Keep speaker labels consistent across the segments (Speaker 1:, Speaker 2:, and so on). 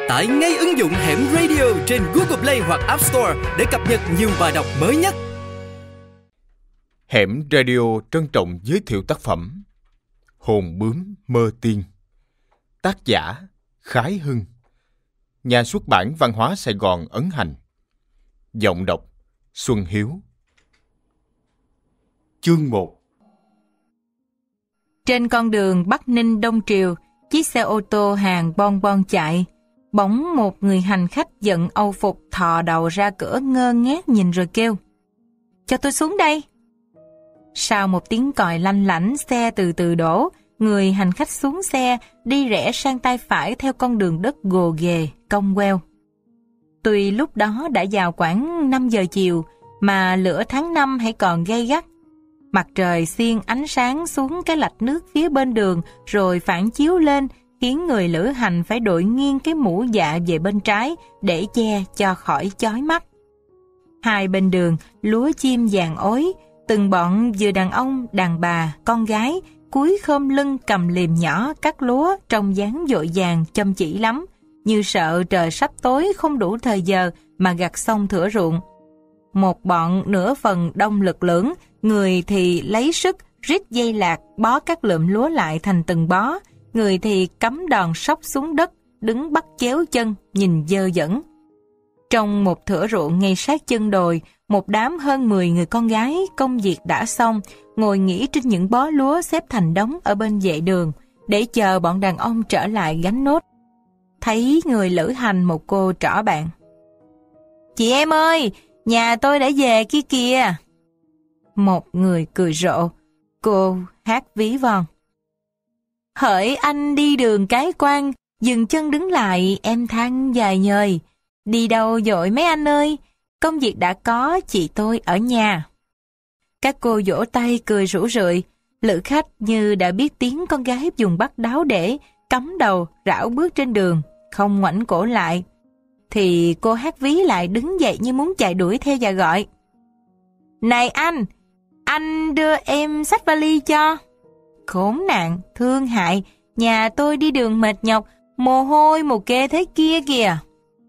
Speaker 1: Tải ngay ứng dụng Hẻm Radio trên Google Play hoặc App Store để cập nhật nhiều bài đọc mới nhất.
Speaker 2: Hẻm Radio trân trọng giới thiệu tác phẩm Hồn bướm mơ tiên, tác giả Khái Hưng, nhà xuất bản Văn hóa Sài Gòn ấn hành, giọng đọc Xuân Hiếu. Chương 1.
Speaker 3: Trên con đường Bắc Ninh Đông Triều, chiếc xe ô tô hàng bon bon chạy. Bỗng một người hành khách giận âu phục thò đầu ra cửa ngơ ngác nhìn rồi kêu: "Cho tôi xuống đây." Sau một tiếng còi lanh lảnh, xe từ từ đổ. Người hành khách xuống xe, đi rẽ sang tay phải theo con đường đất gồ ghề, cong queo. Tuy lúc đó đã vào khoảng 5 giờ chiều, mà lửa tháng 5 hãy còn gay gắt. Mặt trời xiên ánh sáng xuống cái lạch nước phía bên đường rồi phản chiếu lên, khiến người lữ hành phải đội nghiêng cái mũ dạ về bên trái để che cho khỏi chói mắt. Hai bên đường, lúa chim vàng ối, từng bọn vừa đàn ông, đàn bà, con gái cúi khom lưng cầm liềm nhỏ cắt lúa trong dáng vội vàng chăm chỉ lắm, như sợ trời sắp tối không đủ thời giờ mà gặt xong thửa ruộng. Một bọn nửa phần đông lực lưỡng, người thì lấy sức rít dây lạc bó các lượm lúa lại thành từng bó, người thì cắm đòn sóc xuống đất, đứng bắt chéo chân, nhìn dơ dẫn. Trong một thửa ruộng ngay sát chân đồi, một đám hơn 10 người con gái công việc đã xong, ngồi nghỉ trên những bó lúa xếp thành đống ở bên vệ đường, để chờ bọn đàn ông trở lại gánh nốt. Thấy người lữ hành, một cô trỏ bạn: "Chị em ơi, nhà tôi đã về kia kìa." Một người cười rộ, cô hát ví von: "Hỡi anh đi đường cái quan, dừng chân đứng lại em than dài nhời. Đi đâu vội mấy anh ơi, công việc đã có, chị tôi ở nhà." Các cô vỗ tay cười rủ rượi. Lữ khách như đã biết tiếng con gái dùng bắt đáo để, cắm đầu rảo bước trên đường, không ngoảnh cổ lại. Thì cô hát ví lại đứng dậy như muốn chạy đuổi theo và gọi: "Này anh đưa em xách vali cho." "Khốn nạn, thương hại, nhà tôi đi đường mệt nhọc, mồ hôi mồ kê thế kia kìa."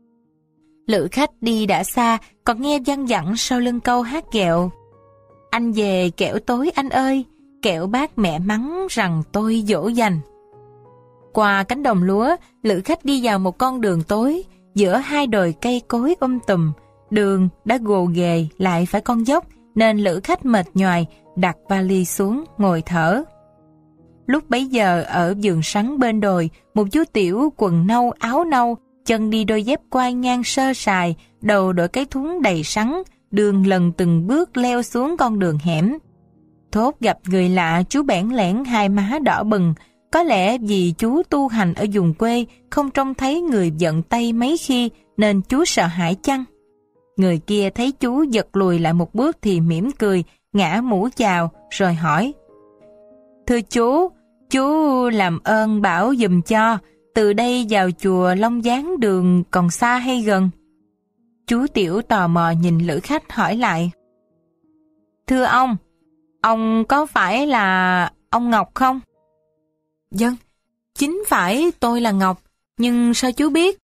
Speaker 3: Lữ khách đi đã xa, còn nghe văng vẳng sau lưng câu hát ghẹo: "Anh về kẻo tối anh ơi, kẻo bác mẹ mắng rằng tôi dỗ dành." Qua cánh đồng lúa, lữ khách đi vào một con đường tối, giữa hai đồi cây cối tùm. Đường đã gồ ghề lại phải con dốc, nên lữ khách mệt nhoài, đặt vali xuống, ngồi thở. Lúc bấy giờ ở vườn sắn bên đồi, một chú tiểu quần nâu áo nâu, chân đi đôi dép quai ngang sơ sài, đầu đội cái thúng đầy sắn, đường lần từng bước leo xuống con đường hẻm. Thốt gặp người lạ, chú bẽn lẽn hai má đỏ bừng. Có lẽ vì chú tu hành ở vùng quê, không trông thấy người giận tay mấy khi, nên chú sợ hãi chăng? Người kia thấy chú giật lùi lại một bước thì mỉm cười, ngã mũ chào, rồi hỏi: "Thưa chú làm ơn bảo giùm cho, từ đây vào chùa Long Gián đường còn xa hay gần?" Chú tiểu tò mò nhìn lữ khách hỏi lại: "Thưa ông có phải là ông Ngọc không?" "Vâng, chính phải tôi là Ngọc, nhưng sao chú biết?"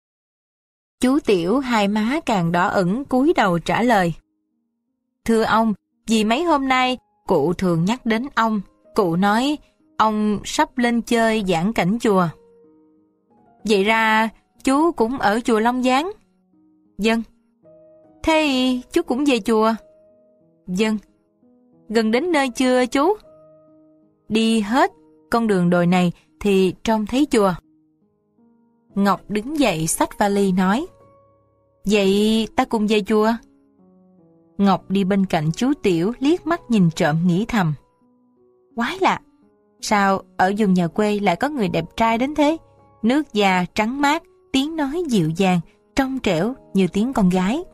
Speaker 3: Chú tiểu hai má càng đỏ ửng cúi đầu trả lời: "Thưa ông, vì mấy hôm nay cụ thường nhắc đến ông, cụ nói ông sắp lên chơi giảng cảnh chùa." "Vậy ra chú cũng ở chùa Long Gián?" "Vâng." "Thế chú cũng về chùa?" "Vâng." "Gần đến nơi chưa chú?" "Đi hết con đường đồi này thì trông thấy chùa." Ngọc đứng dậy xách vali nói: "Vậy ta cùng về chùa." Ngọc đi bên cạnh chú tiểu, liếc mắt nhìn trộm nghĩ thầm: "Quái lạ, sao ở vùng nhà quê lại có người đẹp trai đến thế? Nước da trắng mát, tiếng nói dịu dàng, trong trẻo như tiếng con gái."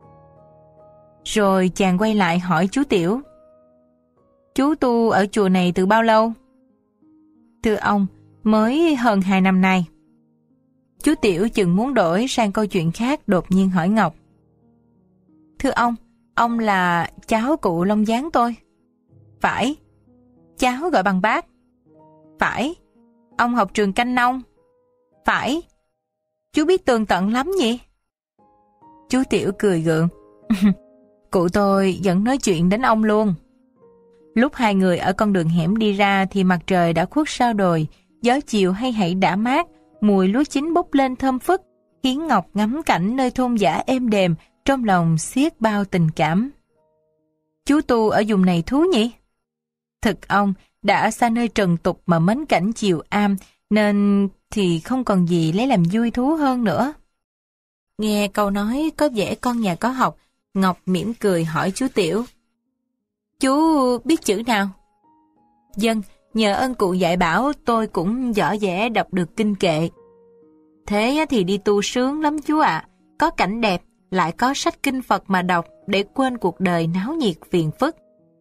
Speaker 3: Rồi chàng quay lại hỏi chú tiểu: "Chú tu ở chùa này từ bao lâu?" "Thưa ông, mới hơn 2 năm nay." Chú tiểu chừng muốn đổi sang câu chuyện khác, đột nhiên hỏi Ngọc: "Thưa ông là cháu cụ Long Gián tôi?" "Phải." "Cháu gọi bằng bác?" "Phải." "Ông học trường Canh Nông?" "Phải." Chú biết tường tận lắm nhỉ? Chú Tiểu cười gượng. Cụ tôi vẫn nói chuyện đến ông luôn. Lúc hai người ở con đường hẻm đi ra thì mặt trời đã khuất sau đồi, gió chiều hay hãy đã mát, mùi lúa chín bốc lên thơm phức, khiến Ngọc ngắm cảnh nơi thôn dã êm đềm, trong lòng xiết bao tình cảm. Chú tu ở vùng này thú nhỉ? Thực ông đã xa nơi trần tục mà mến cảnh chiều am, nên thì không còn gì lấy làm vui thú hơn nữa. Nghe câu nói có vẻ con nhà có học, Ngọc mỉm cười hỏi chú Tiểu. Chú biết chữ nào? Dân, nhờ ơn cụ dạy bảo tôi cũng dở dẻ đọc được kinh kệ. Thế thì đi tu sướng lắm chú ạ. Có cảnh đẹp, lại có sách kinh Phật mà đọc để quên cuộc đời náo nhiệt phiền phức.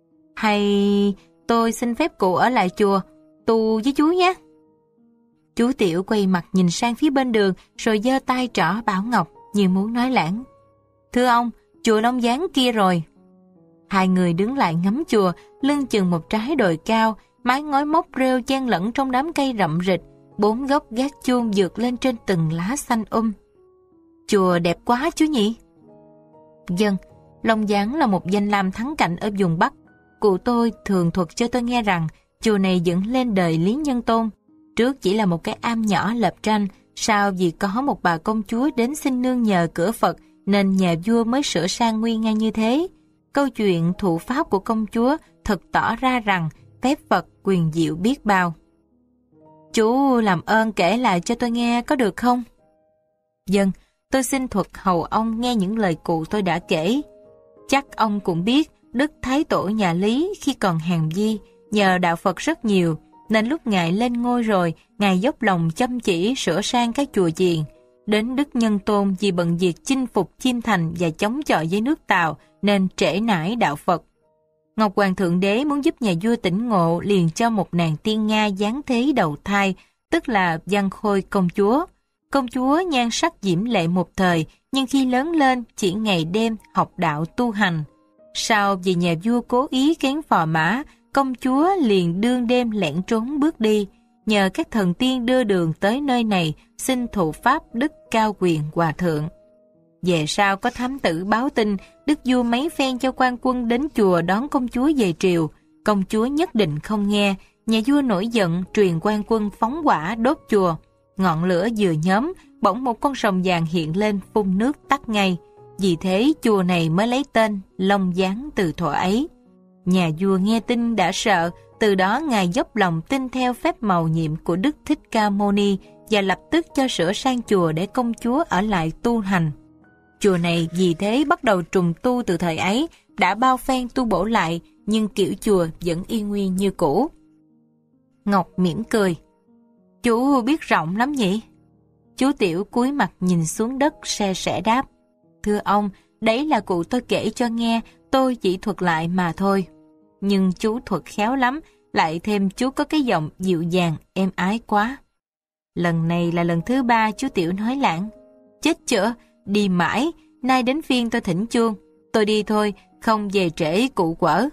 Speaker 3: Hay tôi xin phép cụ ở lại chùa, tu với chú nhé. Chú Tiểu quay mặt nhìn sang phía bên đường rồi giơ tay trỏ bảo Ngọc như muốn nói lãng. Thưa ông, chùa Long Gián kia rồi. Hai người đứng lại ngắm chùa, lưng chừng một trái đồi cao, mái ngói móc rêu chen lẫn trong đám cây rậm rịch, 4 gốc gác chuông vượt lên trên từng lá xanh Chùa đẹp quá chú nhỉ? Dân, Long Gián là một danh lam thắng cảnh ở vùng Bắc. Cụ tôi thường thuật cho tôi nghe rằng chùa này dựng lên đời Lý Nhân Tôn. Trước chỉ là một cái am nhỏ lợp tranh, sau vì có một bà công chúa đến xin nương nhờ cửa Phật nên nhà vua mới sửa sang nguy nga như thế. Câu chuyện thụ pháp của công chúa thật tỏ ra rằng phép Phật quyền diệu biết bao. Chú làm ơn kể lại cho tôi nghe có được không? Dân, tôi xin thuật hầu ông nghe những lời cụ tôi đã kể. Chắc ông cũng biết Đức Thái Tổ nhà Lý khi còn hàng di nhờ đạo Phật rất nhiều, nên lúc Ngài lên ngôi rồi, Ngài dốc lòng chăm chỉ sửa sang các chùa chiền. Đến Đức Nhân Tôn vì bận việc chinh phục Chiêm Thành và chống chọi với nước Tàu nên trễ nải đạo Phật. Ngọc Hoàng Thượng Đế muốn giúp nhà vua tỉnh ngộ, liền cho một nàng tiên Nga giáng thế đầu thai, tức là Văn Khôi công chúa. Công chúa nhan sắc diễm lệ một thời, nhưng khi lớn lên chỉ ngày đêm học đạo tu hành. Sau vì nhà vua cố ý kén phò mã, công chúa liền đương đêm lẻn trốn bước đi. Nhờ các thần tiên đưa đường tới nơi này, xin thụ pháp Đức Cao Quyền Hòa Thượng. Về sau có thám tử báo tin, đức vua mấy phen cho quan quân đến chùa đón công chúa về triều. Công chúa nhất định không nghe, nhà vua nổi giận truyền quan quân phóng hỏa đốt chùa. Ngọn lửa vừa nhóm, bỗng một con rồng vàng hiện lên phun nước tắt ngay. Vì thế chùa này mới lấy tên Long Gián từ thuở ấy. Nhà vua nghe tin đã sợ, từ đó Ngài dốc lòng tin theo phép mầu nhiệm của Đức Thích Ca Mâu Ni và lập tức cho sửa sang chùa để công chúa ở lại tu hành. Chùa này vì thế bắt đầu trùng tu từ thời ấy, đã bao phen tu bổ lại, nhưng kiểu chùa vẫn y nguyên như cũ. Ngọc mỉm cười. Chú biết rộng lắm nhỉ? Chú Tiểu cúi mặt nhìn xuống đất se sẻ đáp. Thưa ông, đấy là cụ tôi kể cho nghe, tôi chỉ thuật lại mà thôi. Nhưng chú thuật khéo lắm, lại thêm chú có cái giọng dịu dàng, êm ái quá. Lần này là lần thứ 3 chú Tiểu nói lãng. Chết chữa, đi mãi, nay đến phiên tôi thỉnh chuông. Tôi đi thôi, không về trễ cụ quở.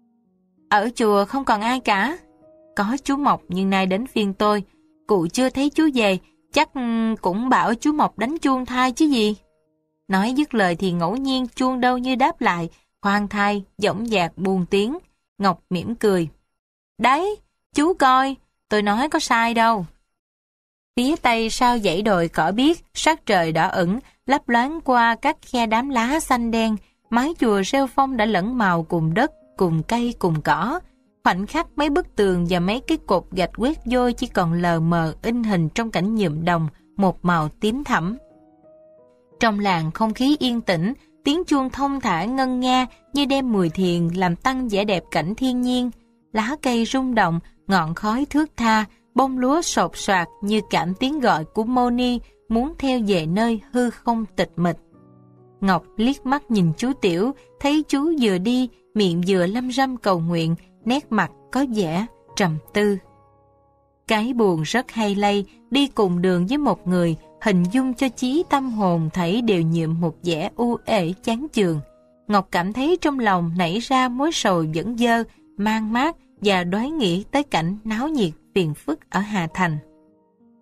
Speaker 3: Ở chùa không còn ai cả. Có chú Mộc nhưng nay đến phiên tôi. Cụ chưa thấy chú về, chắc cũng bảo chú Mộc đánh chuông thai chứ gì. Nói dứt lời thì ngẫu nhiên chuông đâu như đáp lại, khoan thai, dõng dạc buồn tiếng. Ngọc mỉm cười. Đấy, chú coi, tôi nói có sai đâu. Phía tây sau dãy đồi cỏ biếc, sắc trời đỏ ửng, lấp loáng qua các khe đám lá xanh đen, mái chùa rêu phong đã lẫn màu cùng đất, cùng cây, cùng cỏ. Khoảnh khắc mấy bức tường và mấy cái cột gạch quét vôi chỉ còn lờ mờ in hình trong cảnh nhuộm đồng, một màu tím thẫm. Trong làng không khí yên tĩnh, tiếng chuông thông thả ngân nga như đem mùi thiền làm tăng vẻ đẹp cảnh thiên nhiên. Lá cây rung động, ngọn khói thướt tha, bông lúa sột soạt như cảm tiếng gọi của Mâu Ni muốn theo về nơi hư không tịch mịch. Ngọc liếc mắt nhìn chú Tiểu, thấy chú vừa đi, miệng vừa lâm râm cầu nguyện, nét mặt có vẻ trầm tư. Cái buồn rất hay lây, đi cùng đường với một người, hình dung cho trí tâm hồn thảy đều nhuộm một vẻ u uể chán chường. Ngọc cảm thấy trong lòng nảy ra mối sầu vẫn dơ, mang mát và đoái nghĩ tới cảnh náo nhiệt phiền phức ở Hà Thành.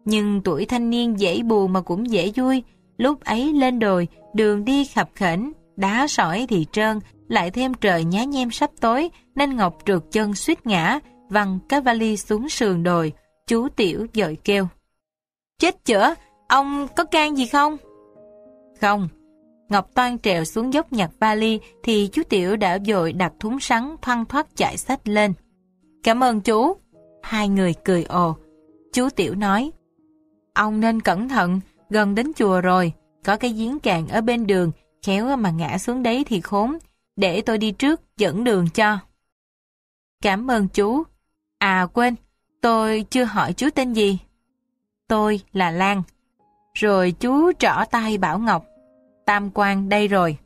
Speaker 3: Nhưng tuổi thanh niên dễ buồn mà cũng dễ vui. Lúc ấy lên đồi, đường đi khập khểnh, đá sỏi thì trơn, lại thêm trời nhá nhem sắp tối, nên Ngọc trượt chân suýt ngã, văng cái vali xuống sườn đồi. Chú Tiểu vội kêu: "Chết chữa, ông có can gì không?" "Không." Ngọc toan trèo xuống dốc nhặt vali thì chú Tiểu đã vội đặt thúng sắn thoăn thoắt chạy xách lên. "Cảm ơn chú." Hai người cười ồ. Chú Tiểu nói: "Ông nên cẩn thận, gần đến chùa rồi, có cái giếng cạn ở bên đường, khéo mà ngã xuống đấy thì khốn, để tôi đi trước dẫn đường cho." "Cảm ơn chú. À quên, tôi chưa hỏi chú tên gì." "Tôi là Lan." Rồi chú trỏ tay bảo Ngọc: "Tam quan đây rồi."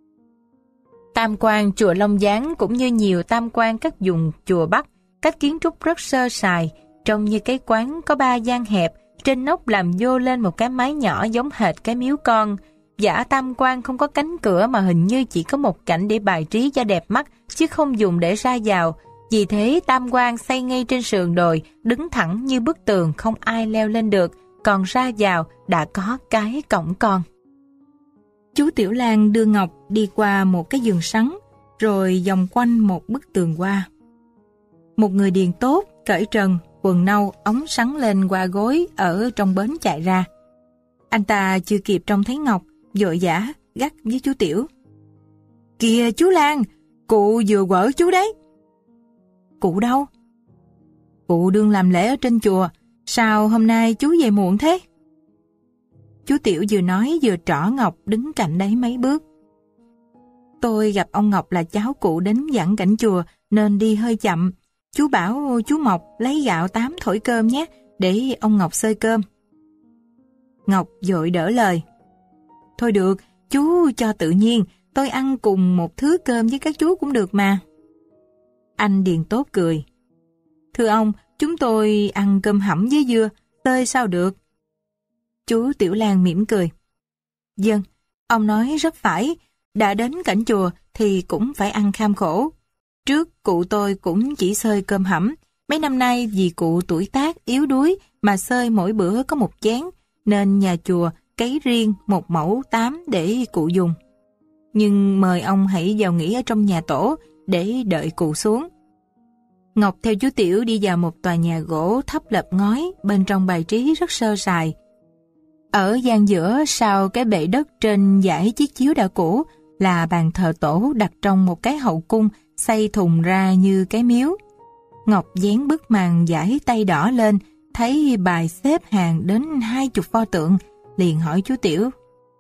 Speaker 3: Tam quan chùa Long Gián cũng như nhiều tam quan các vùng chùa Bắc, cách kiến trúc rất sơ sài, trông như cái quán có 3 gian hẹp, trên nóc làm vô lên một cái mái nhỏ giống hệt cái miếu con. Giả tam quan không có cánh cửa mà hình như chỉ có một cảnh để bài trí cho đẹp mắt, chứ không dùng để ra vào. Vì thế tam quan xây ngay trên sườn đồi, đứng thẳng như bức tường, không ai leo lên được, còn ra vào đã có cái cổng con. Chú Tiểu Lan đưa Ngọc đi qua một cái giường sắn, rồi vòng quanh một bức tường hoa. Một người điền tốt, cởi trần, quần nâu, ống sắn lên qua gối ở trong bến chạy ra. Anh ta chưa kịp trông thấy Ngọc, vội vã gắt với chú Tiểu: "Kìa chú Lan, cụ vừa quở chú đấy." "Cụ đâu?" "Cụ đương làm lễ ở trên chùa, sao hôm nay chú về muộn thế?" Chú Tiểu vừa nói vừa trỏ Ngọc đứng cạnh đấy mấy bước. "Tôi gặp ông Ngọc là cháu cụ đến giảng cảnh chùa nên đi hơi chậm. Chú bảo chú Mộc lấy gạo 8 thổi cơm nhé, để ông Ngọc xơi cơm." Ngọc vội đỡ lời: "Thôi được, chú cho tự nhiên, tôi ăn cùng một thứ cơm với các chú cũng được mà." Anh điền tốt cười: "Thưa ông, chúng tôi ăn cơm hẩm với dưa, xơi sao được?" Chú Tiểu Lan mỉm cười: "Vâng, ông nói rất phải, đã đến cảnh chùa thì cũng phải ăn kham khổ. Trước cụ tôi cũng chỉ xơi cơm hẩm, mấy năm nay vì cụ tuổi tác yếu đuối mà xơi mỗi bữa có một chén, nên nhà chùa cấy riêng một mẫu 8 để cụ dùng. Nhưng mời ông hãy vào nghỉ ở trong nhà tổ để đợi cụ xuống." Ngọc theo chú Tiểu đi vào một tòa nhà gỗ thấp lợp ngói, bên trong bài trí rất sơ sài. Ở gian giữa sau cái bệ đất trên dãy chiếc chiếu đã cũ là bàn thờ tổ đặt trong một cái hậu cung xây thùng ra như cái miếu. Ngọc dán bức màn dải tay đỏ lên, thấy bài xếp hàng đến 20 pho tượng, liền hỏi chú Tiểu: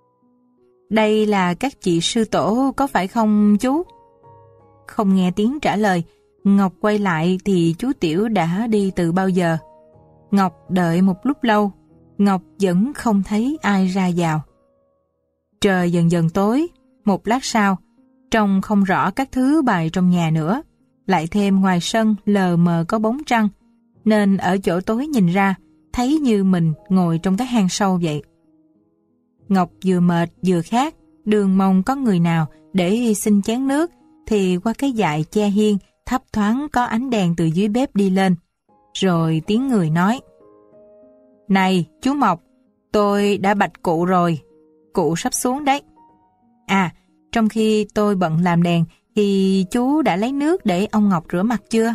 Speaker 3: "Đây là các chị sư tổ có phải không chú?" Không nghe tiếng trả lời, Ngọc quay lại thì chú Tiểu đã đi từ bao giờ. Ngọc đợi một lúc lâu, Ngọc vẫn không thấy ai ra vào. Trời dần dần tối, một lát sau, trông không rõ các thứ bày trong nhà nữa, lại thêm ngoài sân lờ mờ có bóng trăng, nên ở chỗ tối nhìn ra, thấy như mình ngồi trong cái hang sâu vậy. Ngọc vừa mệt vừa khát, đường mong có người nào để xin chén nước, thì qua cái dại che hiên thấp thoáng có ánh đèn từ dưới bếp đi lên. Rồi tiếng người nói: "Này chú Mộc, tôi đã bạch cụ rồi, cụ sắp xuống đấy. À, trong khi tôi bận làm đèn thì chú đã lấy nước để ông Ngọc rửa mặt chưa?"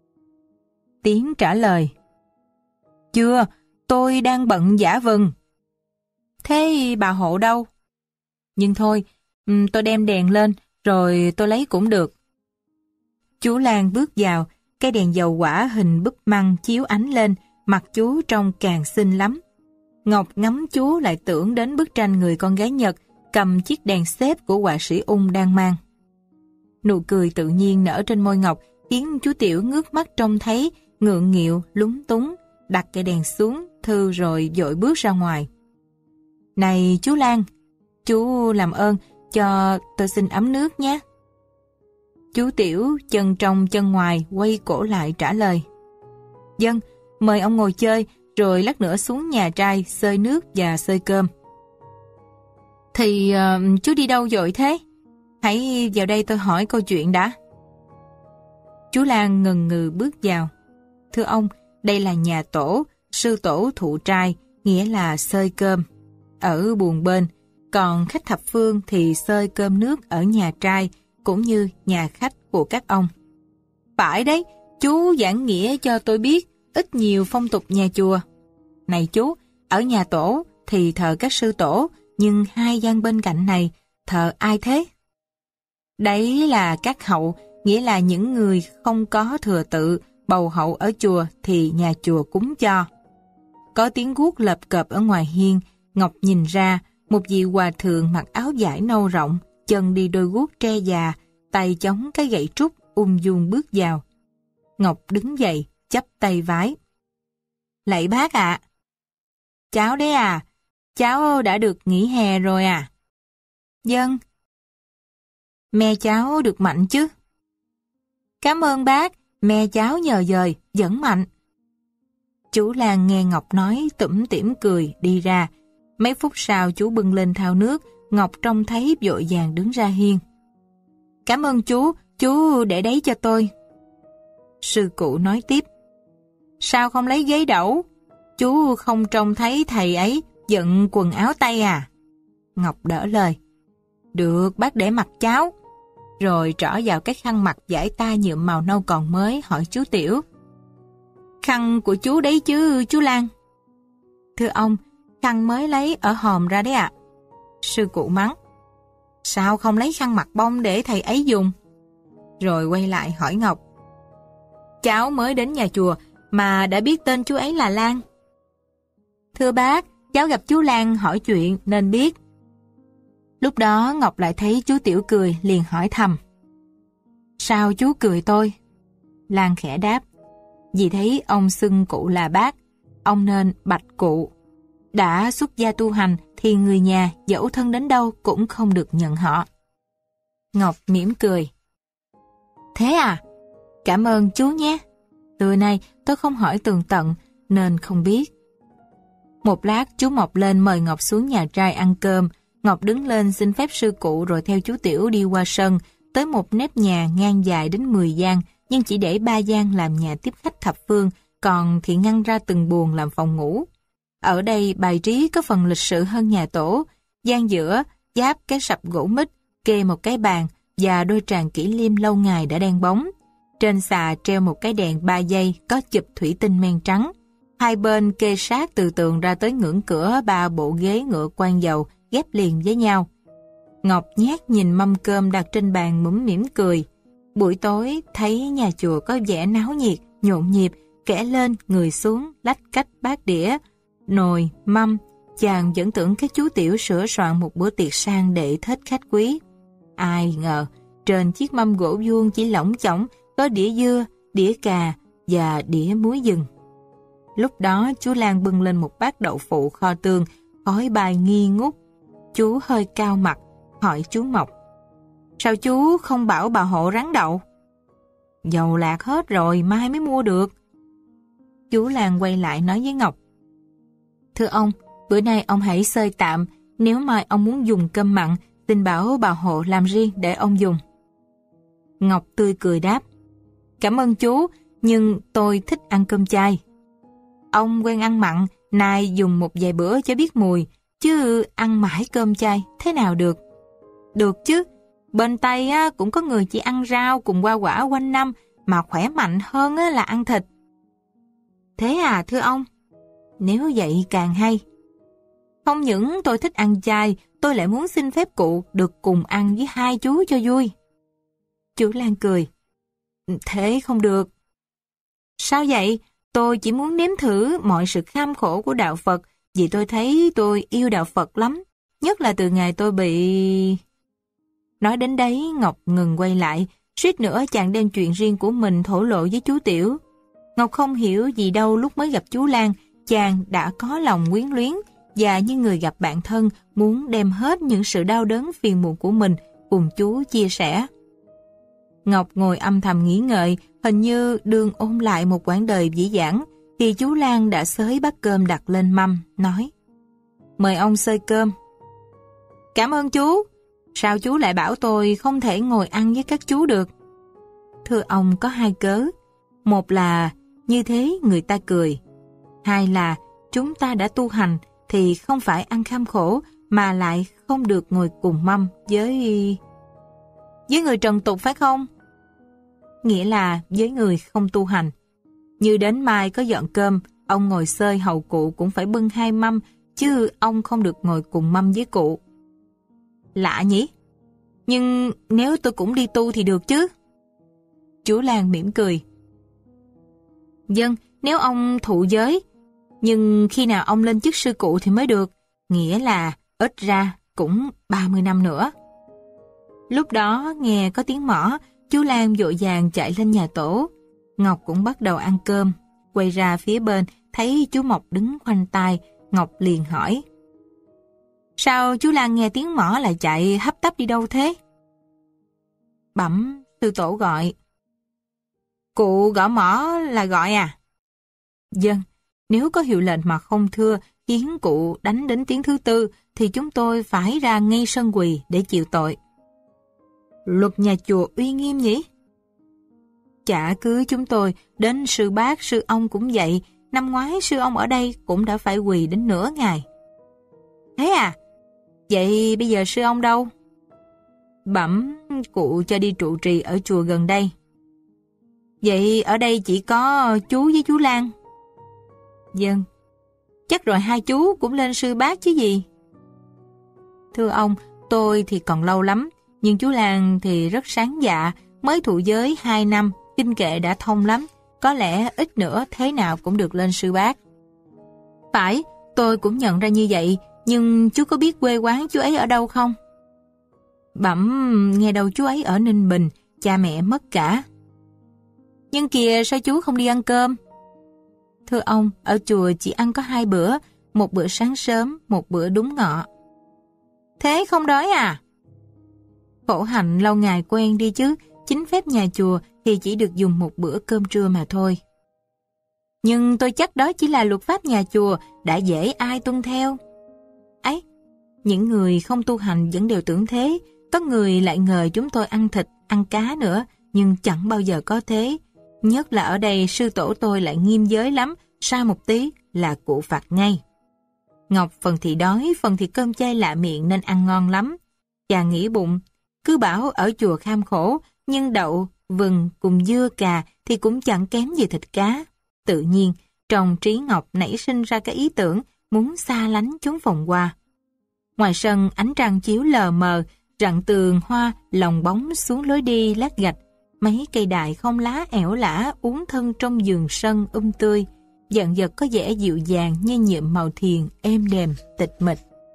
Speaker 3: Tiếng trả lời: "Chưa, tôi đang bận giả vừng." "Thế bà hộ đâu?" "Nhưng thôi, tôi đem đèn lên rồi tôi lấy cũng được." Chú Lan bước vào, cái đèn dầu hỏa hình búp măng chiếu ánh lên, mặt chú trông càng xinh lắm. Ngọc ngắm chú lại tưởng đến bức tranh người con gái Nhật cầm chiếc đèn xếp của họa sĩ Ung đang mang. Nụ cười tự nhiên nở trên môi Ngọc khiến chú Tiểu ngước mắt trông thấy, ngượng nghịu, lúng túng, đặt cái đèn xuống, thư rồi vội bước ra ngoài. "Này chú Lan, chú làm ơn cho tôi xin ấm nước nhé." Chú Tiểu chân trong chân ngoài quay cổ lại trả lời: "Vâng, mời ông ngồi chơi, rồi lát nữa xuống nhà trai xơi nước và xơi cơm." "Thì chú đi đâu vội thế? Hãy vào đây tôi hỏi câu chuyện đã." Chú Lan ngần ngừ bước vào. "Thưa ông, đây là nhà tổ, Sư tổ thụ trai nghĩa là xơi cơm ở buồng bên, còn khách thập phương thì xơi cơm nước ở nhà trai cũng như nhà khách của các ông. Phải đấy, chú giảng nghĩa cho tôi biết ít nhiều phong tục nhà chùa. Này chú, ở nhà tổ thì thờ các sư tổ, nhưng hai gian bên cạnh này thờ ai thế? Đấy là các hậu, nghĩa là những người không có thừa tự, bầu hậu ở chùa thì nhà chùa cúng cho. Có tiếng guốc lập cập ở ngoài hiên, Ngọc nhìn ra, một vị hòa thượng mặc áo vải nâu rộng, chân đi đôi guốc tre già, tay chống cái gậy trúc, ung dung bước vào. Ngọc đứng dậy, chắp tay vái. Lạy bác ạ. Cháu đấy à, cháu đã được nghỉ hè rồi à? Vâng. Mẹ cháu được mạnh chứ? Cảm ơn bác, mẹ cháu nhờ dời, vẫn mạnh. Chú Lan nghe Ngọc nói tủm tỉm cười đi ra. Mấy phút sau chú bưng lên thao nước, Ngọc trông thấy vội vàng đứng ra hiên. Cảm ơn chú để đấy cho tôi. Sư cụ nói tiếp. Sao không lấy ghế đẩu? Chú không trông thấy thầy ấy giận quần áo tây à? Ngọc đỡ lời. Được, bác để mặc cháu. Rồi trỏ vào cái khăn mặt vải ta nhuộm màu nâu còn mới, hỏi chú Tiểu. Khăn của chú đấy chứ, chú Lan? Thưa ông, khăn mới lấy ở hòm ra đấy ạ. Sư cụ mắng. Sao không lấy khăn mặt bông để thầy ấy dùng? Rồi quay lại hỏi Ngọc. Cháu mới đến nhà chùa mà đã biết tên chú ấy là Lan. Thưa bác, cháu gặp chú Lan hỏi chuyện nên biết. Lúc đó Ngọc lại thấy chú Tiểu cười, liền hỏi thầm. Sao chú cười tôi? Lan khẽ đáp. Vì thấy ông xưng cụ là bác, ông nên bạch cụ. Đã xuất gia tu hành thì người nhà dẫu thân đến đâu cũng không được nhận họ. Ngọc mỉm cười. Thế à? Cảm ơn chú nhé. Từ nay tôi không hỏi tường tận nên không biết. Một lát chú Mộc lên mời Ngọc xuống nhà trai ăn cơm. Ngọc đứng lên xin phép sư cụ rồi theo chú Tiểu đi qua sân, tới một nếp nhà ngang dài đến 10 gian, nhưng chỉ để 3 gian làm nhà tiếp khách thập phương, còn thì ngăn ra từng buồng làm phòng ngủ. Ở đây bài trí có phần lịch sự hơn nhà tổ, gian giữa giáp cái sập gỗ mít, kê một cái bàn và đôi tràng kỷ liêm lâu ngày đã đen bóng. Trên xà treo một cái đèn 3 giây có chụp thủy tinh men trắng. Hai bên kê sát từ tường ra tới ngưỡng cửa 3 bộ ghế ngựa quan dầu ghép liền với nhau. Ngọc nhát nhìn mâm cơm đặt trên bàn mũm mỉm cười. Buổi tối thấy nhà chùa có vẻ náo nhiệt, nhộn nhịp, kẻ lên người xuống, lách cách bát đĩa, nồi, mâm. Chàng vẫn tưởng cái chú Tiểu sửa soạn một bữa tiệc sang để thết khách quý. Ai ngờ trên chiếc mâm gỗ vuông chỉ lỏng chỏng có đĩa dưa, đĩa cà và đĩa muối rừng. Lúc đó chú Lan bưng lên một bát đậu phụ kho tương, khói bay nghi ngút. Chú hơi cao mặt, hỏi chú Mộc. Sao chú không bảo bà hộ rán đậu? Dầu lạc hết rồi, mai mới mua được. Chú Lan quay lại nói với Ngọc. Thưa ông, bữa nay ông hãy xơi tạm, nếu mai ông muốn dùng cơm mặn, xin bảo bà hộ làm riêng để ông dùng. Ngọc tươi cười đáp. Cảm ơn chú, nhưng tôi thích ăn cơm chay. Ông quen ăn mặn, nay dùng một vài bữa cho biết mùi, chứ ăn mãi cơm chay, thế nào được? Được chứ, bên Tây cũng có người chỉ ăn rau cùng hoa quả quanh năm, mà khỏe mạnh hơn là ăn thịt. Thế à thưa ông? Nếu vậy càng hay. Không những tôi thích ăn chay, tôi lại muốn xin phép cụ được cùng ăn với hai chú cho vui. Chú Lan cười. Thế không được. Sao vậy? Tôi chỉ muốn nếm thử mọi sự kham khổ của đạo Phật, vì tôi thấy tôi yêu đạo Phật lắm, nhất là từ ngày tôi bị... Nói đến đấy, Ngọc ngừng quay lại, suýt nữa chàng đem chuyện riêng của mình thổ lộ với chú Tiểu. Ngọc không hiểu gì đâu lúc mới gặp chú Lan, chàng đã có lòng quyến luyến, và như người gặp bạn thân muốn đem hết những sự đau đớn phiền muộn của mình cùng chú chia sẻ. Ngọc ngồi âm thầm nghĩ ngợi, hình như đương ôn lại một quãng đời dĩ dãn, thì chú Lan đã xới bát cơm đặt lên mâm, nói: Mời ông xơi cơm. Cảm ơn chú. Sao chú lại bảo tôi không thể ngồi ăn với các chú được? Thưa ông, có hai cớ. Một là như thế người ta cười. hai là chúng ta đã tu hành thì không phải ăn kham khổ mà lại không được ngồi cùng mâm với người trần tục phải không? Nghĩa là với người không tu hành. Như đến mai có dọn cơm, ông ngồi xơi hầu cụ cũng phải bưng 2 mâm, chứ ông không được ngồi cùng mâm với cụ. Lạ nhỉ? Nhưng nếu tôi cũng đi tu thì được chứ? Chú Lan mỉm cười. Vâng, nếu ông thụ giới, nhưng khi nào ông lên chức sư cụ thì mới được, nghĩa là ít ra cũng 30 năm nữa. Lúc đó nghe có tiếng mõ, chú Lan vội vàng chạy lên nhà tổ. Ngọc cũng bắt đầu ăn cơm. Quay ra phía bên, thấy chú Mộc đứng khoanh tay, Ngọc liền hỏi. Sao chú Lan nghe tiếng mõ lại chạy hấp tấp đi đâu thế? Bẩm, sư tổ gọi. Cụ gõ mõ là gọi à? Vâng, nếu có hiệu lệnh mà không thưa, khiến cụ đánh đến tiếng thứ 4, thì chúng tôi phải ra ngay sân quỳ để chịu tội. Luật nhà chùa uy nghiêm nhỉ? Chả cứ chúng tôi, đến sư bác, sư ông cũng vậy. Năm ngoái sư ông ở đây cũng đã phải quỳ đến nửa ngày. Thế à? Vậy bây giờ sư ông đâu? Bẩm, cụ cho đi trụ trì ở chùa gần đây. Vậy ở đây chỉ có chú với chú Lan? Vâng. Chắc rồi 2 chú cũng lên sư bác chứ gì? Thưa ông, tôi thì còn lâu lắm, nhưng chú Lan thì rất sáng dạ, mới thụ giới 2 năm, kinh kệ đã thông lắm, có lẽ ít nữa thế nào cũng được lên sư bác. Phải, tôi cũng nhận ra như vậy, nhưng chú có biết quê quán chú ấy ở đâu không? Bẩm, nghe đâu chú ấy ở Ninh Bình, cha mẹ mất cả. Nhưng kìa, sao chú không đi ăn cơm? Thưa ông, ở chùa chỉ ăn có 2 bữa, một bữa sáng sớm, một bữa đúng ngọ. Thế không đói à? Khổ hạnh lâu ngày quen đi chứ, chính phép nhà chùa thì chỉ được dùng một bữa cơm trưa mà thôi. Nhưng tôi chắc đó chỉ là luật pháp nhà chùa, đã dễ ai tuân theo. Ấy, những người không tu hành vẫn đều tưởng thế, có người lại ngờ chúng tôi ăn thịt, ăn cá nữa, nhưng chẳng bao giờ có thế. Nhất là ở đây sư tổ tôi lại nghiêm giới lắm, sai một tí là cụ phạt ngay. Ngọc phần thì đói, phần thì cơm chay lạ miệng nên ăn ngon lắm. Chàng nghĩ bụng, cứ bảo ở chùa kham khổ, nhưng đậu, vừng cùng dưa cà thì cũng chẳng kém gì thịt cá. Tự nhiên, trong trí Ngọc nảy sinh ra cái ý tưởng muốn xa lánh chốn phồn hoa. Ngoài sân ánh trăng chiếu lờ mờ, rặng tường hoa lồng bóng xuống lối đi lát gạch. Mấy cây đại không lá ẻo lả uốn thân trong vườn sân tươi, dần dật có vẻ dịu dàng như nhuộm màu thiền êm đềm, tịch mịch.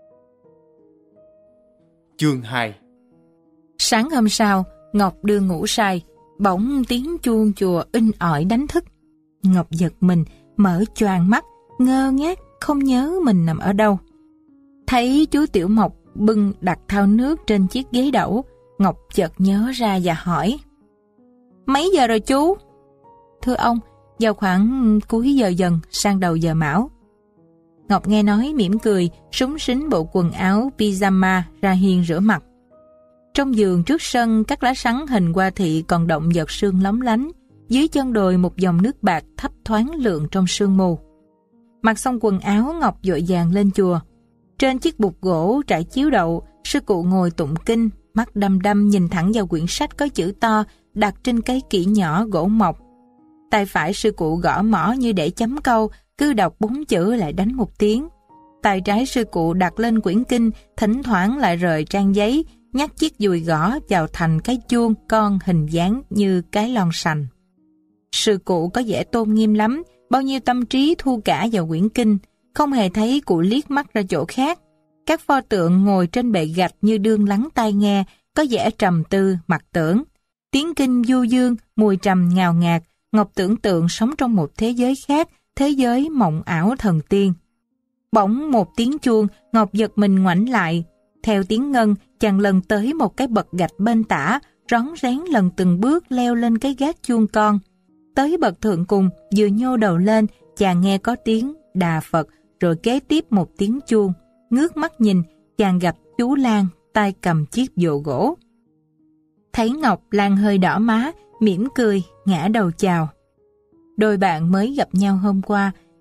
Speaker 2: Chương 2.
Speaker 3: Sáng hôm sau, Ngọc đưa ngủ say, bỗng tiếng chuông chùa inh ỏi đánh thức. Ngọc giật mình, mở choàng mắt, ngơ ngác không nhớ mình nằm ở đâu. Thấy chú Tiểu Mộc bưng đặt thau nước trên chiếc ghế đẩu, Ngọc chợt nhớ ra và hỏi. Mấy giờ rồi chú? Thưa ông, vào khoảng cuối giờ dần sang đầu giờ mão. Ngọc nghe nói mỉm cười, súng xính bộ quần áo pyjama ra hiên rửa mặt. Trong vườn trước sân, các lá sắn hình hoa thị còn động giọt sương lóng lánh, dưới chân đồi một dòng nước bạc thấp thoáng lượn trong sương mù. Mặc xong quần áo, Ngọc vội vàng lên chùa. Trên chiếc bục gỗ trải chiếu đậu, sư cụ ngồi tụng kinh, mắt đăm đăm nhìn thẳng vào quyển sách có chữ to đặt trên cái kỷ nhỏ gỗ mộc. Tay phải sư cụ gõ mõ như để chấm câu, cứ đọc 4 chữ lại đánh 1 tiếng. Tay trái sư cụ đặt lên quyển kinh, thỉnh thoảng lại rời trang giấy, nhắc chiếc dùi gõ vào thành cái chuông con hình dáng như cái lon sành. Sư cụ có vẻ tôn nghiêm lắm, bao nhiêu tâm trí thu cả vào quyển kinh, không hề thấy cụ liếc mắt ra chỗ khác. Các pho tượng ngồi trên bệ gạch như đương lắng tai nghe, có vẻ trầm tư, mặc tưởng. Tiếng kinh du dương, mùi trầm ngào ngạt, Ngọc tưởng tượng sống trong một thế giới khác, thế giới mộng ảo thần tiên. Bỗng một tiếng chuông, Ngọc giật mình ngoảnh lại. Theo tiếng ngân, chàng lần tới một cái bậc gạch bên tả, rón rén lần từng bước leo lên cái gác chuông con. Tới bậc thượng cùng, vừa nhô đầu lên, chàng nghe có tiếng Đà Phật, rồi kế tiếp một tiếng chuông. Ngước mắt nhìn, chàng gặp chú Lan, tay cầm chiếc dồ gỗ. Thấy Ngọc, Lan hơi đỏ má, mỉm cười, ngã đầu chào. Đôi bạn mới gặp nhau hôm qua,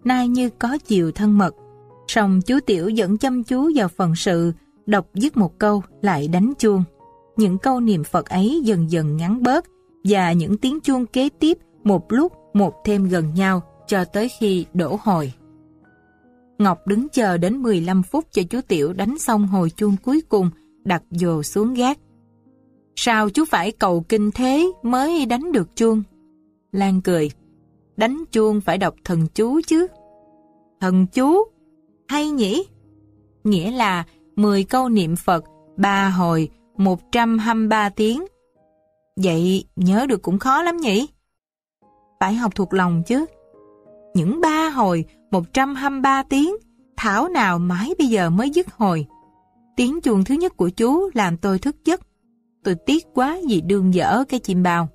Speaker 3: nay như có chiều thân mật. Song chú Tiểu vẫn chăm chú vào phần sự, đọc dứt một câu lại đánh chuông. Những câu niệm Phật ấy dần dần ngắn bớt, và những tiếng chuông kế tiếp một lúc một thêm gần nhau cho tới khi đổ hồi. Ngọc đứng chờ đến 15 phút cho chú Tiểu đánh xong hồi chuông cuối cùng, đặt vồ xuống gác. Sao chú phải cầu kinh thế mới đánh được chuông? Lan cười. Đánh chuông phải đọc thần chú chứ. Thần chú? Hay nhỉ? Nghĩa là 10 câu niệm Phật, 3 hồi, 123 tiếng. Vậy nhớ được cũng khó lắm nhỉ? Phải học thuộc lòng chứ. Những 3 hồi, 123 tiếng, thảo nào mãi bây giờ mới dứt hồi. Tiếng chuông thứ nhất của chú làm tôi thức giấc. Tôi tiếc quá vì đương dở cái chim bao.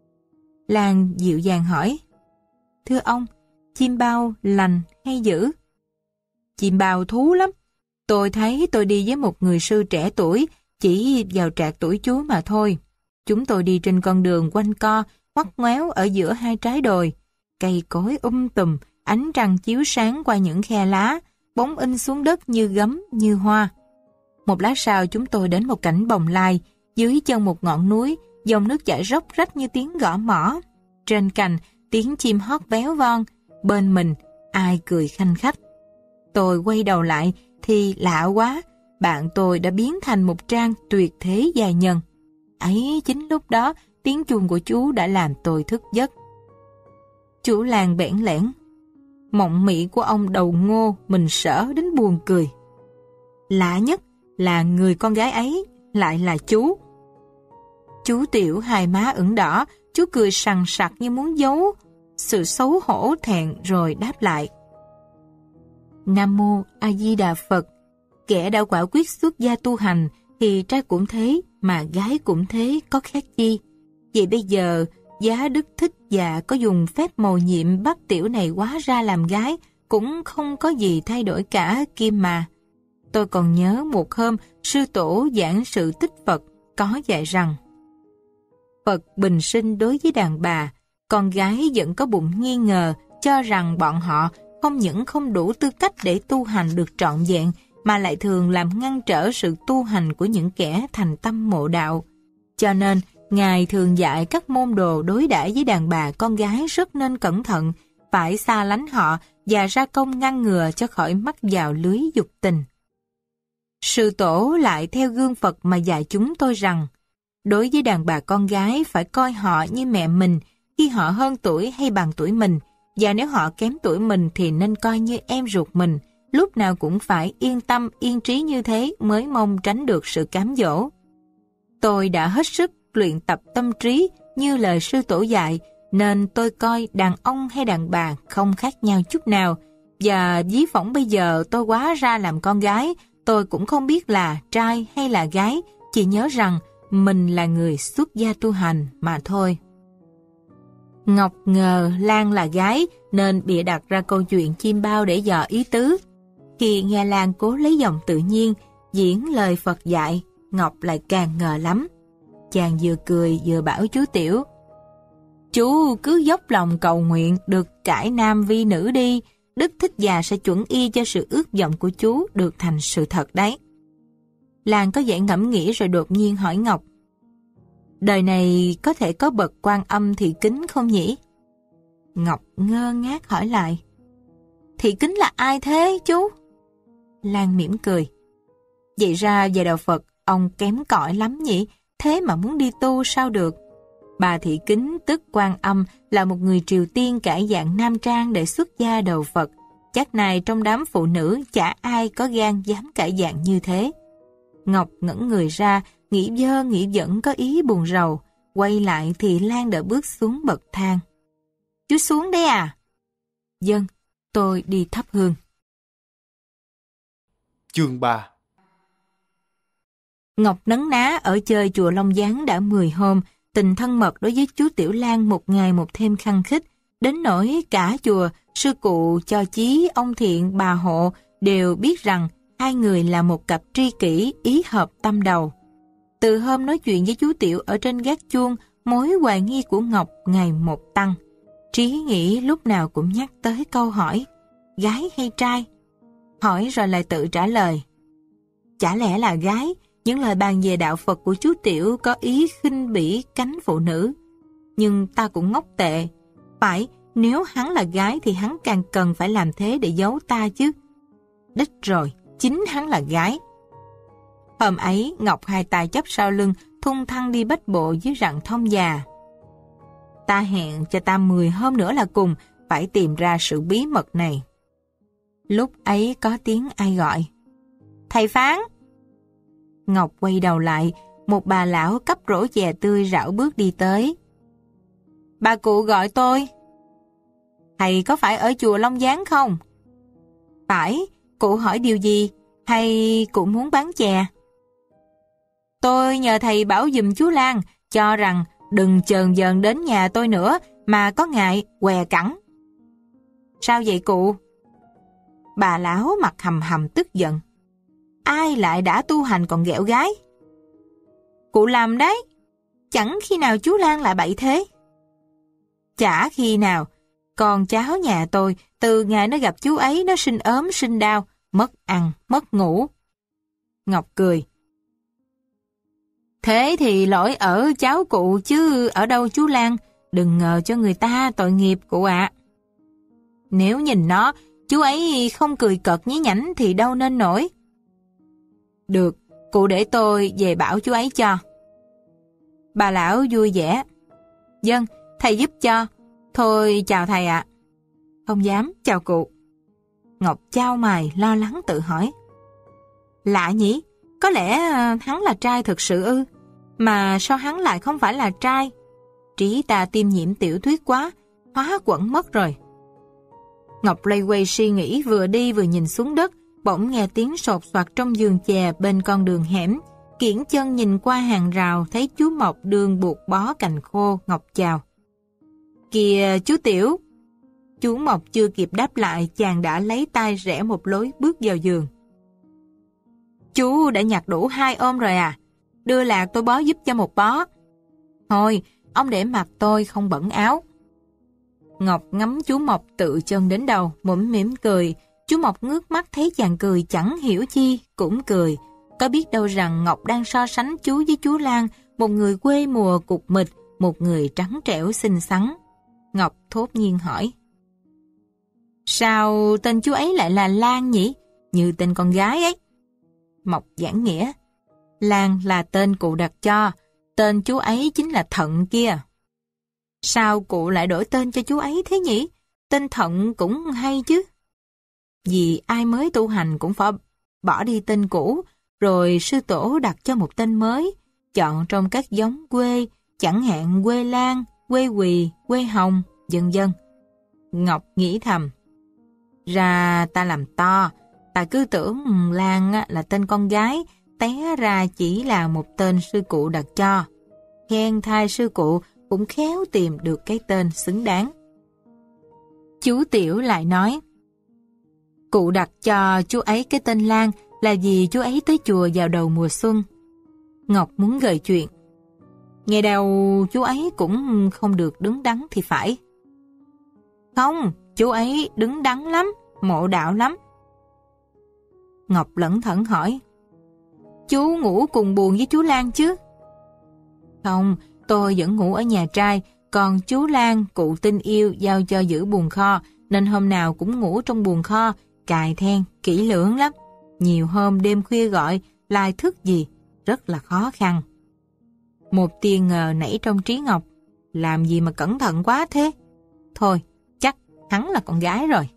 Speaker 3: Lan dịu dàng hỏi. Thưa ông, chim bao lành hay dữ? Chim bao thú lắm. Tôi thấy tôi đi với một người sư trẻ tuổi, chỉ vào trạc tuổi chú mà thôi. Chúng tôi đi trên con đường quanh co, ngoắt ngoéo ở giữa hai trái đồi. Cây cối tùm, ánh trăng chiếu sáng qua những khe lá, bóng in xuống đất như gấm, như hoa. Một lát sau chúng tôi đến một cảnh bồng lai, dưới chân một ngọn núi, dòng nước chảy róc rách như tiếng gõ mõ. Trên cành, tiếng chim hót véo von, bên mình, ai cười khanh khách. Tôi quay đầu lại, thì lạ quá, bạn tôi đã biến thành một trang tuyệt thế giai nhân. Ấy chính lúc đó, tiếng chuông của chú đã làm tôi thức giấc. Chú Lan bẽn lẽn. Mộng mị của ông đầu ngô, mình sợ đến buồn cười. Lạ nhất là người con gái ấy lại là chú. Chú Tiểu hai má ửng đỏ, chú cười sằng sặc như muốn giấu sự xấu hổ thẹn rồi đáp lại. Nam Mô A Di Đà Phật. Kẻ đã quả quyết xuất gia tu hành thì trai cũng thế, mà gái cũng thế, có khác chi. Vậy bây giờ, Giá Đức Thích Dạ có dùng phép mầu nhiệm bắt Tiểu này hóa ra làm gái, cũng không có gì thay đổi cả kim mà. Tôi còn nhớ một hôm, sư tổ giảng sự tích Phật có dạy rằng Phật bình sinh đối với đàn bà, con gái vẫn có bụng nghi ngờ, cho rằng bọn họ không những không đủ tư cách để tu hành được trọn vẹn, mà lại thường làm ngăn trở sự tu hành của những kẻ thành tâm mộ đạo. Cho nên, Ngài thường dạy các môn đồ đối đãi với đàn bà con gái rất nên cẩn thận, phải xa lánh họ và ra công ngăn ngừa cho khỏi mắc vào lưới dục tình. Sư tổ lại theo gương Phật mà dạy chúng tôi rằng, đối với đàn bà con gái phải coi họ như mẹ mình khi họ hơn tuổi hay bằng tuổi mình, và nếu họ kém tuổi mình thì nên coi như em ruột mình, lúc nào cũng phải yên tâm yên trí như thế mới mong tránh được sự cám dỗ. Tôi đã hết sức luyện tập tâm trí như lời sư tổ dạy, nên tôi coi đàn ông hay đàn bà không khác nhau chút nào, và ví phỏng bây giờ tôi hóa ra làm con gái, tôi cũng không biết là trai hay là gái, chỉ nhớ rằng mình là người xuất gia tu hành mà thôi. Ngọc ngờ Lan là gái nên bịa đặt ra câu chuyện chim bao để dò ý tứ. Khi nghe Lan cố lấy giọng tự nhiên diễn lời Phật dạy, Ngọc lại càng ngờ lắm. Chàng vừa cười vừa bảo chú Tiểu, chú cứ dốc lòng cầu nguyện được cải nam vi nữ đi, Đức Thích Già sẽ chuẩn y cho sự ước vọng của chú được thành sự thật đấy. Lan có vẻ ngẫm nghĩ rồi đột nhiên hỏi Ngọc, đời này có thể có bậc Quan Âm Thị Kính không nhỉ? Ngọc ngơ ngác hỏi lại, Thị Kính là ai thế chú? Lan mỉm cười, vậy ra về đạo Phật ông kém cỏi lắm nhỉ, thế mà muốn đi tu sao được? Bà Thị Kính tức Quan Âm là một người Triều Tiên cải dạng nam trang để xuất gia đầu Phật. Chắc này trong đám phụ nữ chả ai có gan dám cải dạng như thế. Ngọc ngẩn người ra, nghĩ dơ nghĩ dẫn có ý buồn rầu. Quay lại thì Lan đã bước xuống bậc thang. Chú xuống đấy à? Vâng, tôi đi thắp hương.
Speaker 2: Chương 3.
Speaker 3: Ngọc nấn ná ở chơi chùa Long Gián đã 10 hôm, tình thân mật đối với chú Tiểu Lan một ngày một thêm khăng khít, đến nỗi cả chùa, sư cụ, cho chí, ông Thiện, bà Hộ đều biết rằng hai người là một cặp tri kỷ ý hợp tâm đầu. Từ hôm nói chuyện với chú Tiểu ở trên gác chuông, mối hoài nghi của Ngọc ngày một tăng. Trí nghĩ lúc nào cũng nhắc tới câu hỏi, gái hay trai? Hỏi rồi lại tự trả lời. Chả lẽ là gái? Những lời bàn về đạo Phật của chú Tiểu có ý khinh bỉ cánh phụ nữ. Nhưng ta cũng ngốc tệ. Phải, nếu hắn là gái thì hắn càng cần phải làm thế để giấu ta chứ. Đích rồi, chính hắn là gái. Hôm ấy, Ngọc hai tay chắp sau lưng, thung thăng đi bách bộ dưới rặng thông già. Ta hẹn cho ta 10 hôm nữa là cùng, phải tìm ra sự bí mật này. Lúc ấy có tiếng ai gọi. Thầy Phán! Ngọc quay đầu lại, một bà lão cắp rổ chè tươi rảo bước đi tới. Bà cụ gọi tôi. Thầy có phải ở chùa Long Gián không? Phải, cụ hỏi điều gì? Hay cụ muốn bán chè? Tôi nhờ thầy bảo giùm chú Lan, cho rằng đừng chờn dờn đến nhà tôi nữa, mà có ngại què cẳng. Sao vậy cụ? Bà lão mặt hầm hầm tức giận. Ai lại đã tu hành còn ghẹo gái? Cụ làm đấy. Chẳng khi nào chú Lan lại bậy thế. Chả khi nào. Con cháu nhà tôi, từ ngày nó gặp chú ấy nó sinh ốm sinh đau, mất ăn, mất ngủ. Ngọc cười. Thế thì lỗi ở cháu cụ chứ ở đâu chú Lan, đừng ngờ cho người ta tội nghiệp cụ ạ. Nếu nhìn nó, chú ấy không cười cợt nhí nhảnh thì đâu nên nổi. Được, cụ để tôi về bảo chú ấy cho. Bà lão vui vẻ. Vâng, thầy giúp cho. Thôi chào thầy ạ. Không dám, chào cụ. Ngọc chau mày lo lắng tự hỏi. Lạ nhỉ, có lẽ hắn là trai thực sự ư? Mà sao hắn lại không phải là trai? Trí ta tiêm nhiễm tiểu thuyết quá, hóa quẩn mất rồi. Ngọc loay quay suy nghĩ vừa đi vừa nhìn xuống đất, bỗng nghe tiếng sột soạt trong vườn chè bên con đường hẻm. Kiễng chân nhìn qua hàng rào thấy chú Mộc đường buộc bó cành khô. Ngọc chào. Kìa chú Tiểu. Chú Mộc chưa kịp đáp lại, chàng đã lấy tay rẽ một lối bước vào giường. Chú đã nhặt đủ 2 ôm rồi à? Đưa lạc tôi bó giúp cho một bó. Thôi, ông để mặc tôi không bẩn áo. Ngọc ngắm chú Mộc tự chân đến đầu, mũm mỉm cười. Chú Mộc ngước mắt thấy chàng cười chẳng hiểu chi, cũng cười. Có biết đâu rằng Ngọc đang so sánh chú với chú Lan, một người quê mùa cục mịch, một người trắng trẻo xinh xắn. Ngọc thốt nhiên hỏi. Sao tên chú ấy lại là Lan nhỉ? Như tên con gái ấy. Mộc giảng nghĩa. Lan là tên cụ đặt cho, tên chú ấy chính là Thận kia. Sao cụ lại đổi tên cho chú ấy thế nhỉ? Tên Thận cũng hay chứ. Vì ai mới tu hành cũng phải bỏ đi tên cũ, rồi sư tổ đặt cho một tên mới, chọn trong các giống quê, chẳng hạn quê Lan, quê Quỳ, quê Hồng, vân vân. Ngọc nghĩ thầm. Ra ta làm to, ta cứ tưởng Lan là tên con gái, té ra chỉ là một tên sư cụ đặt cho. Khen thay sư cụ cũng khéo tìm được cái tên xứng đáng. Chú Tiểu lại nói. Cụ đặt cho chú ấy cái tên Lan là vì chú ấy tới chùa vào đầu mùa xuân. Ngọc muốn gợi chuyện. Nghe đầu chú ấy cũng không được đứng đắn thì phải. Không, chú ấy đứng đắn lắm, mộ đạo lắm. Ngọc lẩn thẩn hỏi. Chú ngủ cùng buồng với chú Lan chứ? Không, tôi vẫn ngủ ở nhà trai, còn chú Lan cụ tin yêu giao cho giữ buồng kho, nên hôm nào cũng ngủ trong buồng kho, cài then, kỹ lưỡng lắm. Nhiều hôm đêm khuya gọi, lai thức gì, rất là khó khăn. Một tia ngờ nảy trong trí Ngọc. Làm gì mà cẩn thận quá thế? Thôi, chắc hắn là con gái rồi.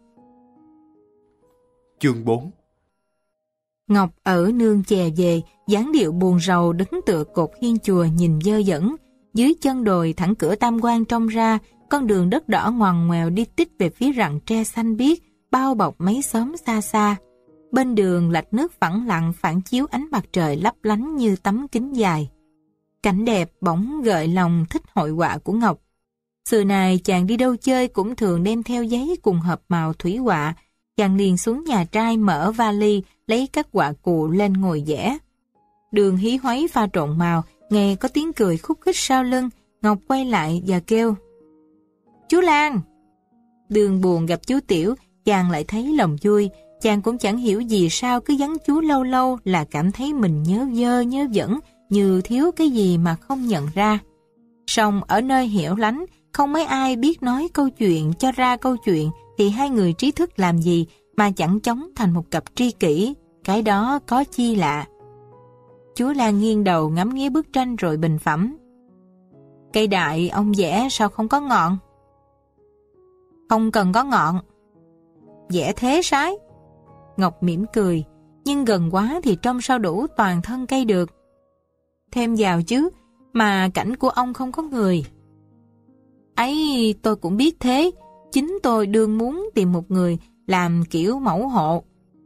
Speaker 2: Chương 4.
Speaker 3: Ngọc ở nương chè về, dáng điệu buồn rầu đứng tựa cột hiên chùa nhìn dơ dẫm. Dưới chân đồi thẳng cửa tam quan trông ra, con đường đất đỏ ngoằn ngoèo đi tít về phía rặng tre xanh biếc, bao bọc mấy xóm xa xa. Bên đường lạch nước phẳng lặng phản chiếu ánh mặt trời lấp lánh như tấm kính dài. Cảnh đẹp bỗng gợi lòng thích hội họa của Ngọc. Xưa này chàng đi đâu chơi cũng thường đem theo giấy cùng hộp màu thủy họa. Chàng liền xuống nhà trai mở vali, lấy các họa cụ lên ngồi vẽ. Đường hí hoáy pha trộn màu, nghe có tiếng cười khúc khích sau lưng, Ngọc quay lại và kêu. Chú Lan! Đường buồn gặp chú Tiểu, chàng lại thấy lòng vui. Chàng cũng chẳng hiểu vì sao cứ vắng chú lâu lâu là cảm thấy mình nhớ vơ nhớ vẩn, như thiếu cái gì mà không nhận ra. Song ở nơi hẻo lánh, không mấy ai biết nói câu chuyện cho ra câu chuyện, thì hai người trí thức làm gì mà chẳng chóng thành một cặp tri kỷ, cái đó có chi lạ. Chú Lan nghiêng đầu ngắm nghía bức tranh rồi bình phẩm. Cây đại ông vẽ sao không có ngọn? Không cần có ngọn. Vẽ thế sái. Ngọc mỉm cười, nhưng gần quá thì trông sao đủ toàn thân cây được. Thêm vào chứ, mà cảnh của ông không có người. Ấy, tôi cũng biết thế, chính tôi đương muốn tìm một người làm kiểu mẫu hộ.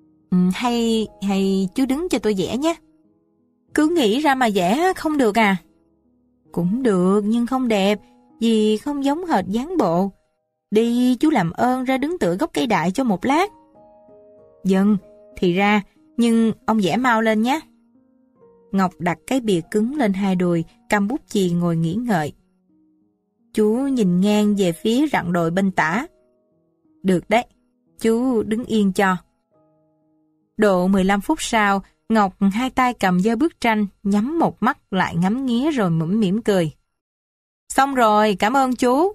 Speaker 3: Hay chú đứng cho tôi vẽ nhé. Cứ nghĩ ra mà vẽ không được à? Cũng được nhưng không đẹp, vì không giống hệt dáng bộ. Đi chú làm ơn ra đứng tựa gốc cây đại cho một lát. Vâng, thì ra, nhưng ông vẽ mau lên nhé. Ngọc đặt cái bìa cứng lên hai đùi, cầm bút chì ngồi nghỉ ngợi. Chú nhìn ngang về phía rặng đồi bên tả. Được đấy, chú đứng yên cho. Độ 15 phút sau, Ngọc hai tay cầm giơ bức tranh, nhắm một mắt lại ngắm nghía rồi mũm mỉm cười. Xong rồi, cảm ơn chú.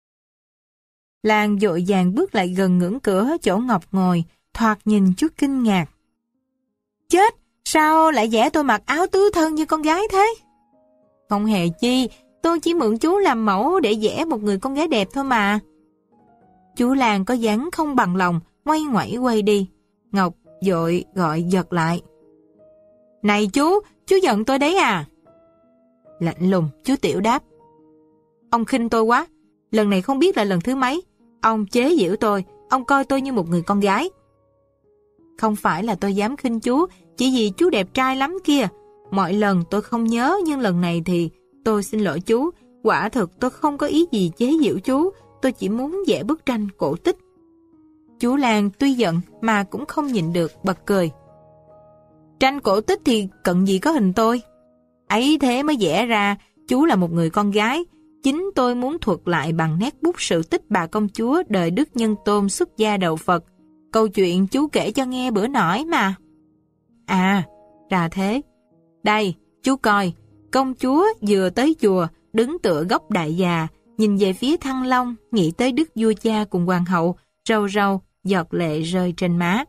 Speaker 3: Lan vội vàng bước lại gần ngưỡng cửa chỗ Ngọc ngồi, thoạt nhìn chút kinh ngạc. Chết, sao lại vẽ tôi mặc áo tứ thân như con gái thế? Không hề chi, tôi chỉ mượn chú làm mẫu để vẽ một người con gái đẹp thôi mà. Chú Lan có dáng không bằng lòng, ngoay ngoẩy quay đi. Ngọc vội gọi giật lại. Này chú giận tôi đấy à? Lạnh lùng, chú Tiểu đáp. Ông khinh tôi quá, lần này không biết là lần thứ mấy. Ông chế giễu tôi, ông coi tôi như một người con gái. Không phải là tôi dám khinh chú, chỉ vì chú đẹp trai lắm kia. Mọi lần tôi không nhớ, nhưng lần này thì tôi xin lỗi chú. Quả thực tôi không có ý gì chế giễu chú, tôi chỉ muốn vẽ bức tranh cổ tích. Chú Lan tuy giận mà cũng không nhịn được bật cười. Tranh cổ tích thì cần gì có hình tôi. Ấy thế mới vẽ ra chú là một người con gái. Chính tôi muốn thuật lại bằng nét bút sự tích bà công chúa đời Đức Nhân Tôn xuất gia đầu Phật. Câu chuyện chú kể cho nghe bữa nổi mà. À, ra thế. Đây, chú coi, công chúa vừa tới chùa, đứng tựa gốc đại già, nhìn về phía Thăng Long, nghĩ tới đức vua cha cùng hoàng hậu, râu râu, giọt lệ rơi trên má.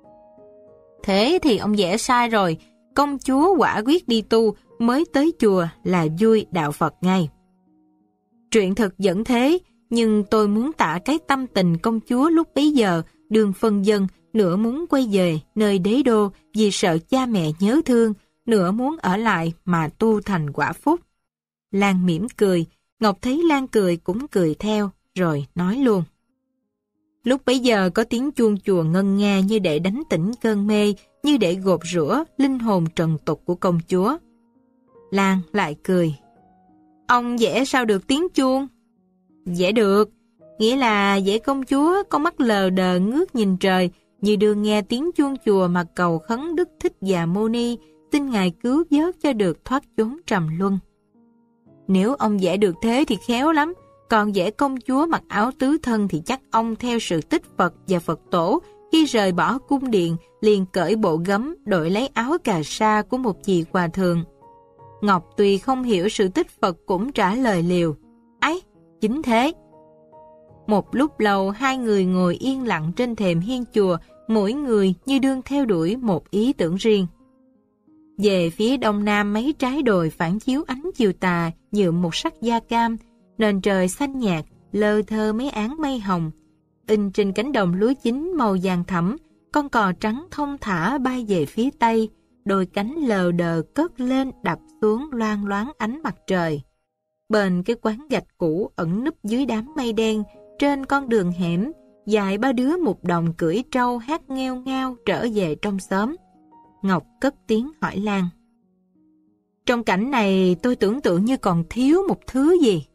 Speaker 3: Thế thì ông vẽ sai rồi, công chúa quả quyết đi tu, mới tới chùa là vui đạo Phật ngay. Truyện thực vẫn thế, nhưng tôi muốn tả cái tâm tình công chúa lúc bấy giờ, đường phân dân, nửa muốn quay về nơi đế đô vì sợ cha mẹ nhớ thương, nửa muốn ở lại mà tu thành quả phúc. Lan mỉm cười, Ngọc thấy Lan cười cũng cười theo, rồi nói luôn. Lúc bấy giờ có tiếng chuông chùa ngân nga như để đánh tỉnh cơn mê, như để gột rửa linh hồn trần tục của công chúa. Lan lại cười. Ông vẽ sao được tiếng chuông? Vẽ được, nghĩa là vẽ công chúa con mắt lờ đờ ngước nhìn trời, như đưa nghe tiếng chuông chùa mà cầu khấn Đức Thích Già Mâu Ni, xin Ngài cứu vớt cho được thoát chốn trầm luân. Nếu ông vẽ được thế thì khéo lắm, còn vẽ công chúa mặc áo tứ thân thì chắc ông theo sự tích Phật và Phật tổ, khi rời bỏ cung điện liền cởi bộ gấm đội lấy áo cà sa của một vị hòa thượng. Ngọc tuy không hiểu sự tích Phật cũng trả lời liều. Ấy, chính thế. Một lúc lâu hai người ngồi yên lặng trên thềm hiên chùa, mỗi người như đương theo đuổi một ý tưởng riêng. Về phía đông nam mấy trái đồi phản chiếu ánh chiều tà nhuộm một sắc da cam, nền trời xanh nhạt, lơ thơ mấy áng mây hồng. In trên cánh đồng lúa chín màu vàng thẫm, con cò trắng thong thả bay về phía tây, đôi cánh lờ đờ cất lên đập xuống loang loáng ánh mặt trời. Bên cái quán gạch cũ ẩn núp dưới đám mây đen, trên con đường hẻm, dạy ba đứa một đồng cưỡi trâu hát nghêu ngao trở về trong xóm. Ngọc cất tiếng hỏi Lan. Trong cảnh này tôi tưởng tượng như còn thiếu một thứ gì.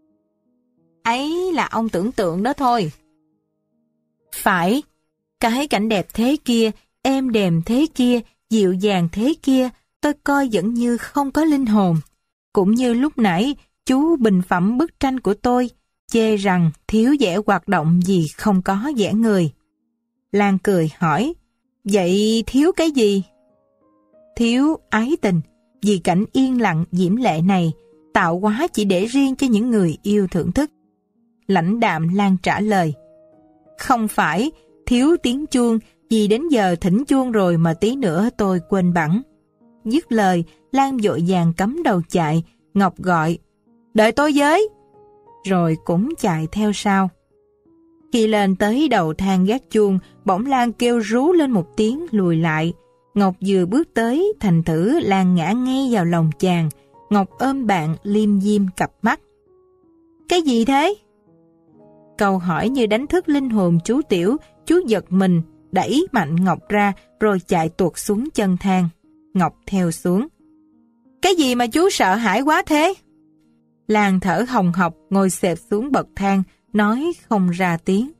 Speaker 3: Ấy là ông tưởng tượng đó thôi. Phải, cái cảnh đẹp thế kia, êm đềm thế kia, dịu dàng thế kia, tôi coi vẫn như không có linh hồn. Cũng như lúc nãy, chú bình phẩm bức tranh của tôi, chê rằng thiếu vẻ hoạt động vì không có vẻ người. Lan cười hỏi, vậy thiếu cái gì? Thiếu ái tình, vì cảnh yên lặng diễm lệ này, tạo hóa chỉ để riêng cho những người yêu thưởng thức. Lãnh đạm Lan trả lời, không phải, thiếu tiếng chuông, vì đến giờ thỉnh chuông rồi mà tí nữa tôi quên bẵng. Dứt lời, Lan vội vàng cắm đầu chạy, Ngọc gọi, đợi tôi với, rồi cũng chạy theo sau. Khi lên tới đầu thang gác chuông, bỗng Lan kêu rú lên một tiếng lùi lại. Ngọc vừa bước tới, thành thử Lan ngã ngay vào lòng chàng. Ngọc ôm bạn liêm diêm cặp mắt. Cái gì thế? Câu hỏi như đánh thức linh hồn chú Tiểu. Chú giật mình, đẩy mạnh Ngọc ra rồi chạy tuột xuống chân thang. Ngọc theo xuống. Cái gì mà chú sợ hãi quá thế? Lan thở hồng hộc ngồi xẹp xuống bậc thang, nói không ra tiếng.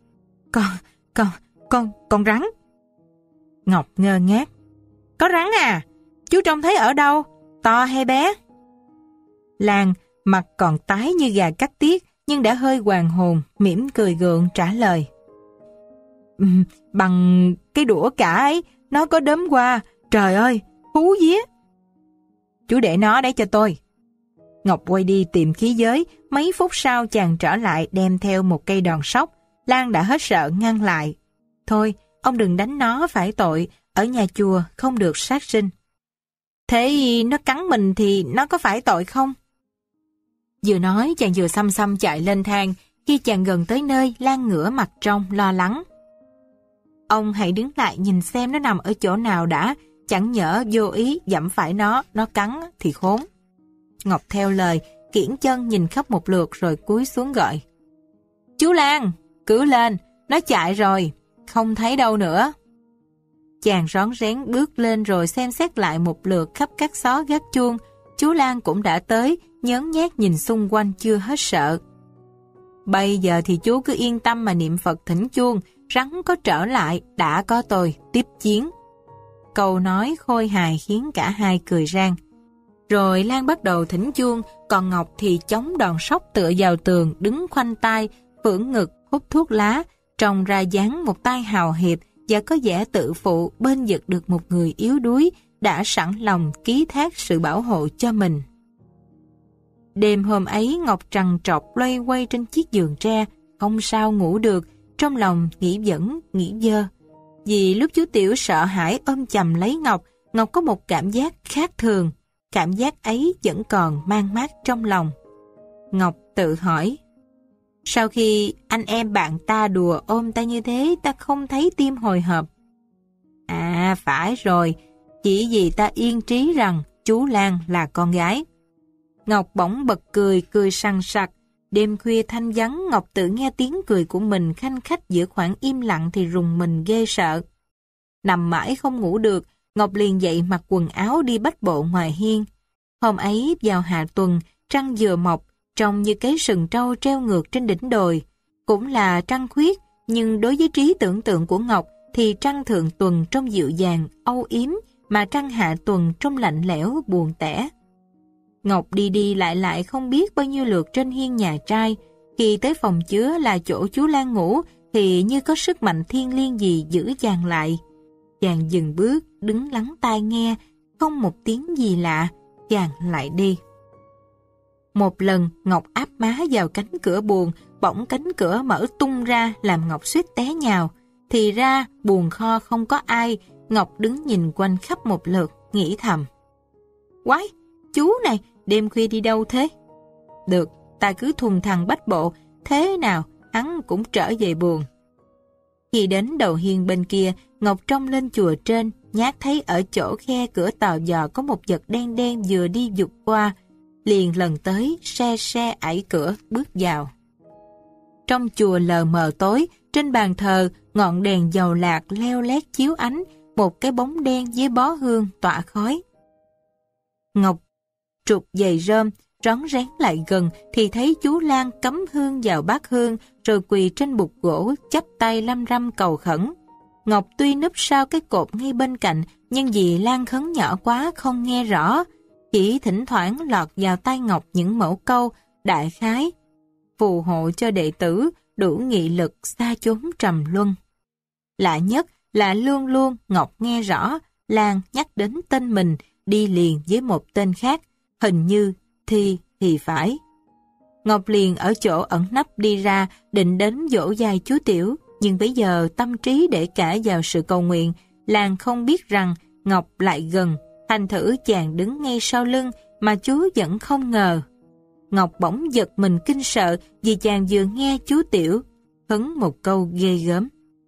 Speaker 3: Con rắn. Ngọc ngơ ngác. Có rắn à? Chú trông thấy ở đâu? To hay bé? Lan mặt còn tái như gà cắt tiết, nhưng đã hơi hoàn hồn, mỉm cười gượng trả lời. Bằng cái đũa cả ấy, nó có đốm qua. Trời ơi, hú vía. Chú để nó đấy cho tôi. Ngọc quay đi tìm khí giới. Mấy phút sau chàng trở lại đem theo một cây đòn sóc. Lan đã hết sợ ngăn lại. Thôi, ông đừng đánh nó phải tội. Ở nhà chùa không được sát sinh. Thế nó cắn mình thì nó có phải tội không? Vừa nói chàng vừa xăm xăm chạy lên thang. Khi chàng gần tới nơi, Lan ngửa mặt trong lo lắng. Ông hãy đứng lại nhìn xem nó nằm ở chỗ nào đã. Chẳng nhỡ vô ý dẫm phải nó cắn thì khốn. Ngọc theo lời, kiễng chân nhìn khắp một lượt rồi cúi xuống gọi. Chú Lan, cứ lên, nó chạy rồi, không thấy đâu nữa. Chàng rón rén bước lên rồi xem xét lại một lượt khắp các xó gác chuông. Chú Lan cũng đã tới, nhớn nhác nhìn xung quanh chưa hết sợ. Bây giờ thì chú cứ yên tâm mà niệm Phật thỉnh chuông, rắn có trở lại, đã có tôi tiếp chiến. Câu nói khôi hài khiến cả hai cười rang. Rồi Lan bắt đầu thỉnh chuông, còn Ngọc thì chống đòn sóc tựa vào tường, đứng khoanh tay, phưởng ngực, hút thuốc lá, trông ra dáng một tay hào hiệp và có vẻ tự phụ bên vực được một người yếu đuối, đã sẵn lòng ký thác sự bảo hộ cho mình. Đêm hôm ấy Ngọc trằn trọc loay quay trên chiếc giường tre, không sao ngủ được, trong lòng nghĩ vẫn nghĩ dơ. Vì lúc chú Tiểu sợ hãi ôm chầm lấy Ngọc, Ngọc có một cảm giác khác thường. Cảm giác ấy vẫn còn mang mát trong lòng. Ngọc tự hỏi, sau khi anh em bạn ta đùa ôm ta như thế, ta không thấy tim hồi hộp. À phải rồi, chỉ vì ta yên trí rằng chú Lan là con gái. Ngọc bỗng bật cười, cười sằng sặc. Đêm khuya thanh vắng, Ngọc tự nghe tiếng cười của mình khanh khách giữa khoảng im lặng thì rùng mình ghê sợ. Nằm mãi không ngủ được, Ngọc liền dậy mặc quần áo đi bách bộ ngoài hiên. Hôm ấy vào hạ tuần, trăng vừa mọc, trông như cái sừng trâu treo ngược trên đỉnh đồi. Cũng là trăng khuyết, nhưng đối với trí tưởng tượng của Ngọc thì trăng thượng tuần trông dịu dàng, âu yếm, mà trăng hạ tuần trông lạnh lẽo, buồn tẻ. Ngọc đi đi lại không biết bao nhiêu lượt trên hiên nhà trai. Khi tới phòng chứa là chỗ chú Lan ngủ thì như có sức mạnh thiên liêng gì giữ chàng lại. Chàng dừng bước, đứng lắng tai nghe, không một tiếng gì lạ, chàng lại đi. Một lần Ngọc áp má vào cánh cửa buồng, bỗng cánh cửa mở tung ra làm Ngọc suýt té nhào. Thì ra buồng kho không có ai, Ngọc đứng nhìn quanh khắp một lượt, nghĩ thầm. Quái, chú này, đêm khuya đi đâu thế? Được, ta cứ thùng thằng bách bộ, thế nào hắn cũng trở về buồng. Khi đến đầu hiên bên kia, Ngọc trông lên chùa trên, nhát thấy ở chỗ khe cửa tò vò có một vật đen đen vừa đi vụt qua, liền lần tới se ải cửa bước vào. Trong chùa lờ mờ tối, trên bàn thờ ngọn đèn dầu lạc leo lét chiếu ánh, một cái bóng đen với bó hương tỏa khói. Ngọc trục giày rơm, rón rén lại gần thì thấy chú Lan cắm hương vào bát hương rồi quỳ trên bục gỗ chắp tay lăm răm cầu khẩn. Ngọc tuy núp sau cái cột ngay bên cạnh, nhưng vì Lan khấn nhỏ quá không nghe rõ, chỉ thỉnh thoảng lọt vào tai Ngọc những mẫu câu đại khái: phù hộ cho đệ tử đủ nghị lực xa chốn trầm luân. Lạ nhất là luôn luôn Ngọc nghe rõ Lan nhắc đến tên mình đi liền với một tên khác, hình như Thi thì phải. Ngọc liền ở chỗ ẩn nấp đi ra định đến dỗ dài chú Tiểu, nhưng bây giờ tâm trí để cả vào sự cầu nguyện. Lan không biết rằng Ngọc lại gần, thành thử chàng đứng ngay sau lưng mà chú vẫn không ngờ. Ngọc bỗng giật mình kinh sợ vì chàng vừa nghe chú Tiểu hứng một câu ghê gớm.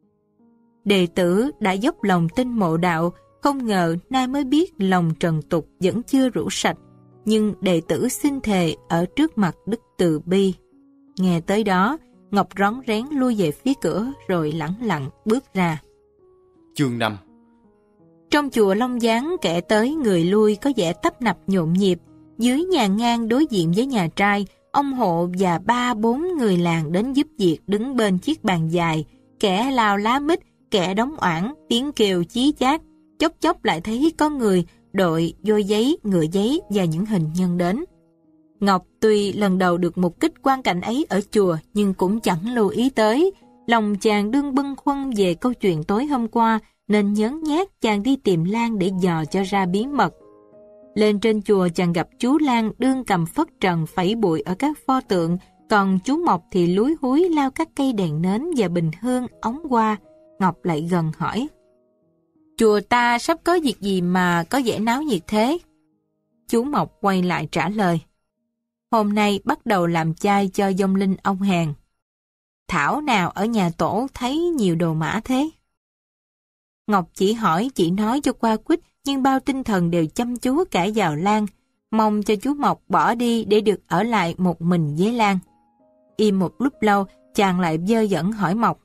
Speaker 3: Đệ tử đã dốc lòng tin mộ đạo, không ngờ nay mới biết lòng trần tục vẫn chưa rũ sạch, nhưng đệ tử xin thề ở trước mặt Đức Từ Bi. Nghe tới đó, Ngọc rón rén lui về phía cửa rồi lẳng lặng bước ra.
Speaker 2: Chương 5.
Speaker 3: Trong chùa Long Gián, kẻ tới người lui có vẻ tấp nập nhộn nhịp. Dưới nhà ngang đối diện với nhà trai, ông hộ và 3-4 người làng đến giúp việc đứng bên chiếc bàn dài, kẻ lao lá mít, kẻ đóng oảng, tiếng kêu chí chát. Chốc chốc lại thấy có người đội vôi giấy, ngựa giấy và những hình nhân đến. Ngọc tuy lần đầu được mục kích quan cảnh ấy ở chùa nhưng cũng chẳng lưu ý tới. Lòng chàng đương bâng khuâng về câu chuyện tối hôm qua nên nhớn nhác chàng đi tìm Lan để dò cho ra bí mật. Lên trên chùa chàng gặp chú Lan đương cầm phất trần phẩy bụi ở các pho tượng, còn chú Mộc thì lúi húi lao các cây đèn nến và bình hương ống hoa. Ngọc lại gần hỏi: "Chùa ta sắp có việc gì mà có vẻ náo nhiệt thế?" Chú Mộc quay lại trả lời: "Hôm nay bắt đầu làm chay cho vong linh ông Hàn. Thảo nào ở nhà tổ thấy nhiều đồ mã thế?" Ngọc chỉ hỏi chỉ nói cho qua quýt, nhưng bao tinh thần đều chăm chú cả vào Lan, mong cho chú Mộc bỏ đi để được ở lại một mình với Lan. Im một lúc lâu, chàng lại vơ vẩn hỏi Mộc: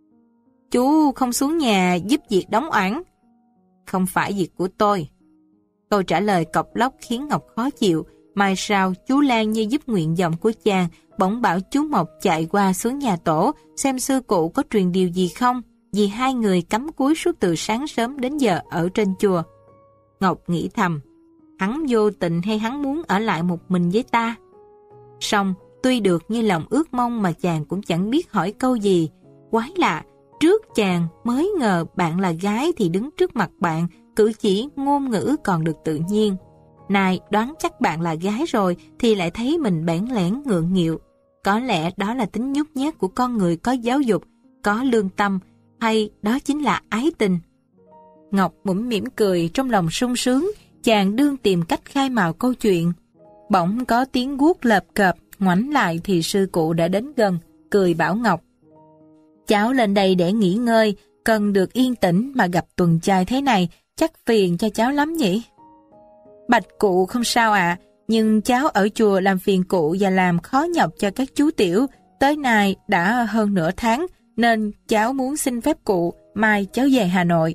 Speaker 3: "Chú không xuống nhà giúp việc đóng oảng?" "Không phải việc của tôi." Câu trả lời cộc lốc khiến Ngọc khó chịu. Mai sau, chú Lan như giúp nguyện vọng của chàng, bỗng bảo chú Mộc chạy qua xuống nhà tổ xem sư cụ có truyền điều gì không, vì hai người cắm cúi suốt từ sáng sớm đến giờ ở trên chùa. Ngọc nghĩ thầm, hắn vô tình hay hắn muốn ở lại một mình với ta? Song tuy được như lòng ước mong mà chàng cũng chẳng biết hỏi câu gì. Quái lạ, trước chàng mới ngờ bạn là gái thì đứng trước mặt bạn, cử chỉ ngôn ngữ còn được tự nhiên. Nay đoán chắc bạn là gái rồi thì lại thấy mình bẽn lẽn ngượng nghịu. Có lẽ đó là tính nhút nhát của con người có giáo dục, có lương tâm, hay đó chính là ái tình. Ngọc mũm mỉm cười, trong lòng sung sướng, chàng đương tìm cách khai mào câu chuyện. Bỗng có tiếng guốc lợp cợp, ngoảnh lại thì sư cụ đã đến gần, cười bảo Ngọc: "Cháu lên đây để nghỉ ngơi, cần được yên tĩnh mà gặp tuần trai thế này, chắc phiền cho cháu lắm nhỉ?" "Bạch cụ không sao ạ, nhưng cháu ở chùa làm phiền cụ và làm khó nhọc cho các chú tiểu, tới nay đã hơn nửa tháng, nên cháu muốn xin phép cụ, mai cháu về Hà Nội."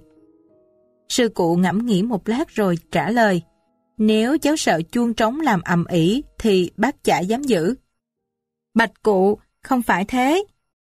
Speaker 3: Sư cụ ngẫm nghĩ một lát rồi trả lời: "Nếu cháu sợ chuông trống làm ầm ĩ thì bác chả dám giữ." "Bạch cụ, không phải thế.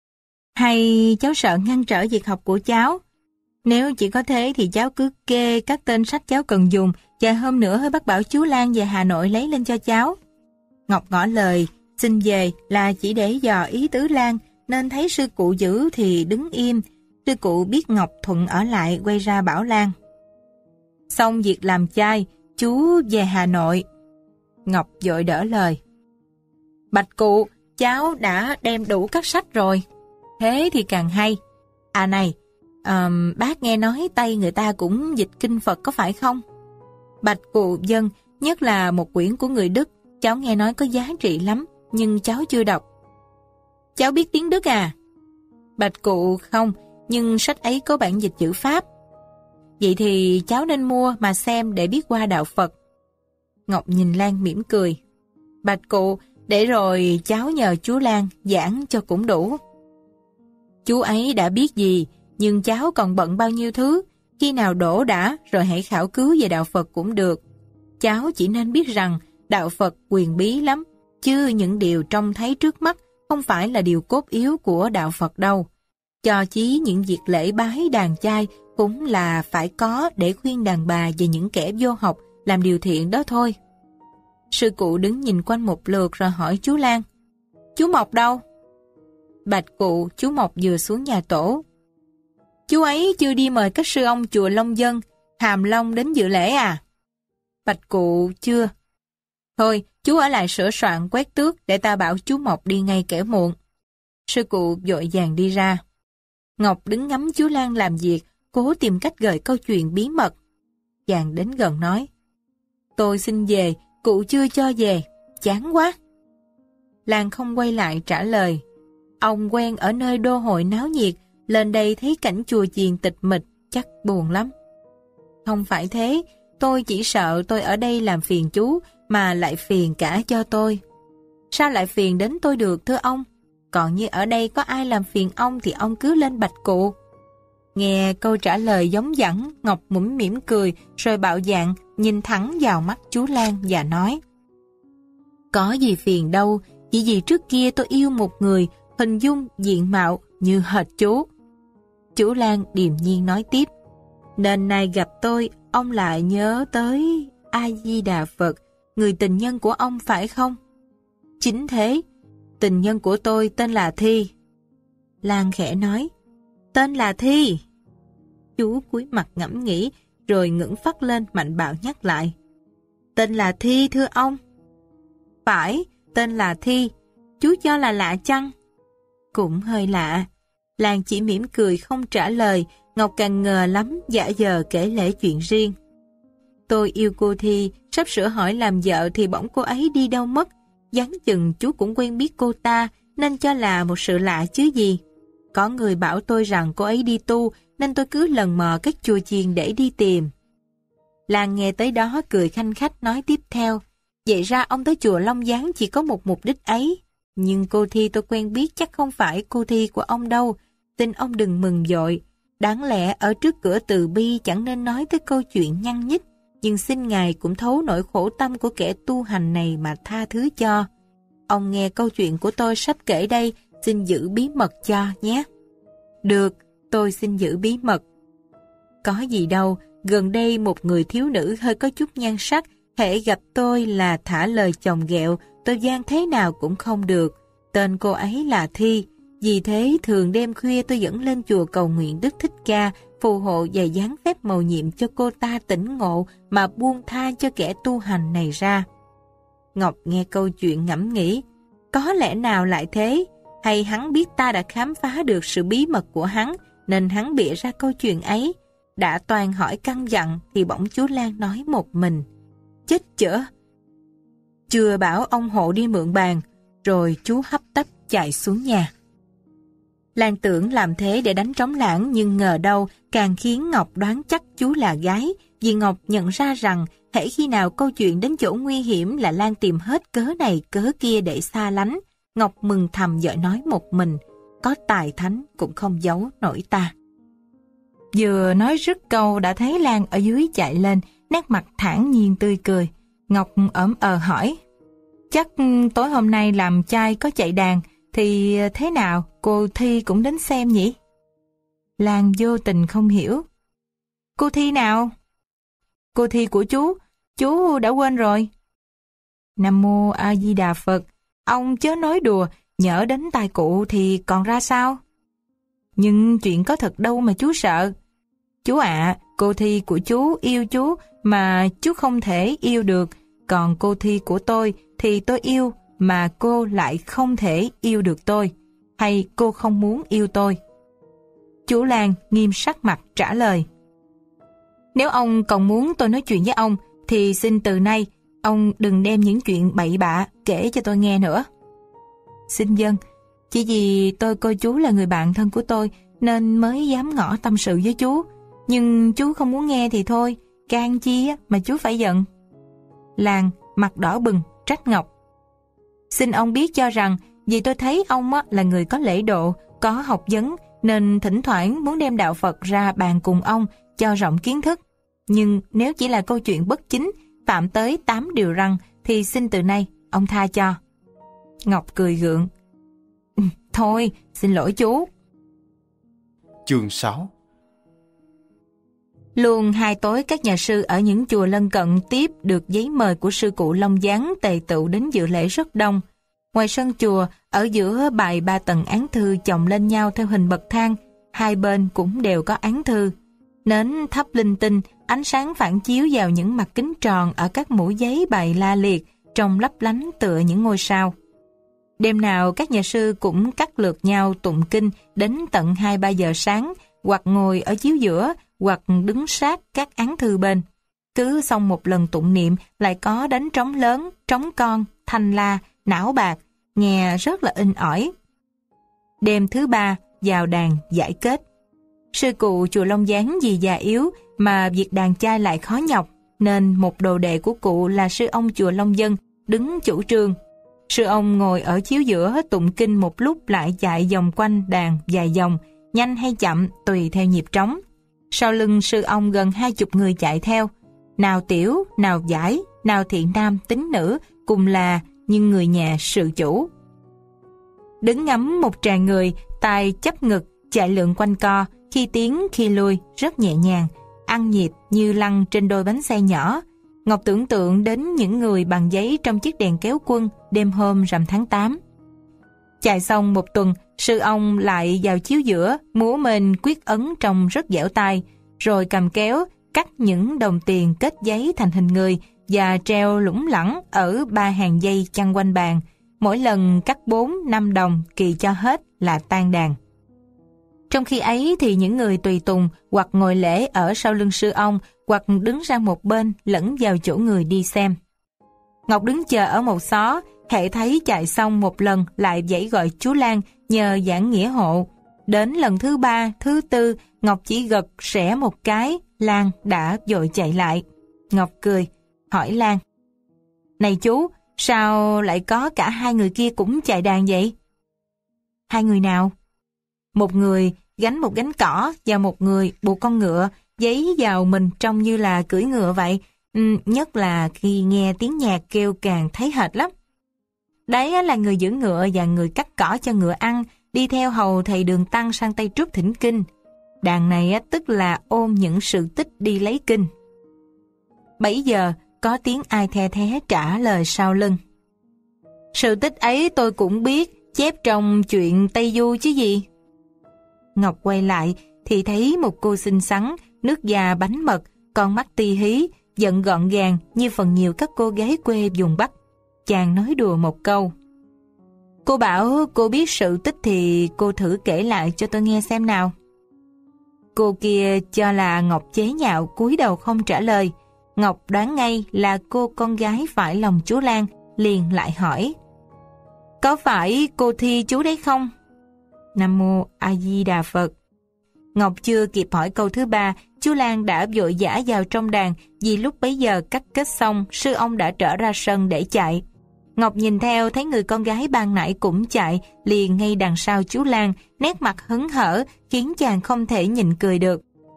Speaker 3: Hay cháu sợ ngăn trở việc học của cháu? Nếu chỉ có thế thì cháu cứ kê các tên sách cháu cần dùng, vài hôm nữa hơi bác bảo chú Lan về Hà Nội lấy lên cho cháu." Ngọc ngỏ lời xin về là chỉ để dò ý tứ Lan, nên thấy sư cụ giữ thì đứng im. Sư cụ biết Ngọc thuận ở lại, quay ra bảo Lan: "Xong việc làm chay, chú về Hà Nội." Ngọc vội đỡ lời: "Bạch cụ, cháu đã đem đủ các sách rồi." "Thế thì càng hay. À này, bác nghe nói Tây người ta cũng dịch kinh Phật có phải không?" "Bạch cụ vâng, nhất là một quyển của người Đức, cháu nghe nói có giá trị lắm, nhưng cháu chưa đọc." "Cháu biết tiếng Đức à?" "Bạch cụ không, nhưng sách ấy có bản dịch chữ Pháp." "Vậy thì cháu nên mua mà xem để biết qua đạo Phật." Ngọc nhìn Lan mỉm cười: "Bạch cụ, để rồi cháu nhờ chú Lan giảng cho cũng đủ." "Chú ấy đã biết gì, nhưng cháu còn bận bao nhiêu thứ, khi nào đổ đã rồi hãy khảo cứu về đạo Phật cũng được. Cháu chỉ nên biết rằng đạo Phật quyền bí lắm, chứ những điều trông thấy trước mắt không phải là điều cốt yếu của đạo Phật đâu. Cho chí những việc lễ bái đàn chay cũng là phải có để khuyên đàn bà về những kẻ vô học làm điều thiện đó thôi." Sư cụ đứng nhìn quanh một lượt rồi hỏi chú Lan: "Chú Mộc đâu?" "Bạch cụ, chú Mộc vừa xuống nhà tổ." Chú ấy chưa đi mời các sư ông chùa Long Dân, Hàm Long đến dự lễ à? Bạch Cụ chưa. Thôi, chú ở lại sửa soạn quét tước để ta bảo chú Mộc đi ngay kẻo muộn. Sư cụ vội vàng đi ra. Ngọc đứng ngắm chú Lan làm việc, cố tìm cách gợi câu chuyện bí mật. Chàng đến gần nói, tôi xin về, cụ chưa cho về, chán quá. Lan không quay lại trả lời. Ông quen ở nơi đô hội náo nhiệt, lên đây thấy cảnh chùa chiền tịch mịch, chắc buồn lắm. Không phải thế, tôi chỉ sợ tôi ở đây làm phiền chú, mà lại phiền cả cho tôi. Sao lại phiền đến tôi được thưa ông? Còn như ở đây có ai làm phiền ông thì ông cứ lên Bạch Cụ. Nghe câu trả lời giống dẳng, Ngọc mũm mỉm cười, rồi bạo dạn nhìn thẳng vào mắt chú Lan và nói, có gì phiền đâu, chỉ vì trước kia tôi yêu một người, hình dung diện mạo như hệt chú. Chú Lan điềm nhiên nói tiếp, nên nay gặp tôi, ông lại nhớ tới A-di-đà Phật, người tình nhân của ông phải không? Chính thế, tình nhân của tôi tên là Thi. Lan khẽ nói, tên là Thi. Chú cúi mặt ngẫm nghĩ, rồi ngẩng phát lên mạnh bạo nhắc lại, tên là Thi thưa ông. Phải, tên là Thi, chú cho là lạ chăng? Cũng hơi lạ. Lan chỉ mỉm cười không trả lời. Ngọc càng ngờ lắm, giả vờ kể lể chuyện riêng. Tôi yêu cô Thi, sắp sửa hỏi làm vợ thì bỗng cô ấy đi đâu mất. Đoán chừng chú cũng quen biết cô ta, nên cho là một sự lạ chứ gì. Có người bảo tôi rằng cô ấy đi tu, nên tôi cứ lần mò các chùa chiền để đi tìm. Lan nghe tới đó cười khanh khách nói tiếp theo, vậy ra ông tới chùa Long Gián chỉ có một mục đích ấy. Nhưng cô Thi tôi quen biết chắc không phải cô Thi của ông đâu, xin ông đừng mừng vội. Đáng lẽ ở trước cửa từ bi chẳng nên nói tới câu chuyện nhăn nhích, nhưng xin Ngài cũng thấu nỗi khổ tâm của kẻ tu hành này mà tha thứ cho. Ông nghe câu chuyện của tôi sắp kể đây, xin giữ bí mật cho nhé. Được, tôi xin giữ bí mật. Có gì đâu, gần đây một người thiếu nữ hơi có chút nhan sắc, hễ gặp tôi là thả lời chồng ghẹo, tôi gian thế nào cũng không được. Tên cô ấy là Thi, vì thế thường đêm khuya tôi dẫn lên chùa cầu nguyện Đức Thích Ca, phù hộ và giáng phép mầu nhiệm cho cô ta tỉnh ngộ mà buông tha cho kẻ tu hành này ra. Ngọc nghe câu chuyện ngẫm nghĩ, có lẽ nào lại thế? Hay hắn biết ta đã khám phá được sự bí mật của hắn, nên hắn bịa ra câu chuyện ấy? Đã toàn hỏi căn dặn thì bỗng chú Lan nói một mình, chết chở. Chưa bảo ông hộ đi mượn bàn, rồi chú hấp tấp chạy xuống nhà. Lan tưởng làm thế để đánh trống lãng, nhưng ngờ đâu càng khiến Ngọc đoán chắc chú là gái, vì Ngọc nhận ra rằng hễ khi nào câu chuyện đến chỗ nguy hiểm là Lan tìm hết cớ này cớ kia để xa lánh. Ngọc mừng thầm vợ nói một mình, có tài thánh cũng không giấu nổi ta. Vừa nói dứt câu đã thấy Lan ở dưới chạy lên, nét mặt thản nhiên tươi cười. Ngọc ỡm hỏi, chắc tối hôm nay làm trai có chạy đàn, thì thế nào cô Thi cũng đến xem nhỉ? Lan vô tình không hiểu. Cô Thi nào? Cô Thi của chú đã quên rồi. Nam mô A Di Đà Phật, ông chớ nói đùa, nhỡ đến tai cụ thì còn ra sao? Nhưng chuyện có thật đâu mà chú sợ. Chú ạ, cô Thi của chú yêu chú mà chú không thể yêu được, còn cô Thi của tôi thì tôi yêu mà cô lại không thể yêu được tôi, hay cô không muốn yêu tôi? Chú Lan nghiêm sắc mặt trả lời, nếu ông còn muốn tôi nói chuyện với ông thì xin từ nay ông đừng đem những chuyện bậy bạ kể cho tôi nghe nữa. Xin vâng, chỉ vì tôi coi chú là người bạn thân của tôi nên mới dám ngỏ tâm sự với chú, nhưng chú không muốn nghe thì thôi, can chi mà chú phải giận. Lan mặt đỏ bừng trách Ngọc, xin ông biết cho rằng vì tôi thấy ông là người có lễ độ, có học vấn, nên thỉnh thoảng muốn đem đạo Phật ra bàn cùng ông cho rộng kiến thức. Nhưng nếu chỉ là câu chuyện bất chính, phạm tới 8 điều răn, thì xin từ nay ông tha cho. Ngọc cười gượng, thôi xin lỗi chú.
Speaker 2: Chương 6.
Speaker 3: Luôn 2 tối các nhà sư ở những chùa lân cận tiếp được giấy mời của sư cụ Long Gián tề tựu đến dự lễ rất đông. Ngoài sân chùa, ở giữa bày 3 tầng án thư chồng lên nhau theo hình bậc thang, hai bên cũng đều có án thư. Nến thắp linh tinh, ánh sáng phản chiếu vào những mặt kính tròn ở các mũi giấy bày la liệt, trông lấp lánh tựa những ngôi sao. Đêm nào các nhà sư cũng cắt lượt nhau tụng kinh đến tận 2-3 giờ sáng, hoặc ngồi ở chiếu giữa, hoặc đứng sát các án thư bên. Cứ xong một lần tụng niệm lại có đánh trống lớn, trống con, thanh la, não bạc, nghe rất là inh ỏi. Đêm thứ 3, vào đàn giải kết. Sư cụ chùa Long Gián vì già yếu mà việc đàn chai lại khó nhọc, nên một đồ đệ của cụ là sư ông chùa Long Dân đứng chủ trương. Sư ông ngồi ở chiếu giữa tụng kinh một lúc lại chạy vòng quanh đàn vài vòng, nhanh hay chậm tùy theo nhịp trống. Sau lưng sư ông gần 20 người chạy theo, nào tiểu, nào giải, nào thiện nam tín nữ, cùng là nhưng người nhà sự chủ. Đứng ngắm một tràng người, tay chấp ngực, chạy lượn quanh co, khi tiến khi lui, rất nhẹ nhàng, ăn nhịp như lăn trên đôi bánh xe nhỏ. Ngọc tưởng tượng đến những người bằng giấy trong chiếc đèn kéo quân đêm hôm rằm tháng 8. Chạy xong một tuần, sư ông lại vào chiếu giữa, múa mền quyết ấn trông rất dẻo tai, rồi cầm kéo cắt những đồng tiền kết giấy thành hình người và treo lủng lẳng ở 3 hàng dây chăn quanh bàn. Mỗi lần cắt 4-5 đồng kỳ cho hết là tan đàn. Trong khi ấy thì những người tùy tùng hoặc ngồi lễ ở sau lưng sư ông hoặc đứng sang một bên lẫn vào chỗ người đi xem. Ngọc đứng chờ ở một xó, hễ thấy chạy xong một lần lại vẫy gọi chú Lan nhờ giảng nghĩa hộ. Đến lần thứ 3, thứ 4, Ngọc chỉ gật xẻ một cái, Lan đã vội chạy lại. Ngọc cười, hỏi Lan: "Này chú, sao lại có cả hai người kia cũng chạy đàn vậy?" "Hai người nào?" "Một người gánh một gánh cỏ và một người buộc con ngựa, giấy vào mình trông như là cưỡi ngựa vậy. Nhất là khi nghe tiếng nhạc kêu càng thấy hệt lắm. Đấy là người giữ ngựa và người cắt cỏ cho ngựa ăn, đi theo hầu thầy Đường Tăng sang Tây Trúc thỉnh kinh. Đàn này tức là ôm những sự tích đi lấy kinh." 7 giờ có tiếng ai the thé trả lời sau lưng: "Sự tích ấy tôi cũng biết, chép trong chuyện Tây Du chứ gì." Ngọc quay lại thì thấy một cô xinh xắn, nước da bánh mật, con mắt ti hí, giận gọn gàng như phần nhiều các cô gái quê vùng Bắc. Chàng nói đùa một câu: "Cô bảo cô biết sự tích thì cô thử kể lại cho tôi nghe xem nào." Cô kia cho là Ngọc chế nhạo, cúi đầu không trả lời. Ngọc đoán ngay là cô con gái phải lòng chú Lan, liền lại hỏi: "Có phải cô Thi chú đấy không?" "Nam mô A Di Đà Phật." Ngọc chưa kịp hỏi câu thứ 3, chú Lan đã vội vã vào trong đàn, vì lúc bấy giờ cắt kết xong, sư ông đã trở ra sân để chạy. Ngọc nhìn theo thấy người con gái ban nãy cũng chạy, liền ngay đằng sau chú Lan, nét mặt hớn hở khiến chàng không thể nhịn cười được.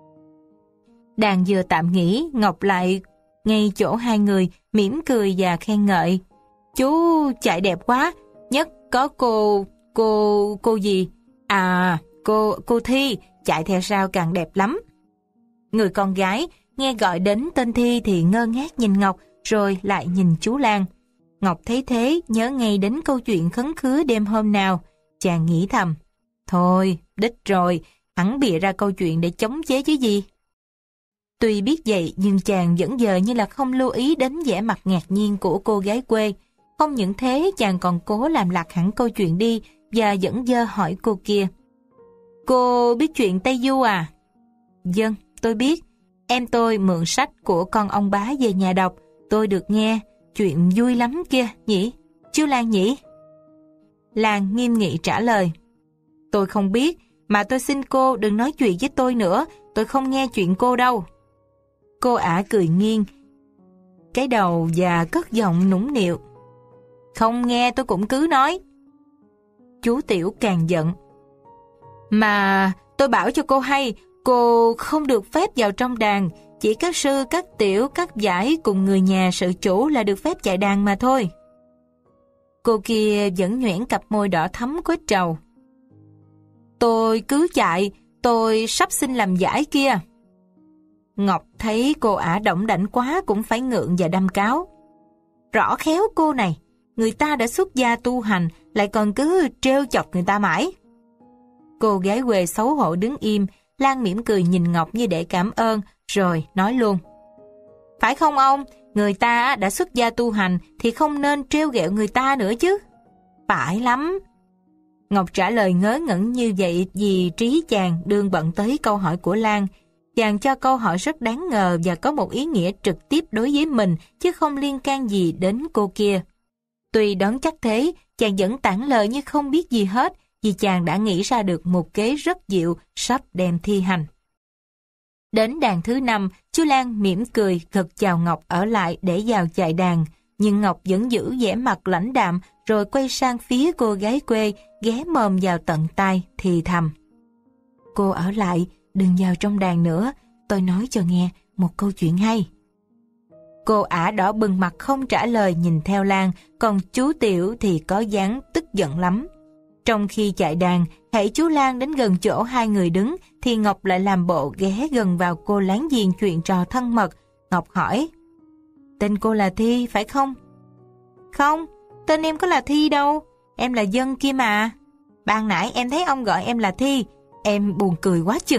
Speaker 3: Đàn vừa tạm nghỉ, Ngọc lại ngay chỗ hai người, mỉm cười và khen ngợi: "Chú chạy đẹp quá, nhất có cô gì? À, cô Thi, chạy theo sau càng đẹp lắm." Người con gái nghe gọi đến tên Thi thì ngơ ngác nhìn Ngọc, rồi lại nhìn chú Lan. Ngọc thấy thế nhớ ngay đến câu chuyện khấn khứa đêm hôm nào. Chàng nghĩ thầm: thôi, đích rồi, hẳn bịa ra câu chuyện để chống chế chứ gì. Tuy biết vậy nhưng chàng vẫn giờ như là không lưu ý đến vẻ mặt ngạc nhiên của cô gái quê. Không những thế, chàng còn cố làm lạc hẳn câu chuyện đi và vẫn dơ hỏi cô kia: "Cô biết chuyện Tây Du à?" "Vâng, tôi biết. Em tôi mượn sách của con ông bá về nhà đọc. Tôi được nghe, chuyện vui lắm kia nhỉ, chú Lan nhỉ?" Lan nghiêm nghị trả lời: "Tôi không biết, mà tôi xin cô đừng nói chuyện với tôi nữa, tôi không nghe chuyện cô đâu." Cô ả cười nghiêng cái đầu và cất giọng nũng nịu: "Không nghe tôi cũng cứ nói." Chú Tiểu càng giận: "Mà tôi bảo cho cô hay, cô không được phép vào trong đàn, chỉ các sư, các tiểu, các giải cùng người nhà sự chủ là được phép chạy đàn mà thôi." Cô kia vẫn nhoẻn cặp môi đỏ thắm quết trầu: "Tôi cứ chạy, tôi sắp xin làm giải kia." Ngọc thấy cô ả đỏng đảnh quá cũng phải ngượng và đâm cáo: "Rõ khéo cô này, người ta đã xuất gia tu hành lại còn cứ trêu chọc người ta mãi." Cô gái quê xấu hổ đứng im, Lan mỉm cười nhìn Ngọc như để cảm ơn, rồi nói luôn. Phải không ông, người ta đã xuất gia tu hành thì không nên trêu ghẹo người ta nữa chứ. Phải lắm. Ngọc trả lời ngớ ngẩn như vậy vì trí chàng đương bận tới câu hỏi của Lan. Chàng cho câu hỏi rất đáng ngờ và có một ý nghĩa trực tiếp đối với mình chứ không liên can gì đến cô kia. Tuy đoán chắc thế, chàng vẫn tản lời như không biết gì hết vì chàng đã nghĩ ra được một kế rất diệu sắp đem thi hành. Đến đàn thứ 5, chú Lan mỉm cười gật chào Ngọc ở lại để vào chạy đàn, nhưng Ngọc vẫn giữ vẻ mặt lãnh đạm rồi quay sang phía cô gái quê, ghé mồm vào tận tai thì thầm. Cô ở lại, đừng vào trong đàn nữa, tôi nói cho nghe một câu chuyện hay. Cô ả đỏ bừng mặt không trả lời nhìn theo Lan, còn chú Tiểu thì có dáng tức giận lắm. Trong khi chạy đàn, hễ chú Lan đến gần chỗ hai người đứng, thì Ngọc lại làm bộ ghé gần vào cô láng giềng chuyện trò thân mật. Ngọc hỏi, tên cô là Thi, phải không? Không, tên em có là Thi đâu, em là Dân kia mà. Ban nãy em thấy ông gọi em là Thi, em buồn cười quá chừng.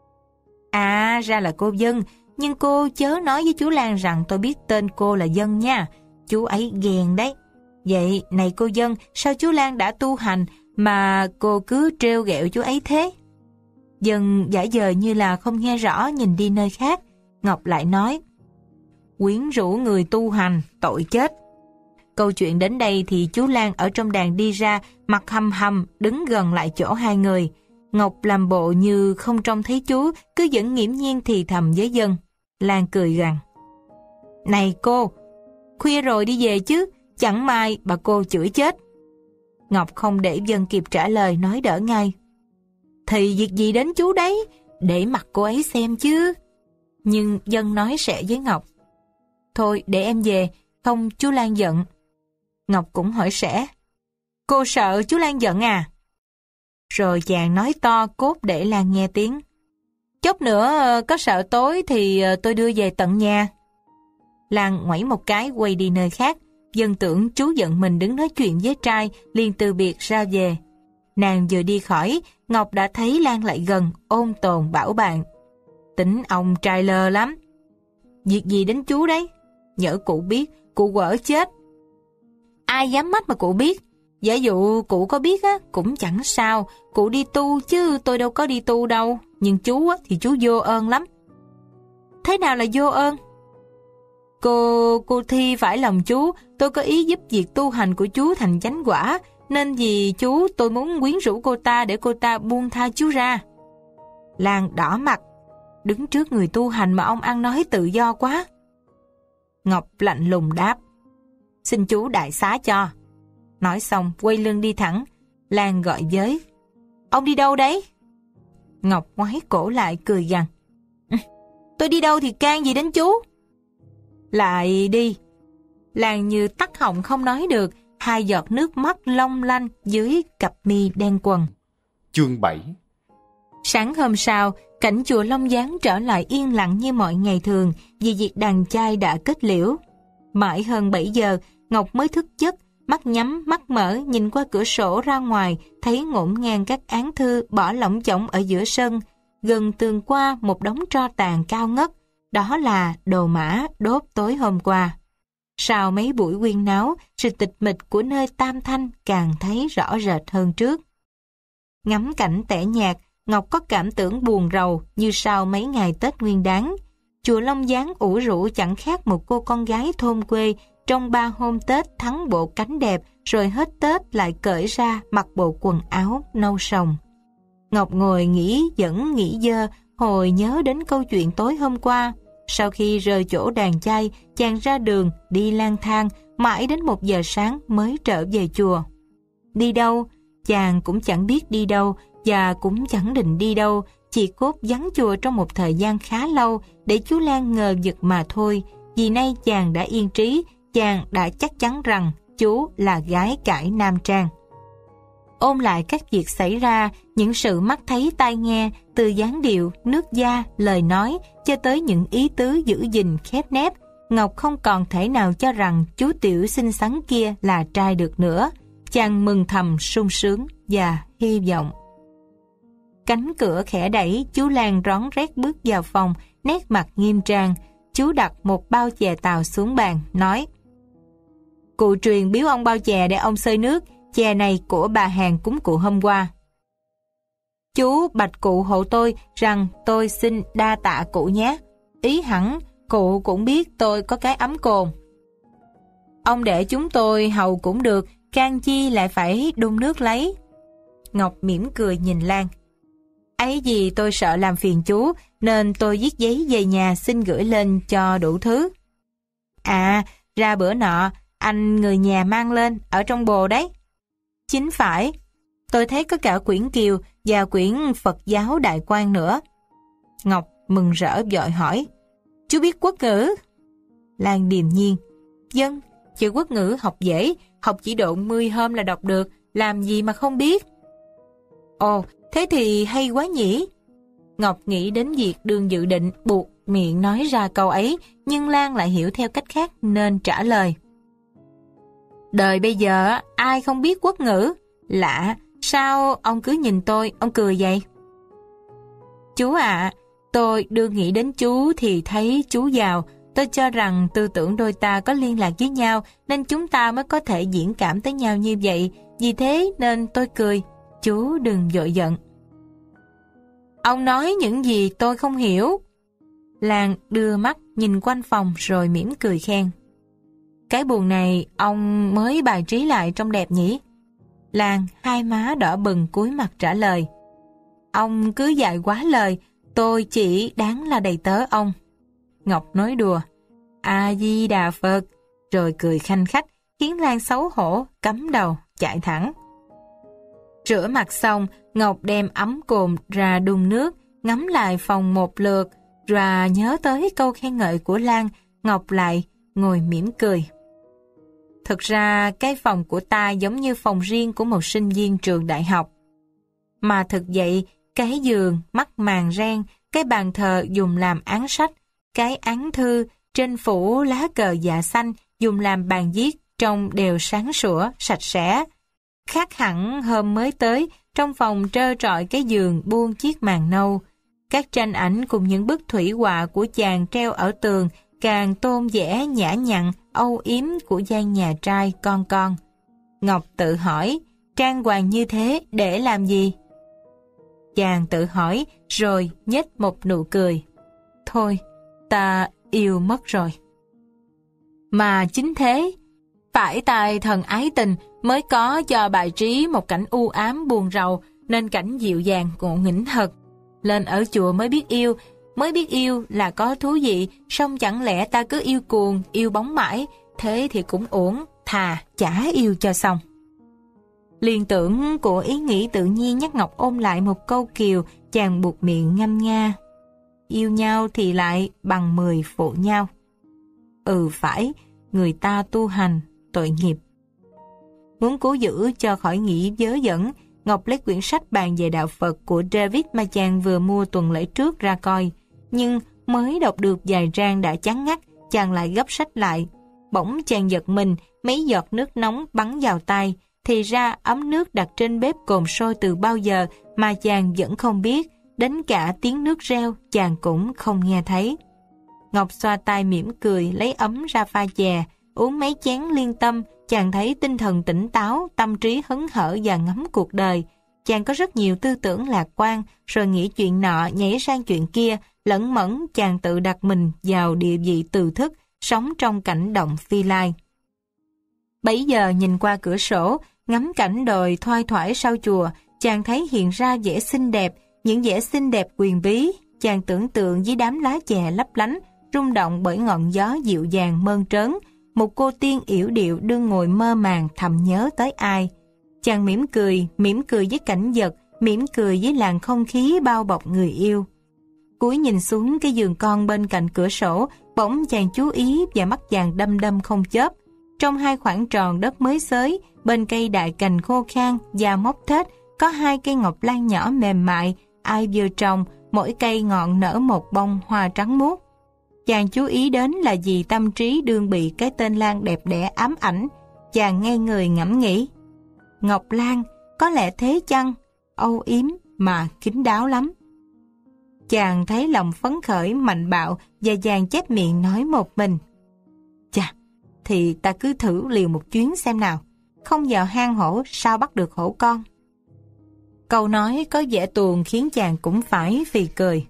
Speaker 3: À, ra là cô Dân, nhưng cô chớ nói với chú Lan rằng tôi biết tên cô là Dân nha, chú ấy ghen đấy. Vậy, này cô Dân, sao chú Lan đã tu hành mà cô cứ trêu ghẹo chú ấy thế? Dân giả vờ như là không nghe rõ nhìn đi nơi khác. Ngọc lại nói, quyến rũ người tu hành, tội chết. Câu chuyện đến đây thì chú Lan ở trong đàn đi ra, mặt hầm hầm, đứng gần lại chỗ hai người. Ngọc làm bộ như không trông thấy chú, cứ vẫn nghiễm nhiên thì thầm với Dân. Lan cười gằn, này cô, khuya rồi đi về chứ, chẳng may bà cô chửi chết. Ngọc không để Dân kịp trả lời nói đỡ ngay. Thì việc gì đến chú đấy, để mặt cô ấy xem chứ. Nhưng Dân nói sẽ với Ngọc, thôi để em về, không chú Lan giận. Ngọc cũng hỏi sẽ, cô sợ chú Lan giận à? Rồi chàng nói to cốt để Lan nghe tiếng, chốc nữa có sợ tối thì tôi đưa về tận nhà. Lan ngoảy một cái quay đi nơi khác. Dân tưởng chú giận mình đứng nói chuyện với trai, liền từ biệt ra về. Nàng vừa đi khỏi, Ngọc đã thấy Lan lại gần, ôn tồn bảo bạn. Tính ông trai lơ lắm. Việc gì đến chú đấy? Nhỡ cụ biết, cụ quở chết. Ai dám mách mà cụ biết? Giả dụ cụ có biết á, cũng chẳng sao, cụ đi tu chứ tôi đâu có đi tu đâu. Nhưng chú á, thì chú vô ơn lắm. Thế nào là vô ơn? Cô Thi phải lòng chú, tôi có ý giúp việc tu hành của chú thành chánh quả, nên vì chú tôi muốn quyến rũ cô ta để cô ta buông tha chú ra. Lan đỏ mặt, đứng trước người tu hành mà ông ăn nói tự do quá. Ngọc lạnh lùng đáp, xin chú đại xá cho. Nói xong quay lưng đi thẳng. Lan gọi với, ông đi đâu đấy? Ngọc ngoái cổ lại cười gằn, tôi đi đâu thì can gì đến chú? Lại đi. Lan như tắc họng không nói được, hai giọt nước mắt long lanh dưới cặp mi đen quần.
Speaker 2: Chương 7.
Speaker 3: Sáng hôm sau, cảnh chùa Long Gián trở lại yên lặng như mọi ngày thường vì việc đàn chay đã kết liễu. Mãi hơn 7 giờ, Ngọc mới thức giấc, mắt nhắm mắt mở nhìn qua cửa sổ ra ngoài, thấy ngổn ngang các án thư bỏ lỏng chỏng ở giữa sân, gần tường qua một đống tro tàn cao ngất. Đó là đồ mã đốt tối hôm qua. Sau mấy buổi huyên náo, sự tịch mịch của nơi Tam Thanh càng thấy rõ rệt hơn trước. Ngắm cảnh tẻ nhạt, Ngọc có cảm tưởng buồn rầu như sau mấy ngày Tết Nguyên Đán. Chùa Long Gián ủ rũ chẳng khác một cô con gái thôn quê trong 3 hôm Tết thắng bộ cánh đẹp rồi hết Tết lại cởi ra mặc bộ quần áo nâu sòng. Ngọc ngồi nghĩ dẫn nghĩ dơ, hồi nhớ đến câu chuyện tối hôm qua. Sau khi rời chỗ đàn chay, chàng ra đường, đi lang thang, mãi đến 1 giờ sáng mới trở về chùa. Đi đâu? Chàng cũng chẳng biết đi đâu, và cũng chẳng định đi đâu, chỉ cốt vắng chùa trong một thời gian khá lâu để chú Lan ngờ vực mà thôi. Vì nay chàng đã yên trí, chàng đã chắc chắn rằng chú là gái cải nam trang. Ôn lại các việc xảy ra, những sự mắt thấy tai nghe, từ dáng điệu, nước da, lời nói, cho tới những ý tứ giữ gìn khép nép, Ngọc không còn thể nào cho rằng chú tiểu xinh xắn kia là trai được nữa. Chàng mừng thầm sung sướng và hy vọng. Cánh cửa khẽ đẩy, chú Lan rón rét bước vào phòng, nét mặt nghiêm trang. Chú đặt một bao chè tàu xuống bàn, nói: Cụ truyền biếu ông bao chè để ông xơi nước, chè này của bà hàng cúng cụ hôm qua. Chú bạch cụ hộ tôi rằng tôi xin đa tạ cụ nhé. Ý hẳn cụ cũng biết tôi có cái ấm cồn. Ông để chúng tôi hầu cũng được, can chi lại phải đun nước lấy. Ngọc mỉm cười nhìn Lan. Ấy gì tôi sợ làm phiền chú, nên tôi viết giấy về nhà xin gửi lên cho đủ thứ. À, ra bữa nọ, anh người nhà mang lên, ở trong bồ đấy. Chính phải, tôi thấy có cả quyển Kiều và quyển Phật giáo Đại Quang nữa. Ngọc mừng rỡ vội hỏi: Chú biết quốc ngữ? Lan điềm nhiên: Vâng, chữ quốc ngữ học dễ, học chỉ độ 10 hôm là đọc được, làm gì mà không biết. Ồ, thế thì hay quá nhỉ. Ngọc nghĩ đến việc Đường dự định buộc miệng nói ra câu ấy, nhưng Lan lại hiểu theo cách khác nên trả lời: Đời bây giờ ai không biết quốc ngữ? Lạ, sao ông cứ nhìn tôi, ông cười vậy? Chú ạ, tôi đưa nghĩ đến chú thì thấy chú giàu. Tôi cho rằng tư tưởng đôi ta có liên lạc với nhau, nên chúng ta mới có thể diễn cảm tới nhau như vậy. Vì thế nên tôi cười. Chú đừng vội giận. Ông nói những gì tôi không hiểu. Lan đưa mắt nhìn quanh phòng rồi mỉm cười khen: Cái buồng này ông mới bài trí lại trông đẹp nhỉ? Lan hai má đỏ bừng cúi mặt trả lời: Ông cứ dạy quá lời, tôi chỉ đáng là đầy tớ ông. Ngọc nói đùa: A Di Đà Phật, rồi cười khanh khách, khiến Lan xấu hổ, cắm đầu, chạy thẳng. Rửa mặt xong, Ngọc đem ấm cồn ra đun nước, ngắm lại phòng một lượt, rồi nhớ tới câu khen ngợi của Lan, Ngọc lại ngồi mỉm cười. Thực ra cái phòng của ta giống như phòng riêng của một sinh viên trường đại học. Mà thực vậy, cái giường, mắc màn ren, cái bàn thờ dùng làm án sách, cái án thư trên phủ lá cờ dạ xanh dùng làm bàn viết trông đều sáng sủa, sạch sẽ. Khác hẳn hôm mới tới, trong phòng trơ trọi cái giường buông chiếc màn nâu. Các tranh ảnh cùng những bức thủy họa của chàng treo ở tường càng tôn vẽ nhã nhặn, âu yếm của gian nhà trai con. Ngọc tự hỏi, trang hoàng như thế để làm gì? Chàng tự hỏi rồi nhếch một nụ cười. Thôi, ta yêu mất rồi. Mà chính thế, phải tài thần ái tình mới có cho bài trí một cảnh u ám buồn rầu, nên cảnh dịu dàng ngộ nghĩnh thật. Lên ở chùa mới biết yêu là có thú vị, song chẳng lẽ ta cứ yêu cuồng, yêu bóng mãi, thế thì cũng uổng, thà chả yêu cho xong. Liên tưởng của ý nghĩ tự nhiên nhắc Ngọc ôm lại một câu Kiều, chàng buộc miệng ngâm nga: Yêu nhau thì lại bằng 10 phụ nhau. Phải, người ta tu hành, tội nghiệp. Muốn cố giữ cho khỏi nghĩ vớ vẩn, Ngọc lấy quyển sách bàn về đạo Phật của David mà chàng vừa mua tuần lễ trước ra coi. Nhưng mới đọc được vài trang đã chán ngắt, chàng lại gấp sách lại. Bỗng chàng giật mình, mấy giọt nước nóng bắn vào tay. Thì ra ấm nước đặt trên bếp cồn sôi từ bao giờ mà chàng vẫn không biết, đến cả tiếng nước reo chàng cũng không nghe thấy. Ngọc xoa tay mỉm cười, lấy ấm ra pha chè, uống mấy chén liên tâm, chàng thấy tinh thần tỉnh táo, tâm trí hứng hở và ngắm cuộc đời. Chàng có rất nhiều tư tưởng lạc quan, rồi nghĩ chuyện nọ nhảy sang chuyện kia, lẫn mẫn chàng tự đặt mình vào địa vị từ thức, sống trong cảnh động phi lai. Bấy giờ nhìn qua cửa sổ, ngắm cảnh đồi thoai thoải sau chùa, chàng thấy hiện ra vẻ xinh đẹp, những vẻ xinh đẹp quyền bí. Chàng tưởng tượng với đám lá chè lấp lánh, rung động bởi ngọn gió dịu dàng mơn trớn, một cô tiên yểu điệu đương ngồi mơ màng thầm nhớ tới ai. Chàng mỉm cười với cảnh vật, mỉm cười với làn không khí bao bọc người yêu. Cúi nhìn xuống cái giường con bên cạnh cửa sổ, bỗng chàng chú ý và mắt chàng đăm đăm không chớp. Trong hai khoảng tròn đất mới xới, bên cây đại cành khô khan và móc thết, có hai cây ngọc lan nhỏ mềm mại, ai vừa trồng, mỗi cây ngọn nở một bông hoa trắng muốt. Chàng chú ý đến là vì tâm trí đương bị cái tên Lan đẹp đẽ ám ảnh. Chàng ngây người ngẫm nghĩ. Ngọc Lan, có lẽ thế chăng? Âu yếm, mà kín đáo lắm. Chàng thấy lòng phấn khởi mạnh bạo và chàng chép miệng nói một mình: Chà, thì ta cứ thử liều một chuyến xem nào. Không vào hang hổ sao bắt được hổ con. Câu nói có vẻ tuồng khiến chàng cũng phải phì cười.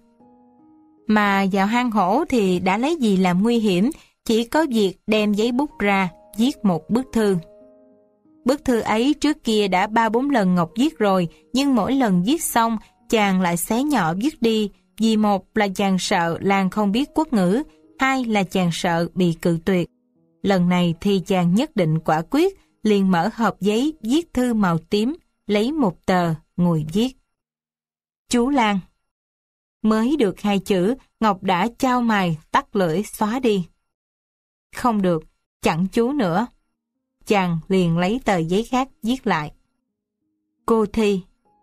Speaker 3: Mà vào hang hổ thì đã lấy gì làm nguy hiểm, chỉ có việc đem giấy bút ra, viết một bức thư. Bức thư ấy trước kia đã 3-4 lần Ngọc viết rồi, nhưng mỗi lần viết xong, chàng lại xé nhỏ viết đi, vì một là chàng sợ Lan không biết quốc ngữ, hai là chàng sợ bị cự tuyệt. Lần này thì chàng nhất định quả quyết, liền mở hộp giấy viết thư màu tím, lấy một tờ, ngồi viết. Chú Lan. Mới được 2 chữ, Ngọc đã chau mày, tắt lưỡi xóa đi. Không được, chẳng chú nữa. Chàng liền lấy tờ giấy khác viết lại. Cô Thi.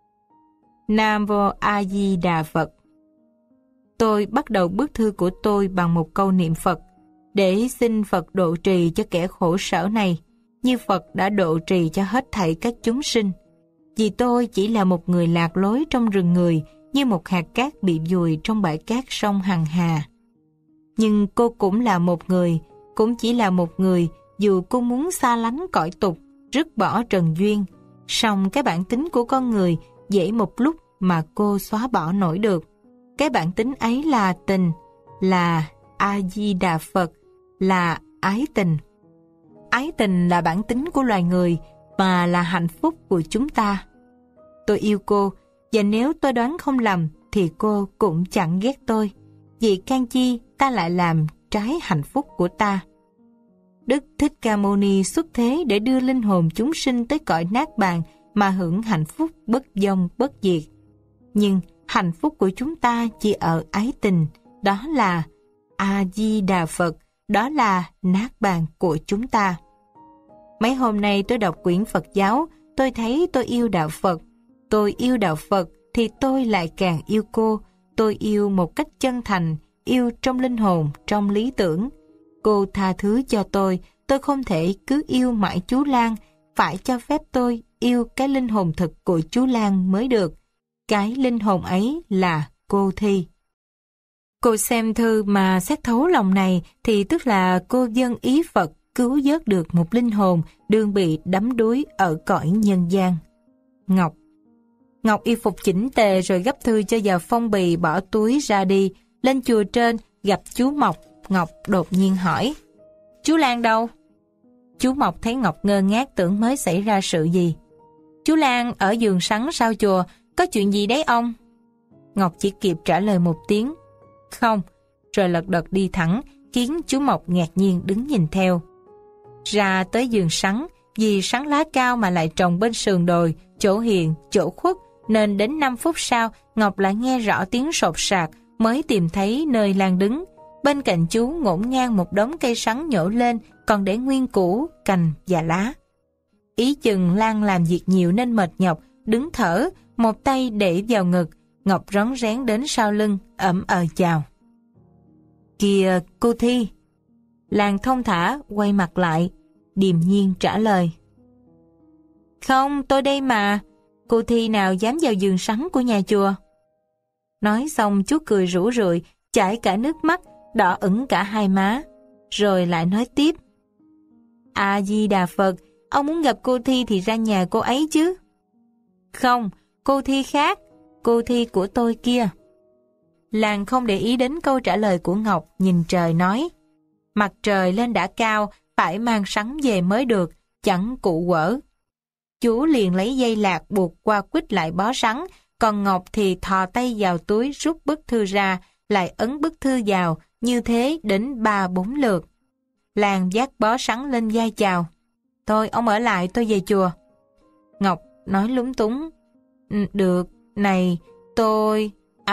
Speaker 3: Nam Mô A Di Đà Phật. Tôi bắt đầu bức thư của tôi bằng một câu niệm Phật, để xin Phật độ trì cho kẻ khổ sở này, như Phật đã độ trì cho hết thảy các chúng sinh. Vì tôi chỉ là một người lạc lối trong rừng người, như một hạt cát bị vùi trong bãi cát sông Hằng Hà. Nhưng cô cũng là một người, cũng chỉ là một người, dù cô muốn xa lánh cõi tục, dứt bỏ trần duyên, song cái bản tính của con người dễ một lúc mà cô xóa bỏ nổi được. Cái bản tính ấy là tình, là A-di-đà Phật, là ái tình. Ái tình là bản tính của loài người, mà là hạnh phúc của chúng ta. Tôi yêu cô, và nếu tôi đoán không lầm, thì cô cũng chẳng ghét tôi. Vì can chi ta lại làm trái hạnh phúc của ta. Đức Thích Ca Mâu Ni xuất thế để đưa linh hồn chúng sinh tới cõi nát bàn mà hưởng hạnh phúc bất vong bất diệt. Nhưng hạnh phúc của chúng ta chỉ ở ái tình, đó là A-di-đà Phật, đó là nát bàn của chúng ta. Mấy hôm nay tôi đọc quyển Phật giáo, tôi thấy tôi yêu đạo Phật. Tôi yêu đạo Phật thì tôi lại càng yêu cô. Tôi yêu một cách chân thành, yêu trong linh hồn, trong lý tưởng. Cô tha thứ cho tôi không thể cứ yêu mãi chú Lan, phải cho phép tôi yêu cái linh hồn thực của chú Lan mới được. Cái linh hồn ấy là cô Thi. Cô xem thư mà xét thấu lòng này thì tức là cô dâng ý Phật cứu vớt được một linh hồn đương bị đắm đuối ở cõi nhân gian. Ngọc y phục chỉnh tề rồi gấp thư cho vào phong bì, bỏ túi ra đi. Lên chùa trên gặp chú Mộc, Ngọc đột nhiên hỏi: Chú Lan đâu? Chú Mộc thấy Ngọc ngơ ngác, tưởng mới xảy ra sự gì. Chú Lan ở giường sắn sau chùa, có chuyện gì đấy ông? Ngọc chỉ kịp trả lời một tiếng không, rồi lật đật đi thẳng, khiến chú Mộc ngạc nhiên đứng nhìn theo. Ra tới giường sắn, vì sắn lá cao mà lại trồng bên sườn đồi, chỗ hiền, chỗ khuất, nên đến 5 phút sau, Ngọc lại nghe rõ tiếng sột sạc, mới tìm thấy nơi Lan đứng. Bên cạnh chú ngổn ngang một đống cây sắn nhổ lên, còn để nguyên củ, cành và lá. Ý chừng Lan làm việc nhiều nên mệt nhọc, đứng thở, một tay để vào ngực. Ngọc rón rén đến sau lưng, ậm chào. Kìa cô Thi. Lan thông thả quay mặt lại, điềm nhiên trả lời. Không, tôi đây mà. Cô Thi nào dám vào giường sắn của nhà chùa. Nói xong chú cười rủ rượi, chảy cả nước mắt, đỏ ửng cả hai má. Rồi lại nói tiếp. A-di-đà Phật, ông muốn gặp cô Thi thì ra nhà cô ấy chứ. Không, cô Thi khác, cô Thi của tôi kia. Lan không để ý đến câu trả lời của Ngọc, nhìn trời nói. Mặt trời lên đã cao, phải mang sắn về mới được, chẳng cụ quở. Chú liền lấy dây lạc buộc qua quýt lại bó sắn, còn Ngọc thì thò tay vào túi rút bức thư ra, lại ấn bức thư vào, như thế đến 3-4 lượt. Lan vác bó sắn lên vai chào. Thôi ông ở lại, tôi về chùa. Ngọc nói lúng túng. Được, này, tôi...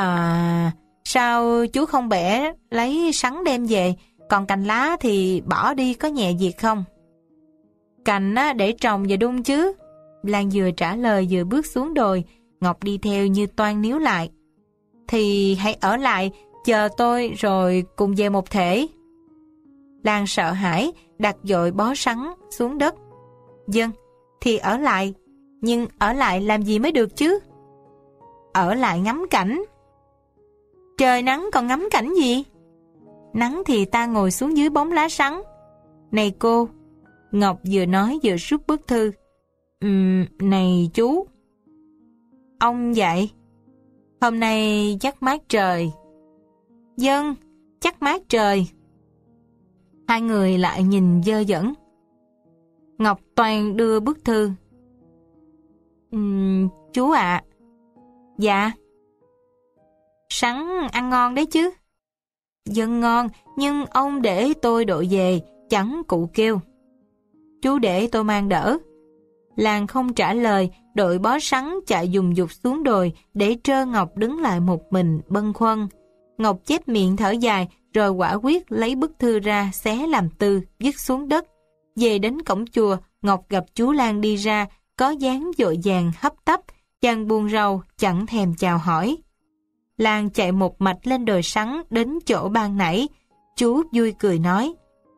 Speaker 3: sao chú không bẻ lấy sắn đem về, còn cành lá thì bỏ đi, có nhẹ việc không? Cành để trồng và đun chứ. Lan vừa trả lời vừa bước xuống đồi. Ngọc đi theo như toan níu lại. Thì hãy ở lại, chờ tôi rồi cùng về một thể. Lan sợ hãi, đặt dội bó sắn xuống đất. Vâng, thì ở lại, nhưng ở lại làm gì mới được chứ? ở lại ngắm cảnh. Trời nắng còn ngắm cảnh gì? Nắng thì ta ngồi xuống dưới bóng lá sắn. Này cô, Ngọc vừa nói vừa rút bức thư. Này chú. Ông dạy. Hôm nay chắc mát trời. Vâng, chắc mát trời. Hai người lại nhìn dơ dẩn. Ngọc Toàn đưa bức thư. Chú ạ. Dạ. Sắn ăn ngon đấy chứ. Dân ngon, nhưng ông để tôi đội về, chẳng cụ kêu. Chú để tôi mang đỡ. Lan không trả lời, đội bó sắn chạy dùng dục xuống đồi để trơ Ngọc đứng lại một mình bâng khuâng. Ngọc chép miệng thở dài, rồi quả quyết lấy bức thư ra xé làm tư, vứt xuống đất. Về đến cổng chùa, Ngọc gặp chú Lan đi ra, có dáng vội vàng hấp tấp, chàng buông rầu, chẳng thèm chào hỏi. Lan chạy một mạch lên đồi sắn đến chỗ ban nãy. Chú vui cười nói: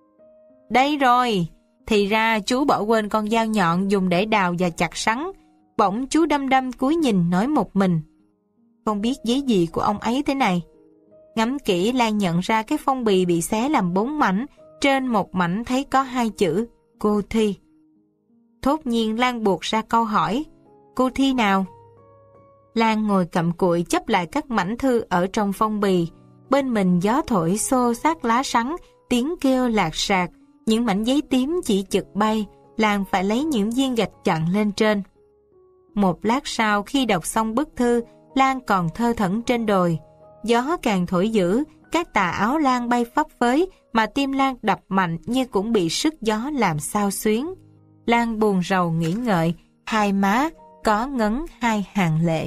Speaker 3: Đây rồi, thì ra chú bỏ quên con dao nhọn dùng để đào và chặt sắn. Bỗng chú đăm đăm cúi nhìn nói một mình: Không biết giấy gì của ông ấy thế này. Ngắm kỹ, Lan nhận ra cái phong bì bị xé làm 4 mảnh, trên một mảnh thấy có 2 chữ Cô Thi. Thốt nhiên Lan buộc ra câu hỏi: Cô Thi nào? Lan ngồi cặm cụi chấp lại các mảnh thư ở trong phong bì. Bên mình gió thổi xô xát lá sắn, tiếng kêu lạc sạc. Những mảnh giấy tím chỉ chực bay. Lan phải lấy những viên gạch chặn lên trên. Một lát sau, khi đọc xong bức thư, Lan còn thơ thẩn trên đồi. Gió càng thổi dữ, các tà áo Lan bay phấp phới, mà tim Lan đập mạnh như cũng bị sức gió làm xao xuyến. Lan buồn rầu nghĩ ngợi, hai má có ngấn 2 hàng lệ.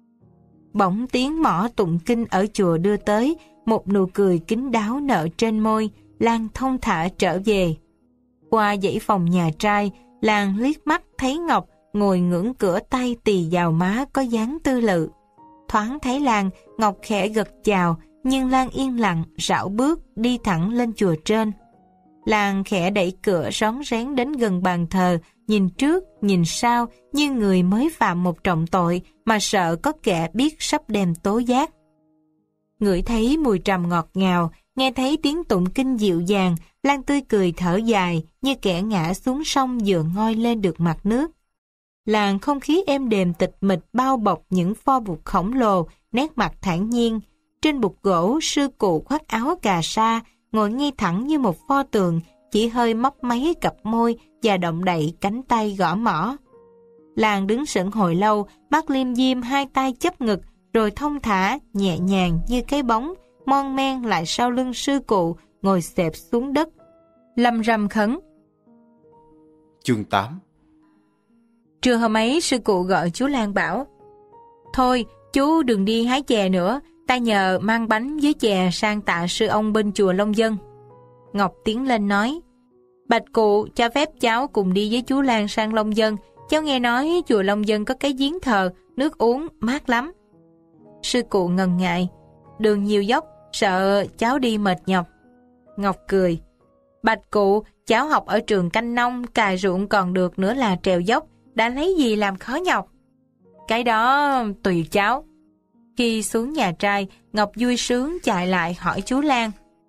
Speaker 3: Bỗng tiếng mõ tụng kinh ở chùa đưa tới, một nụ cười kín đáo nở trên môi. Lan thông thả trở về. Qua dãy phòng nhà trai, Lan liếc mắt thấy Ngọc ngồi ngưỡng cửa, tay tì vào má có dáng tư lự. Thoáng thấy Lan, Ngọc khẽ gật chào, nhưng Lan yên lặng rảo bước đi thẳng lên chùa trên. Lan khẽ đẩy cửa rón rén đến gần bàn thờ, nhìn trước nhìn sau như người mới phạm một trọng tội mà sợ có kẻ biết sắp đem tố giác. Ngửi thấy mùi trầm ngọt ngào, nghe thấy tiếng tụng kinh dịu dàng, Lan tươi cười thở dài như kẻ ngã xuống sông vừa ngoi lên được mặt nước. Làn không khí êm đềm tịch mịch bao bọc những pho bụt khổng lồ, nét mặt thản nhiên. Trên bục gỗ, sư cụ khoác áo cà sa, ngồi ngay thẳng như một pho tượng, chỉ hơi mấp máy cặp môi và động đậy cánh tay gõ mõ. Làn đứng sững hồi lâu, mắt liêm diêm, hai tay chấp ngực, rồi thông thả, nhẹ nhàng như cái bóng, mon men lại sau lưng sư cụ, ngồi xẹp xuống đất. Lâm râm khấn.
Speaker 2: Chương 8.
Speaker 3: Trưa hôm ấy, sư cụ gọi chú Lan bảo: Thôi, chú đừng đi hái chè nữa, ta nhờ mang bánh với chè sang tạ sư ông bên chùa Long Dân. Ngọc tiến lên nói: Bạch cụ cho phép cháu cùng đi với chú Lan sang Long Dân. Cháu nghe nói chùa Long Dân có cái giếng thờ, nước uống mát lắm. Sư cụ ngần ngại: Đường nhiều dốc, sợ cháu đi mệt nhọc. Ngọc cười: Bạch cụ, cháu học ở trường canh nông, cài ruộng còn được, nữa là trèo dốc, đã lấy gì làm khó nhọc. Cái đó tùy cháu. Khi xuống nhà trai, Ngọc vui sướng chạy lại hỏi chú Lan: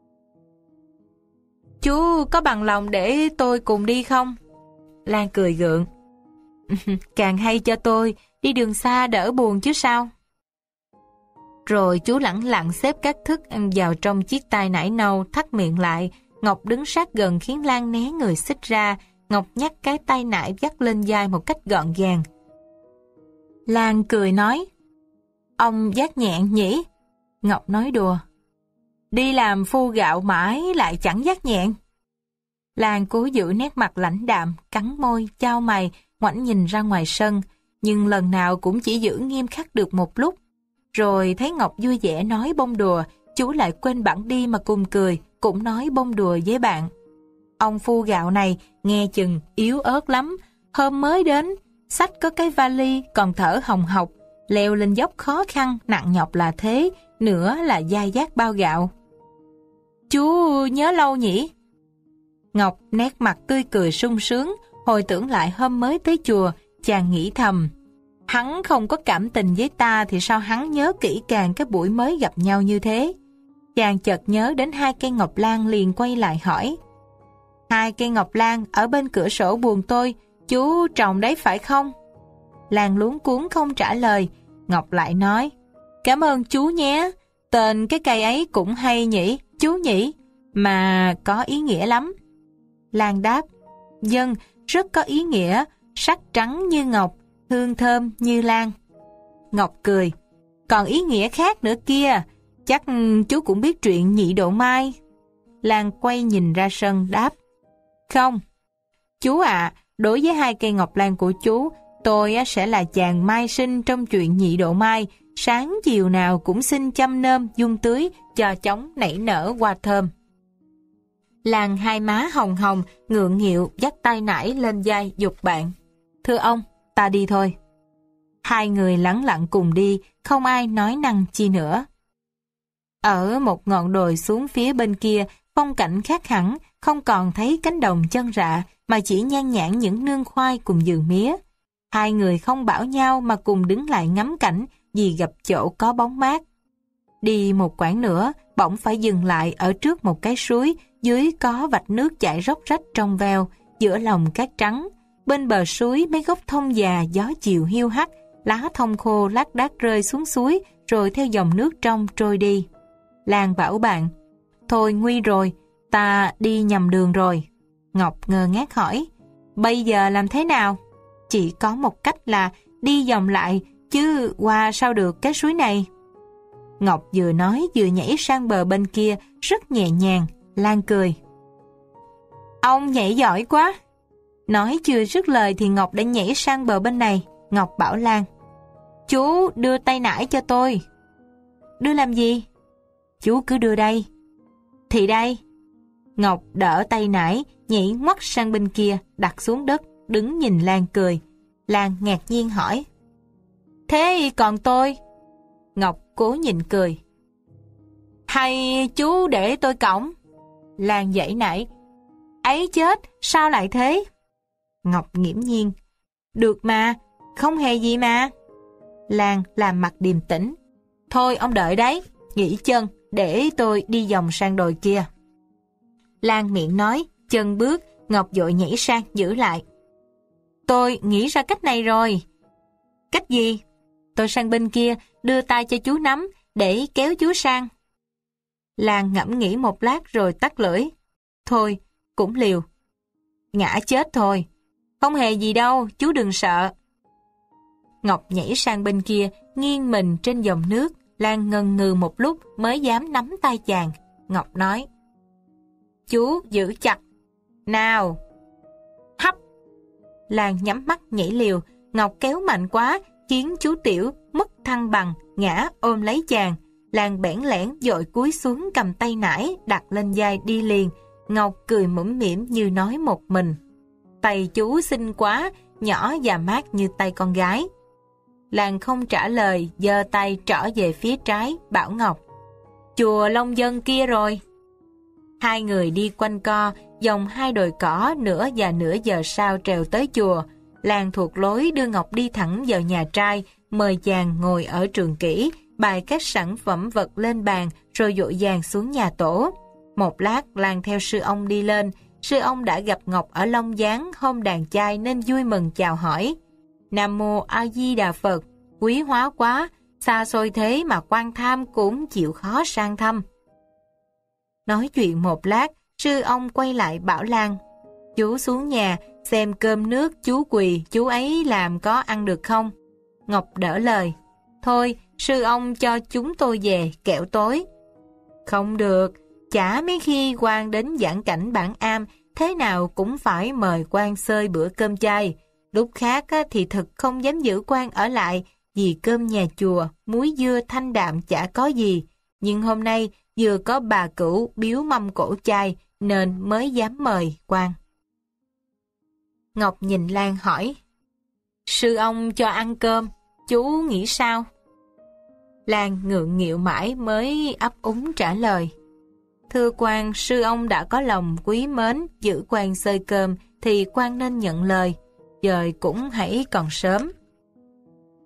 Speaker 3: Chú có bằng lòng để tôi cùng đi không? Lan cười gượng: Càng hay cho tôi, đi đường xa đỡ buồn chứ sao. Rồi chú lẳng lặng xếp các thức ăn vào trong chiếc tai nải nâu, thắt miệng lại. Ngọc đứng sát gần khiến Lan né người xích ra. Ngọc nhắc cái tay nải vắt lên vai một cách gọn gàng. Lan cười nói: Ông vác nhẹn nhỉ? Ngọc nói đùa: Đi làm phu gạo mãi lại chẳng vác nhẹn. Lan cố giữ nét mặt lãnh đạm, cắn môi, chau mày, ngoảnh nhìn ra ngoài sân, nhưng lần nào cũng chỉ giữ nghiêm khắc được một lúc. Rồi thấy Ngọc vui vẻ nói bông đùa, chú lại quên bẵng đi mà cùng cười, cũng nói bông đùa với bạn. Ông phu gạo này nghe chừng yếu ớt lắm, hôm mới đến, xách có cái vali còn thở hồng hộc, leo lên dốc khó khăn, nặng nhọc là thế, nữa là dai dát bao gạo. Chú nhớ lâu nhỉ? Ngọc nét mặt tươi cười sung sướng, hồi tưởng lại hôm mới tới chùa, chàng nghĩ thầm: Hắn không có cảm tình với ta thì sao hắn nhớ kỹ càng cái buổi mới gặp nhau như thế? Chàng chợt nhớ đến 2 cây ngọc lan liền quay lại hỏi. 2 cây ngọc lan ở bên cửa sổ buồng tôi, chú trồng đấy phải không? Lan luống cuống không trả lời. Ngọc lại nói, cảm ơn chú nhé, tên cái cây ấy cũng hay nhỉ, chú nhỉ, mà có ý nghĩa lắm. Lan đáp, vâng, rất có ý nghĩa, sắc trắng như ngọc, hương thơm như lan. Ngọc cười, còn ý nghĩa khác nữa kia, chắc chú cũng biết truyện Nhị Độ Mai. Lan quay nhìn ra sân đáp, không. Chú ạ, đối với 2 cây ngọc lan của chú, tôi sẽ là chàng mai sinh trong truyện Nhị Độ Mai, sáng chiều nào cũng xin chăm nom dung tưới cho chóng nảy nở hoa thơm. Lan hai má hồng hồng, ngượng nghịu dắt tay nải lên vai giục bạn. Thưa ông, ta đi thôi. 2 người lẳng lặng cùng đi, không ai nói năng chi nữa. Ở một ngọn đồi xuống phía bên kia, phong cảnh khác hẳn, không còn thấy cánh đồng chân rạ, mà chỉ nhan nhản những nương khoai cùng vườn mía. 2 người không bảo nhau mà cùng đứng lại ngắm cảnh vì gặp chỗ có bóng mát. Đi một quãng nữa, bỗng phải dừng lại ở trước một cái suối, dưới có vạch nước chảy róc rách trong veo, giữa lòng cát trắng. Bên bờ suối mấy gốc thông già gió chiều hiu hắt, lá thông khô lác đác rơi xuống suối rồi theo dòng nước trong trôi đi. Lan bảo bạn, thôi nguy rồi, ta đi nhầm đường rồi. Ngọc ngơ ngác hỏi, bây giờ làm thế nào? Chỉ có một cách là đi vòng lại, chứ qua sao được cái suối này. Ngọc vừa nói vừa nhảy sang bờ bên kia rất nhẹ nhàng. Lan cười, ông nhảy giỏi quá. Nói chưa dứt lời thì Ngọc đã nhảy sang bờ bên này. Ngọc bảo Lan, chú đưa tay nải cho tôi. Đưa làm gì? Chú cứ đưa đây. Thì đây. Ngọc đỡ tay nải, nhảy ngoắt sang bên kia, đặt xuống đất, đứng nhìn Lan cười. Lan ngạc nhiên hỏi, thế còn tôi? Ngọc cố nhịn cười, hay chú để tôi cõng? Lan giãy nảy, ấy chết, sao lại thế? Ngọc nghiễm nhiên, được mà, không hề gì mà. Lan làm mặt điềm tĩnh, thôi ông đợi đấy, nghỉ chân, để tôi đi vòng sang đồi kia. Lan miệng nói, chân bước, Ngọc vội nhảy sang giữ lại. Tôi nghĩ ra cách này rồi. Cách gì? Tôi sang bên kia, đưa tay cho chú nắm, để kéo chú sang. Lan ngẫm nghĩ một lát rồi tắt lưỡi. Thôi, cũng liều. Ngã chết thôi. Không hề gì đâu, chú đừng sợ. Ngọc nhảy sang bên kia, nghiêng mình trên dòng nước. Lan ngần ngừ một lúc mới dám nắm tay chàng. Ngọc nói, chú giữ chặt. Nào. Hấp. Lan nhắm mắt nhảy liều. Ngọc kéo mạnh quá, khiến chú Tiểu mất thăng bằng, ngã ôm lấy chàng. Lan bẽn lẽn dội cúi xuống cầm tay nải, đặt lên vai đi liền. Ngọc cười mũm mĩm như nói một mình. Tay chú xinh quá, nhỏ và mát như tay con gái. Lan không trả lời, giơ tay trỏ về phía trái, bảo Ngọc, chùa Long Dân kia rồi. 2 người đi quanh co, vòng 2 đồi cỏ, nửa và nửa giờ sau trèo tới chùa. Lan thuộc lối đưa Ngọc đi thẳng vào nhà trai, mời chàng ngồi ở trường kỷ, bày các sản phẩm vật lên bàn, rồi vội vàng xuống nhà tổ. Một lát, Lan theo sư ông đi lên. Sư ông đã gặp Ngọc ở Long Giáng hôm đàn trai nên vui mừng chào hỏi. Nam Mô A Di Đà Phật, quý hóa quá, xa xôi thế mà quan tham cũng chịu khó sang thăm. Nói chuyện một lát, sư ông quay lại bảo Lan, chú xuống nhà, xem cơm nước chú quỳ, chú ấy làm có ăn được không? Ngọc đỡ lời, thôi, sư ông cho chúng tôi về, kẻo tối. Không được, chả mấy khi quan đến giảng cảnh bản am, thế nào cũng phải mời quan xơi bữa cơm chay. Lúc khác thì thực không dám giữ quan ở lại, vì cơm nhà chùa, muối dưa thanh đạm chả có gì. Nhưng hôm nay vừa có bà cửu biếu mâm cổ chay, nên mới dám mời quan. Ngọc nhìn Lan hỏi, sư ông cho ăn cơm, chú nghĩ sao? Lan ngượng nghịu mãi mới ấp úng trả lời, thưa quan, sư ông đã có lòng quý mến giữ quan xơi cơm thì quan nên nhận lời, dời cũng hãy còn sớm.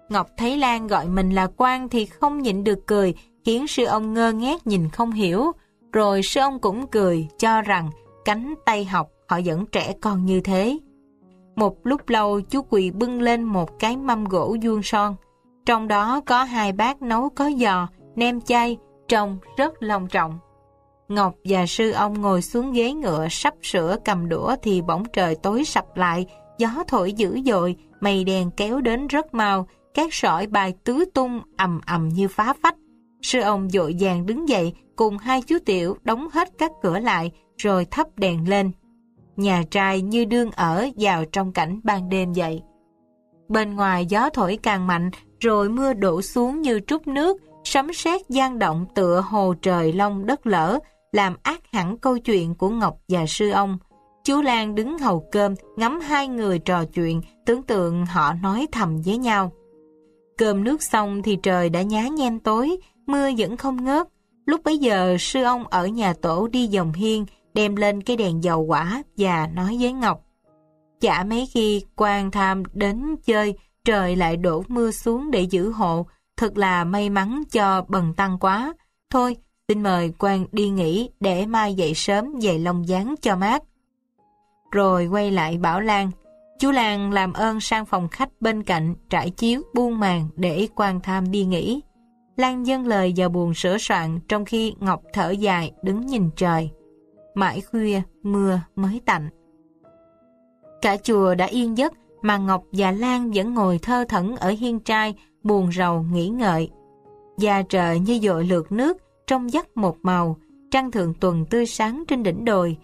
Speaker 3: Ngọc thấy Lan gọi mình là Quang thì không nhịn được cười, khiến sư ông ngơ ngác nhìn không hiểu. Rồi sư ông cũng cười, cho rằng cánh tay học họ vẫn trẻ con như thế. Một lúc lâu chú Quỳ bưng lên một cái mâm gỗ vuông son. Trong đó có 2 bát nấu có giò, nem chay, trông rất long trọng. Ngọc và sư ông ngồi xuống ghế ngựa sắp sửa cầm đũa thì bỗng trời tối sập lại, gió thổi dữ dội, mây đen kéo đến rất mau, các sỏi bài tứ tung ầm ầm như phá phách. Sư ông vội vàng đứng dậy cùng 2 chú tiểu đóng hết các cửa lại rồi thắp đèn lên. Nhà trai như đương ở vào trong cảnh ban đêm vậy. Bên ngoài gió thổi càng mạnh, rồi mưa đổ xuống như trút nước, sấm sét vang động tựa hồ trời long đất lở, làm ác hẳn câu chuyện của Ngọc và sư ông. Chú Lan đứng hầu cơm, ngắm 2 người trò chuyện, tưởng tượng họ nói thầm với nhau. Cơm nước xong thì trời đã nhá nhem tối, mưa vẫn không ngớt. Lúc bấy giờ sư ông ở nhà tổ đi vòng hiên, đem lên cái đèn dầu hỏa và nói với Ngọc: chả mấy khi Quang tham đến chơi, trời lại đổ mưa xuống để giữ hộ, thật là may mắn cho bần tăng quá. Thôi, xin mời Quang đi nghỉ để mai dậy sớm về Long Gián cho mát. Rồi quay lại bảo Lan: chú Lan làm ơn sang phòng khách bên cạnh trải chiếu buông màn để Quang tham đi nghỉ. Lan dâng lời vào buồng sửa soạn, trong khi Ngọc thở dài đứng nhìn trời. Mãi khuya mưa mới tạnh. Cả chùa đã yên giấc mà Ngọc và Lan vẫn ngồi thơ thẩn ở hiên trai, buồn rầu nghĩ ngợi. Da trời như dội lượt nước, trong vắt một màu, trăng thượng tuần tươi sáng trên đỉnh đồi.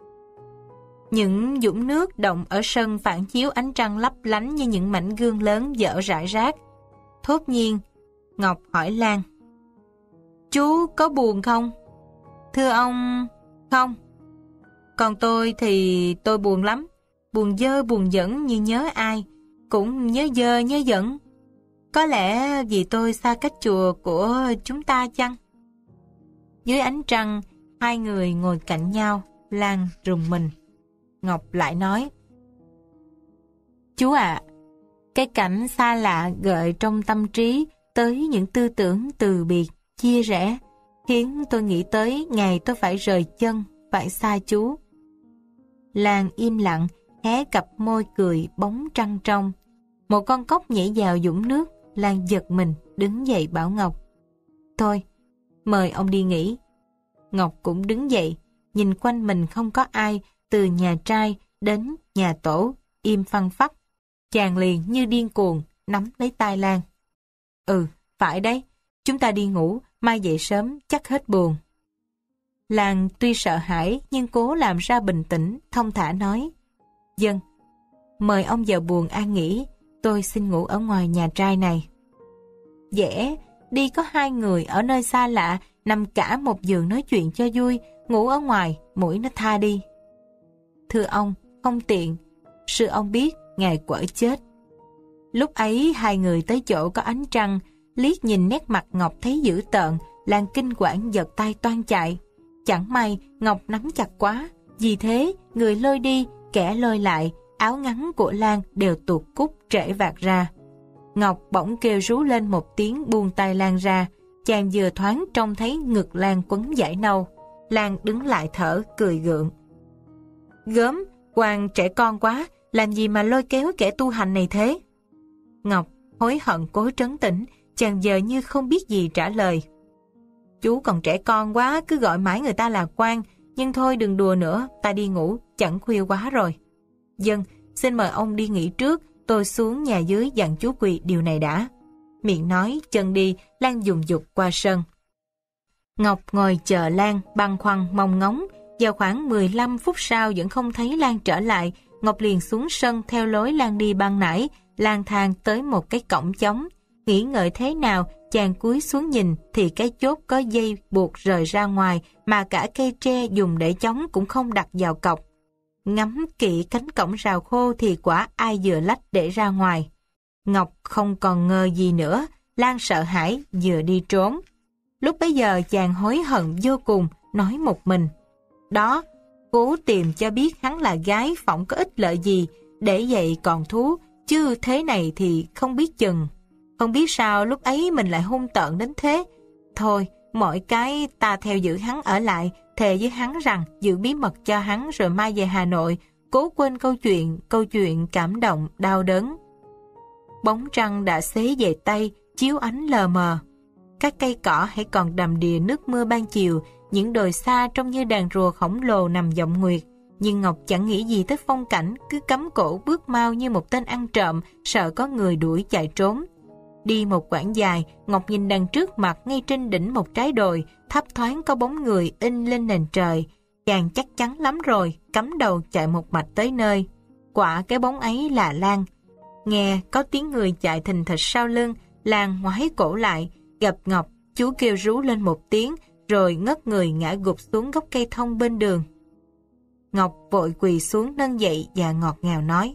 Speaker 3: Những dũng nước động ở sân phản chiếu ánh trăng lấp lánh như những mảnh gương lớn vỡ rải rác. Thốt nhiên, Ngọc hỏi Lan: chú có buồn không? Thưa ông, không. Còn tôi thì tôi buồn lắm. Buồn dơ buồn dẫn như nhớ ai, cũng nhớ dơ nhớ dẫn. Có lẽ vì tôi xa cách chùa của chúng ta chăng? Dưới ánh trăng, 2 người ngồi cạnh nhau. Lan rùng mình. Ngọc lại nói: chú ạ, cái cảnh xa lạ gợi trong tâm trí tới những tư tưởng từ biệt, chia rẽ, khiến tôi nghĩ tới ngày tôi phải rời chân, phải xa chú. Lan im lặng, hé cặp môi cười bóng trăng trong. Một con cóc nhảy vào dũng nước. Lan giật mình đứng dậy bảo Ngọc: thôi, mời ông đi nghỉ. Ngọc cũng đứng dậy, nhìn quanh mình không có ai, từ nhà trai đến nhà tổ im phăng phắc. Chàng liền như điên cuồng nắm lấy tay Lan: ừ, phải đấy, chúng ta đi ngủ, mai dậy sớm chắc hết buồn. Lan tuy sợ hãi nhưng cố làm ra bình tĩnh, thông thả nói: vâng, mời ông vào buồng an nghỉ, tôi xin ngủ ở ngoài nhà trai này. Dễ, đi có 2 người ở nơi xa lạ, nằm cả một giường nói chuyện cho vui, ngủ ở ngoài, mũi nó tha đi. Thưa ông, không tiện, sư ông biết, ngài quở chết. Lúc ấy 2 người tới chỗ có ánh trăng, liếc nhìn nét mặt Ngọc thấy dữ tợn, Lan kinh quản giật tay toan chạy. Chẳng may Ngọc nắm chặt quá, vì thế người lôi đi, kẻ lôi lại, áo ngắn của Lan đều tuột cúc trễ vạt ra. Ngọc bỗng kêu rú lên một tiếng buông tay Lan ra. Chàng vừa thoáng trông thấy ngực Lan quấn dải nâu. Lan đứng lại thở, cười gượng: gớm, Quang trẻ con quá, làm gì mà lôi kéo kẻ tu hành này thế? Ngọc hối hận cố trấn tĩnh, chàng giờ như không biết gì trả lời: chú còn trẻ con quá, cứ gọi mãi người ta là Quang, nhưng thôi đừng đùa nữa, ta đi ngủ, chẳng khuya quá rồi. Vâng, xin mời ông đi nghỉ trước, tôi xuống nhà dưới dặn chú Quỳ điều này đã. Miệng nói, chân đi, Lan dùng dục qua sân. Ngọc ngồi chờ Lan, băn khoăn mong ngóng. Vào khoảng 15 phút sau vẫn không thấy Lan trở lại. Ngọc liền xuống sân theo lối Lan đi ban nãy, lang thang tới một cái cổng trống. Nghĩ ngợi thế nào, chàng cúi xuống nhìn thì cái chốt có dây buộc rời ra ngoài, mà cả cây tre dùng để chống cũng không đặt vào cọc. Ngắm kỹ cánh cổng rào khô thì quả ai vừa lách để ra ngoài. Ngọc không còn ngờ gì nữa, Lan sợ hãi vừa đi trốn. Lúc bấy giờ chàng hối hận vô cùng, nói một mình: đó, cố tìm cho biết hắn là gái phỏng có ích lợi gì, để vậy còn thú, chứ thế này thì không biết chừng. Không biết sao lúc ấy mình lại hung tợn đến thế. Thôi, mọi cái ta theo giữ hắn ở lại, thề với hắn rằng giữ bí mật cho hắn rồi mai về Hà Nội, cố quên câu chuyện cảm động, đau đớn. Bóng trăng đã xế về Tây, chiếu ánh lờ mờ. Các cây cỏ hãy còn đầm đìa nước mưa ban chiều, những đồi xa trông như đàn rùa khổng lồ nằm vọng nguyệt. Nhưng Ngọc chẳng nghĩ gì tới phong cảnh, cứ cắm cổ bước mau như một tên ăn trộm, sợ có người đuổi chạy trốn. Đi một quãng dài, Ngọc nhìn đằng trước mặt ngay trên đỉnh một trái đồi, thấp thoáng có bóng người in lên nền trời. Chàng chắc chắn lắm rồi, cắm đầu chạy một mạch tới nơi. Quả cái bóng ấy là Lan. Nghe có tiếng người chạy thình thịch sau lưng, Lan ngoái cổ lại, gặp Ngọc, chú kêu rú lên một tiếng, rồi ngất người ngã gục xuống gốc cây thông bên đường. Ngọc vội quỳ xuống nâng dậy và ngọt ngào nói: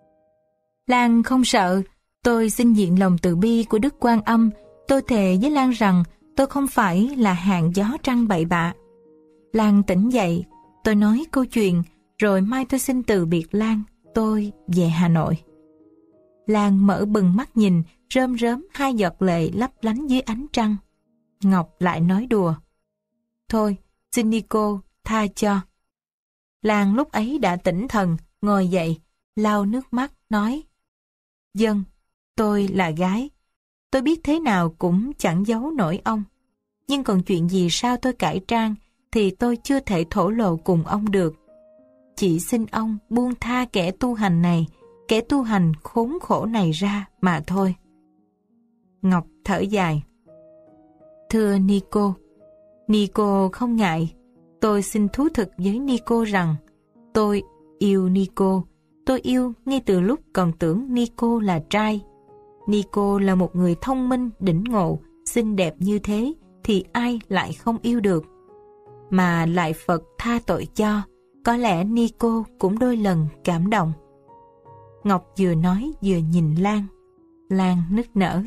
Speaker 3: Lan không sợ, tôi xin diện lòng từ bi của Đức Quan Âm, tôi thề với Lan rằng tôi không phải là hạng gió trăng bậy bạ. Lan tỉnh dậy, tôi nói câu chuyện, rồi mai tôi xin từ biệt Lan, tôi về Hà Nội. Lan mở bừng mắt nhìn, rơm rớm hai giọt lệ lấp lánh dưới ánh trăng. Ngọc lại nói đùa: Thôi, xin Nico tha cho. Lan lúc ấy đã tỉnh thần, ngồi dậy, lau nước mắt, nói: Dân, tôi là gái. Tôi biết thế nào cũng chẳng giấu nổi ông. Nhưng còn chuyện gì sao tôi cải trang thì tôi chưa thể thổ lộ cùng ông được. Chỉ xin ông buông tha kẻ tu hành này, kẻ tu hành khốn khổ này ra mà thôi. Ngọc thở dài: Thưa Nico, Nico không ngại. Tôi xin thú thực với Nico rằng tôi yêu Nico. Tôi yêu ngay từ lúc còn tưởng Nico là trai. Nico là một người thông minh, đỉnh ngộ, xinh đẹp như thế thì ai lại không yêu được. Mà lại Phật tha tội cho, có lẽ Nico cũng đôi lần cảm động. Ngọc vừa nói vừa nhìn Lan. Lan nức nở: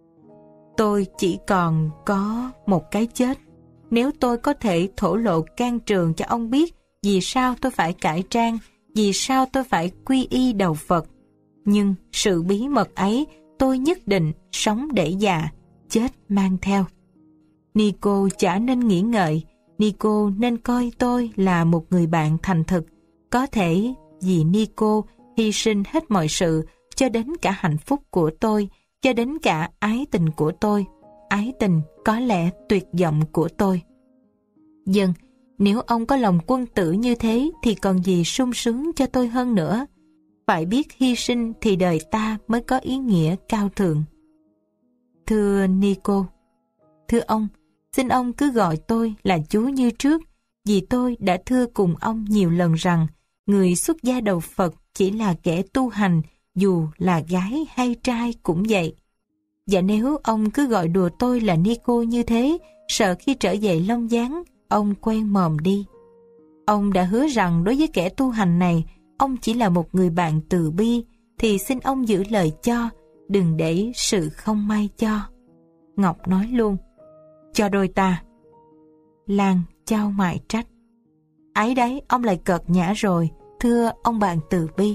Speaker 3: Tôi chỉ còn có một cái chết. Nếu tôi có thể thổ lộ can trường cho ông biết vì sao tôi phải cải trang, vì sao tôi phải quy y đầu Phật. Nhưng sự bí mật ấy tôi nhất định sống để già, chết mang theo. Nico chả nên nghĩ ngợi, Nico nên coi tôi là một người bạn thành thực. Có thể vì Nico hy sinh hết mọi sự, cho đến cả hạnh phúc của tôi, cho đến cả ái tình của tôi, ái tình có lẽ tuyệt vọng của tôi. Dân, nếu ông có lòng quân tử như thế thì còn gì sung sướng cho tôi hơn nữa. Phải biết hy sinh thì đời ta mới có ý nghĩa cao thượng. Thưa Nico, thưa ông, xin ông cứ gọi tôi là chú như trước, vì tôi đã thưa cùng ông nhiều lần rằng người xuất gia đầu Phật chỉ là kẻ tu hành, dù là gái hay trai cũng vậy. Và nếu ông cứ gọi đùa tôi là Nico như thế, sợ khi trở về Long Gián, ông quen mồm đi. Ông đã hứa rằng đối với kẻ tu hành này, ông chỉ là một người bạn từ bi, thì xin ông giữ lời cho, đừng để sự không may cho. Ngọc nói luôn: Cho đôi ta. Lan chau mày trách: Ấy đấy, ông lại cợt nhã rồi, thưa ông bạn từ bi.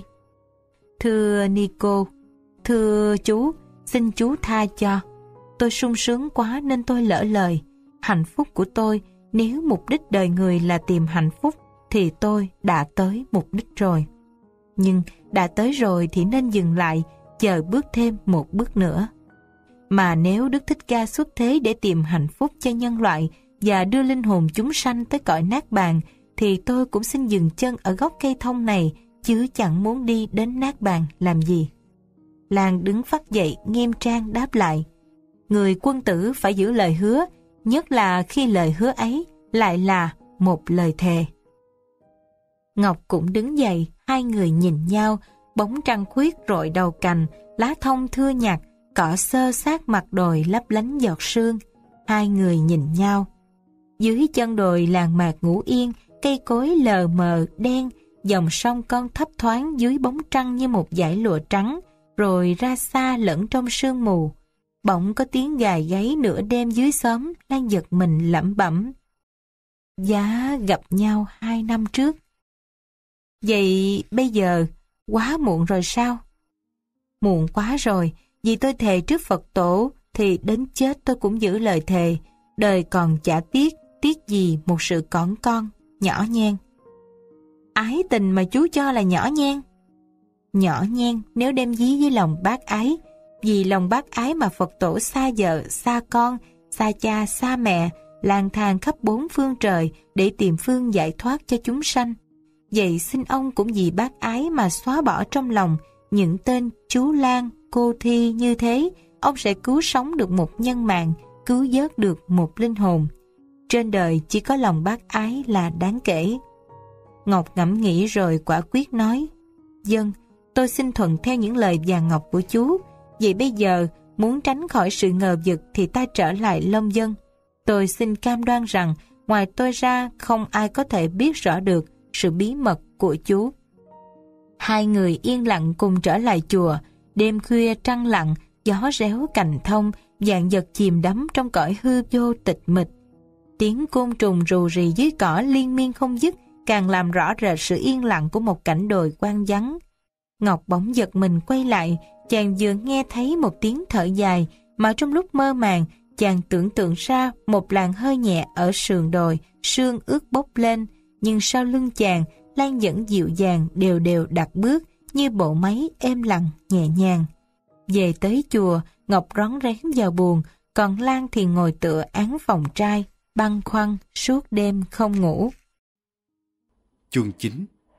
Speaker 3: Thưa Nico, thưa chú, xin chú tha cho. Tôi sung sướng quá nên tôi lỡ lời. Hạnh phúc của tôi, nếu mục đích đời người là tìm hạnh phúc, thì tôi đã tới mục đích rồi. Nhưng đã tới rồi thì nên dừng lại, chờ bước thêm một bước nữa. Mà nếu Đức Thích Ca xuất thế để tìm hạnh phúc cho nhân loại và đưa linh hồn chúng sanh tới cõi nát bàn, thì tôi cũng xin dừng chân ở gốc cây thông này, chứ chẳng muốn đi đến nát bàn làm gì. Lan đứng phắt dậy nghiêm trang đáp lại: Người quân tử phải giữ lời hứa, nhất là khi lời hứa ấy lại là một lời thề. Ngọc cũng đứng dậy, hai người nhìn nhau, bóng trăng khuyết rọi đầu cành, lá thông thưa nhạt, cỏ xơ sát mặt đồi lấp lánh giọt sương. Hai người nhìn nhau. Dưới chân đồi làng mạc ngủ yên, cây cối lờ mờ đen, dòng sông con thấp thoáng dưới bóng trăng như một dải lụa trắng, rồi ra xa lẫn trong sương mù. Bỗng có tiếng gà gáy nửa đêm dưới xóm. Lan giật mình lẩm bẩm: Giá gặp nhau 2 năm trước. Vậy bây giờ quá muộn rồi sao? Muộn quá rồi, Vì tôi thề trước Phật tổ thì đến chết tôi cũng giữ lời thề. Đời còn chả tiếc gì một sự cỏn con, nhỏ nhen. Ái tình mà chú cho là nhỏ nhen. Nhỏ nhen nếu đem ví với lòng bác ái. Vì lòng bác ái mà Phật tổ xa vợ, xa con, xa cha, xa mẹ, lang thang khắp bốn phương trời để tìm phương giải thoát cho chúng sanh. Vậy xin ông cũng vì bác ái mà xóa bỏ trong lòng những tên chú Lan, cô Thi như thế, ông sẽ cứu sống được một nhân mạng, cứu vớt được một linh hồn. Trên đời chỉ có lòng bác ái là đáng kể. Ngọc ngẫm nghĩ rồi quả quyết nói: Vâng, tôi xin thuận theo những lời vàng ngọc của chú. Vậy bây giờ, muốn tránh khỏi sự ngờ vực thì ta trở lại Long Vân. Tôi xin cam đoan rằng, ngoài tôi ra không ai có thể biết rõ được sự bí mật của chú. Hai người yên lặng cùng trở lại chùa. Đêm khuya trăng lặng, gió réo cành thông, vạn vật chìm đắm trong cõi hư vô tịch mịch. Tiếng côn trùng rù rì dưới cỏ liên miên không dứt, càng làm rõ rệt sự yên lặng của một cảnh đồi hoang vắng. Ngọc bỗng giật mình quay lại, chàng vừa nghe thấy một tiếng thở dài, mà trong lúc mơ màng, chàng tưởng tượng ra một làn hơi nhẹ ở sườn đồi, sương ướt bốc lên, nhưng sau lưng chàng, Lan vẫn dịu dàng đều đều đặt bước như bộ máy êm lặng nhẹ nhàng. Về tới chùa, Ngọc rón rén vào buồng, còn Lan thì ngồi tựa án phòng trai, băn khoăn suốt đêm không ngủ.
Speaker 2: Chương 9.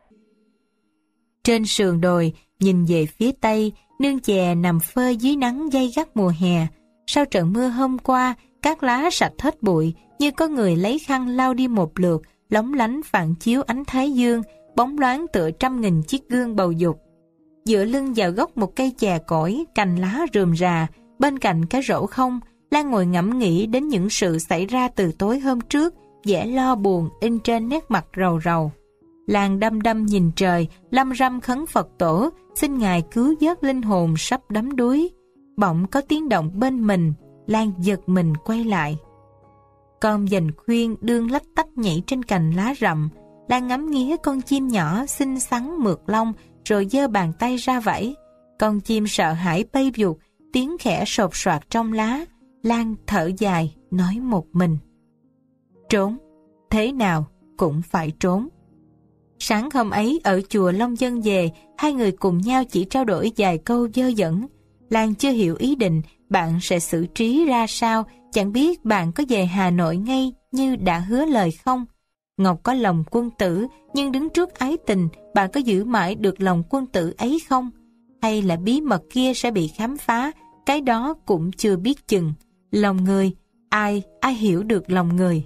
Speaker 3: Trên sườn đồi, nhìn về phía tây, nương chè nằm phơi dưới nắng gay gắt mùa hè. Sau trận mưa hôm qua, các lá sạch hết bụi, như có người lấy khăn lau đi một lượt, lóng lánh phản chiếu ánh thái dương, bóng loáng tựa 100.000 chiếc gương bầu dục. Dựa lưng vào gốc một cây chè cỗi, cành lá rườm rà, bên cạnh cái rổ không, Lan ngồi ngẫm nghĩ đến những sự xảy ra từ tối hôm trước, vẻ lo buồn in trên nét mặt rầu rầu. Lan đăm đăm nhìn trời, lăm răm khấn Phật tổ, xin Ngài cứu vớt linh hồn sắp đắm đuối. Bỗng có tiếng động bên mình, Lan giật mình quay lại. Con dành khuyên đương lách tách nhảy trên cành lá rậm. Lan ngắm nghía con chim nhỏ xinh xắn mượt lông, rồi giơ bàn tay ra vẫy. Con chim sợ hãi bay vụt, tiếng khẽ sột soạt trong lá. Lan thở dài, nói một mình: Trốn, thế nào cũng phải trốn. Sáng hôm ấy ở chùa Long Vân về, hai người cùng nhau chỉ trao đổi vài câu dơ dẫn. Lan chưa hiểu ý định bạn sẽ xử trí ra sao, chẳng biết bạn có về Hà Nội ngay như đã hứa lời không. Ngọc có lòng quân tử, nhưng đứng trước ái tình, bạn có giữ mãi được lòng quân tử ấy không? Hay là bí mật kia sẽ bị khám phá, cái đó cũng chưa biết chừng. Lòng người, ai hiểu được lòng người.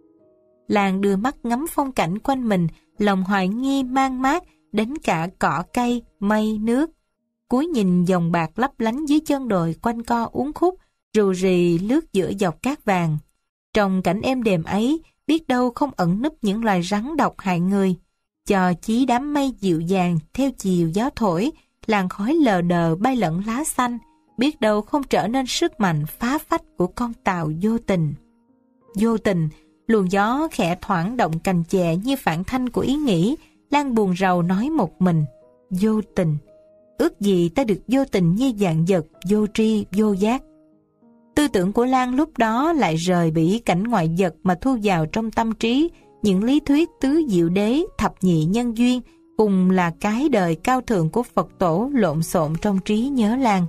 Speaker 3: Lan đưa mắt ngắm phong cảnh quanh mình, lòng hoài nghi mang mát đến cả cỏ cây, mây, nước. Cúi nhìn dòng bạc lấp lánh dưới chân đồi quanh co uốn khúc, rù rì lướt giữa dọc cát vàng. Trong cảnh êm đềm ấy, biết đâu không ẩn núp những loài rắn độc hại người. Cho chí đám mây dịu dàng theo chiều gió thổi, làn khói lờ đờ bay lẫn lá xanh, biết đâu không trở nên sức mạnh phá phách của con tàu vô tình. Vô tình, luồng gió khẽ thoảng động cành chè như phản thanh của ý nghĩ. Lan buồn rầu nói một mình: Vô tình, ước gì ta được vô tình như vạn vật, vô tri, vô giác. Tư tưởng của Lan lúc đó lại rời bỉ cảnh ngoại vật mà thu vào trong tâm trí những lý thuyết tứ diệu đế, thập nhị nhân duyên, cùng là cái đời cao thượng của Phật tổ lộn xộn trong trí nhớ Lan.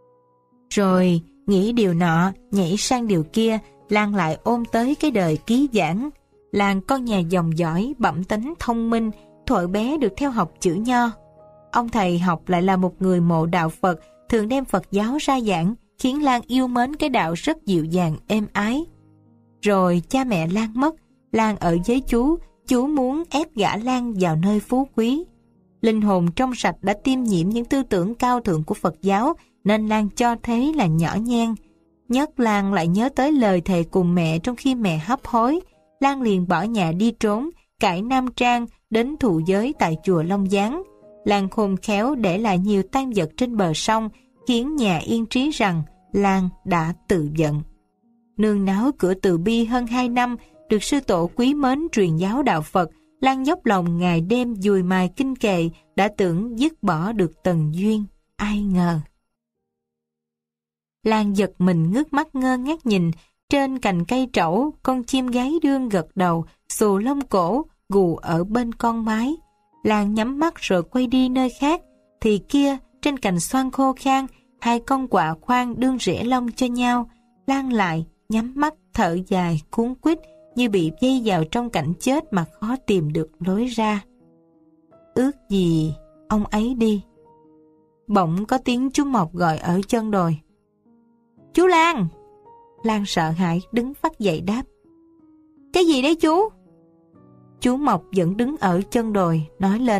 Speaker 3: Rồi nghĩ điều nọ, nhảy sang điều kia, Lan lại ôm tới cái đời ký giảng. Lan con nhà dòng dõi, bẩm tánh thông minh, thuở bé được theo học chữ Nho. Ông thầy học lại là một người mộ đạo Phật, thường đem Phật giáo ra giảng, khiến Lan yêu mến cái đạo rất dịu dàng, êm ái. Rồi cha mẹ Lan mất, Lan ở với chú muốn ép gả Lan vào nơi phú quý. Linh hồn trong sạch đã tiêm nhiễm những tư tưởng cao thượng của Phật giáo, nên Lan cho thế là nhỏ nhen. Nhất Lan lại nhớ tới lời thề cùng mẹ trong khi mẹ hấp hối. Lan liền bỏ nhà đi trốn, cải nam trang, đến thụ giới tại chùa Long Giáng. Lan khôn khéo để lại nhiều tang vật trên bờ sông, khiến nhà yên trí rằng Lan đã tự vận. Nương náu cửa Từ Bi hơn 2 năm, được sư tổ quý mến truyền giáo đạo Phật, Lan dốc lòng ngày đêm dùi mài kinh kệ, đã tưởng dứt bỏ được tần duyên, ai ngờ. Lan giật mình ngước mắt ngơ ngác nhìn. Trên cành cây trẩu, con chim gái đương gật đầu, xù lông cổ, gù ở bên con mái. Lan nhắm mắt rồi quay đi nơi khác. Thì kia, trên cành xoan khô khan, hai con quạ khoan đương rẽ lông cho nhau. Lan lại, nhắm mắt thở dài, cuống quýt, như bị dây vào trong cảnh chết mà khó tìm được lối ra. Ước gì ông ấy đi. Bỗng có tiếng chú Mộc gọi ở chân đồi. Chú Lan! Lan sợ hãi đứng phắt dậy đáp. Cái gì đấy chú? Chú Mộc vẫn đứng ở chân đồi nói lên.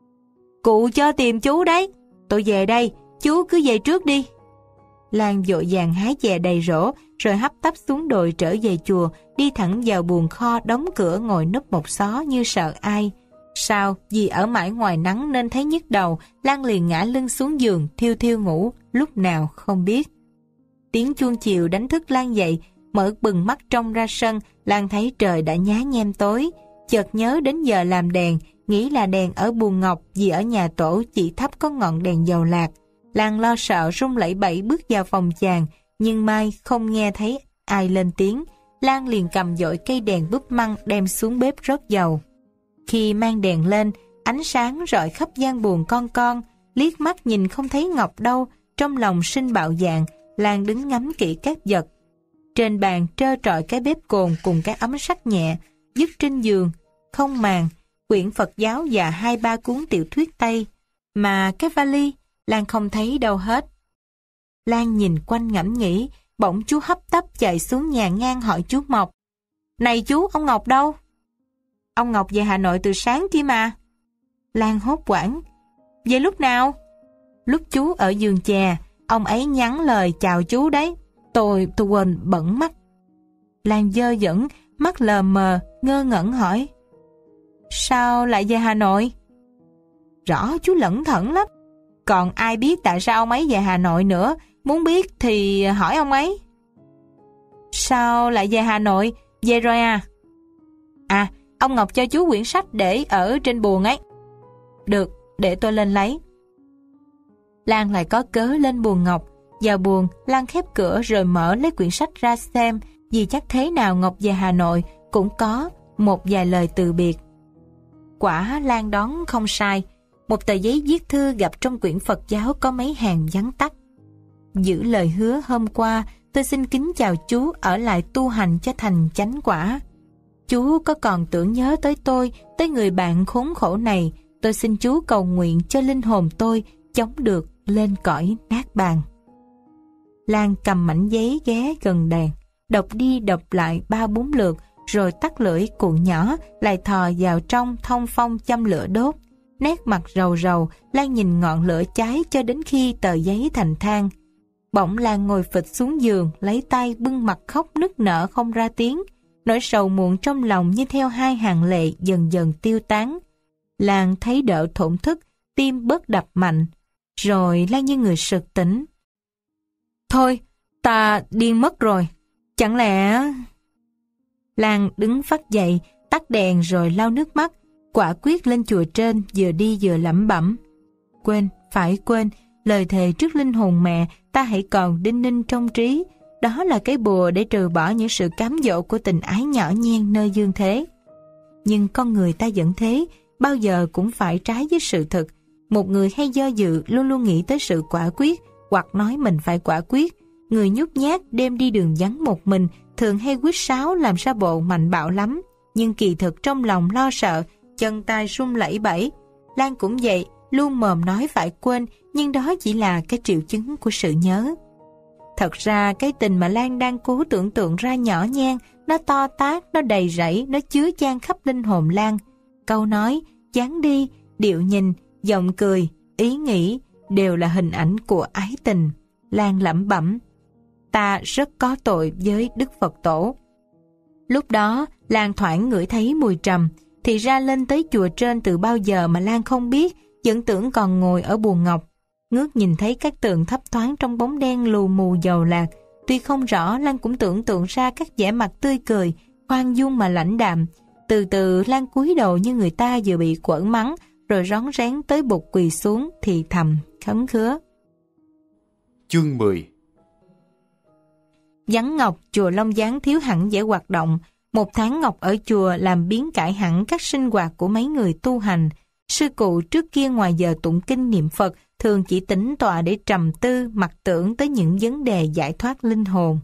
Speaker 3: Cụ cho tìm chú đấy. Tôi về đây, chú cứ về trước đi. Lan vội vàng hái chè đầy rổ, rồi hấp tấp xuống đồi trở về chùa, đi thẳng vào buồng kho đóng cửa ngồi núp một xó như sợ ai. Sao? Vì ở mãi ngoài nắng nên thấy nhức đầu, Lan liền ngã lưng xuống giường, thiêu thiêu ngủ, lúc nào không biết. Tiếng chuông chiều đánh thức Lan dậy, mở bừng mắt trông ra sân, Lan thấy trời đã nhá nhem tối. Chợt nhớ đến giờ làm đèn, nghĩ là đèn ở buồng ngọc vì ở nhà tổ chỉ thắp có ngọn đèn dầu lạc. Lan lo sợ run lẩy bẩy bước vào phòng chàng, nhưng may không nghe thấy ai lên tiếng. Lan liền cầm dội cây đèn búp măng đem xuống bếp rót dầu. Khi mang đèn lên, ánh sáng rọi khắp gian buồng con, liếc mắt nhìn không thấy Ngọc đâu, trong lòng sinh bạo dạn. Lan đứng ngắm kỹ các vật. Trên bàn trơ trọi cái bếp cồn cùng cái ấm sắt nhẹ, dứt trên giường, không màn, quyển Phật giáo và 2-3 cuốn tiểu thuyết Tây. Mà cái vali, Lan không thấy đâu hết. Lan nhìn quanh ngẫm nghĩ, bỗng chú hấp tấp chạy xuống nhà ngang hỏi chú Mộc. Này chú, ông Ngọc đâu? Ông Ngọc về Hà Nội từ sáng kia mà. Lan hốt hoảng. Về lúc nào? Lúc chú ở vườn chè, ông ấy nhắn lời chào chú đấy. Tôi quên bận mắt. Lan dơ dẫn, mắt lờ mờ, ngơ ngẩn hỏi. Sao lại về Hà Nội? Rõ chú lẩn thẩn lắm. Còn ai biết tại sao ông ấy về Hà Nội nữa, muốn biết thì hỏi ông ấy. Sao lại về Hà Nội? Về rồi à? À, ông Ngọc cho chú quyển sách để ở trên buồng ấy. Được, để tôi lên lấy. Lan lại có cớ lên buồng Ngọc. Vào buồng, Lan khép cửa rồi mở lấy quyển sách ra xem, vì chắc thế nào Ngọc về Hà Nội cũng có một vài lời từ biệt. Quả Lan đoán không sai. Một tờ giấy viết thư gặp trong quyển Phật giáo có mấy hàng vắn tắt. Giữ lời hứa hôm qua, tôi xin kính chào chú ở lại tu hành cho thành chánh quả. Chú có còn tưởng nhớ tới tôi, tới người bạn khốn khổ này, tôi xin chú cầu nguyện cho linh hồn tôi chống được lên cõi nát bàn. Lan cầm mảnh giấy ghé gần đèn, đọc đi đọc lại 3-4 lượt, rồi tắt lưỡi cuộn nhỏ, lại thò vào trong thông phong châm lửa đốt. Nét mặt rầu rầu, Lan nhìn ngọn lửa cháy cho đến khi tờ giấy thành than. Bỗng Lan ngồi phịch xuống giường, lấy tay bưng mặt khóc nức nở không ra tiếng. Nỗi sầu muộn trong lòng như theo hai hàng lệ dần dần tiêu tán. Lan thấy đỡ thổn thức, tim bớt đập mạnh. Rồi Lan như người sực tỉnh. Thôi, ta điên mất rồi. Chẳng lẽ... Lan đứng phắt dậy, tắt đèn rồi lau nước mắt. Quả quyết lên chùa trên, vừa đi vừa lẩm bẩm. Quên, phải quên, lời thề trước linh hồn mẹ ta hãy còn đinh ninh trong trí. Đó là cái bùa để trừ bỏ những sự cám dỗ của tình ái nhỏ nhen nơi dương thế. Nhưng con người ta vẫn thế, bao giờ cũng phải trái với sự thực. Một người hay do dự luôn luôn nghĩ tới sự quả quyết, hoặc nói mình phải quả quyết. Người nhút nhát đêm đi đường vắng một mình thường hay huýt sáo làm ra bộ mạnh bạo lắm, nhưng kỳ thực trong lòng lo sợ, chân tay run lẩy bẩy. Lan cũng vậy, luôn mồm nói phải quên, nhưng đó chỉ là cái triệu chứng của sự nhớ. Thật ra cái tình mà Lan đang cố tưởng tượng ra nhỏ nhen, nó to tát, nó đầy rẫy, nó chứa chan khắp linh hồn Lan. Câu nói, dáng đi, điệu nhìn, giọng cười, ý nghĩ đều là hình ảnh của ái tình. Lan lẩm bẩm, ta rất có tội với Đức Phật Tổ. Lúc đó, Lan thoảng ngửi thấy mùi trầm, thì ra lên tới chùa trên từ bao giờ mà Lan không biết, vẫn tưởng còn ngồi ở buồng ngọc. Ngước nhìn thấy các tượng thấp thoáng trong bóng đen lù mù dầu lạc. Tuy không rõ, Lan cũng tưởng tượng ra các vẻ mặt tươi cười, khoan dung mà lãnh đạm. Từ từ Lan cúi đầu như người ta vừa bị quở mắng, rồi rón rén tới bục quỳ xuống thì thầm khấn khứa.
Speaker 2: Chương 10.
Speaker 3: Vắng Ngọc, chùa Long Gián thiếu hẳn vẻ hoạt động. Một tháng Ngọc ở chùa làm biến cải hẳn các sinh hoạt của mấy người tu hành. Sư cụ trước kia ngoài giờ tụng kinh niệm Phật thường chỉ tĩnh tọa để trầm tư, mặc tưởng tới những vấn đề giải thoát linh hồn.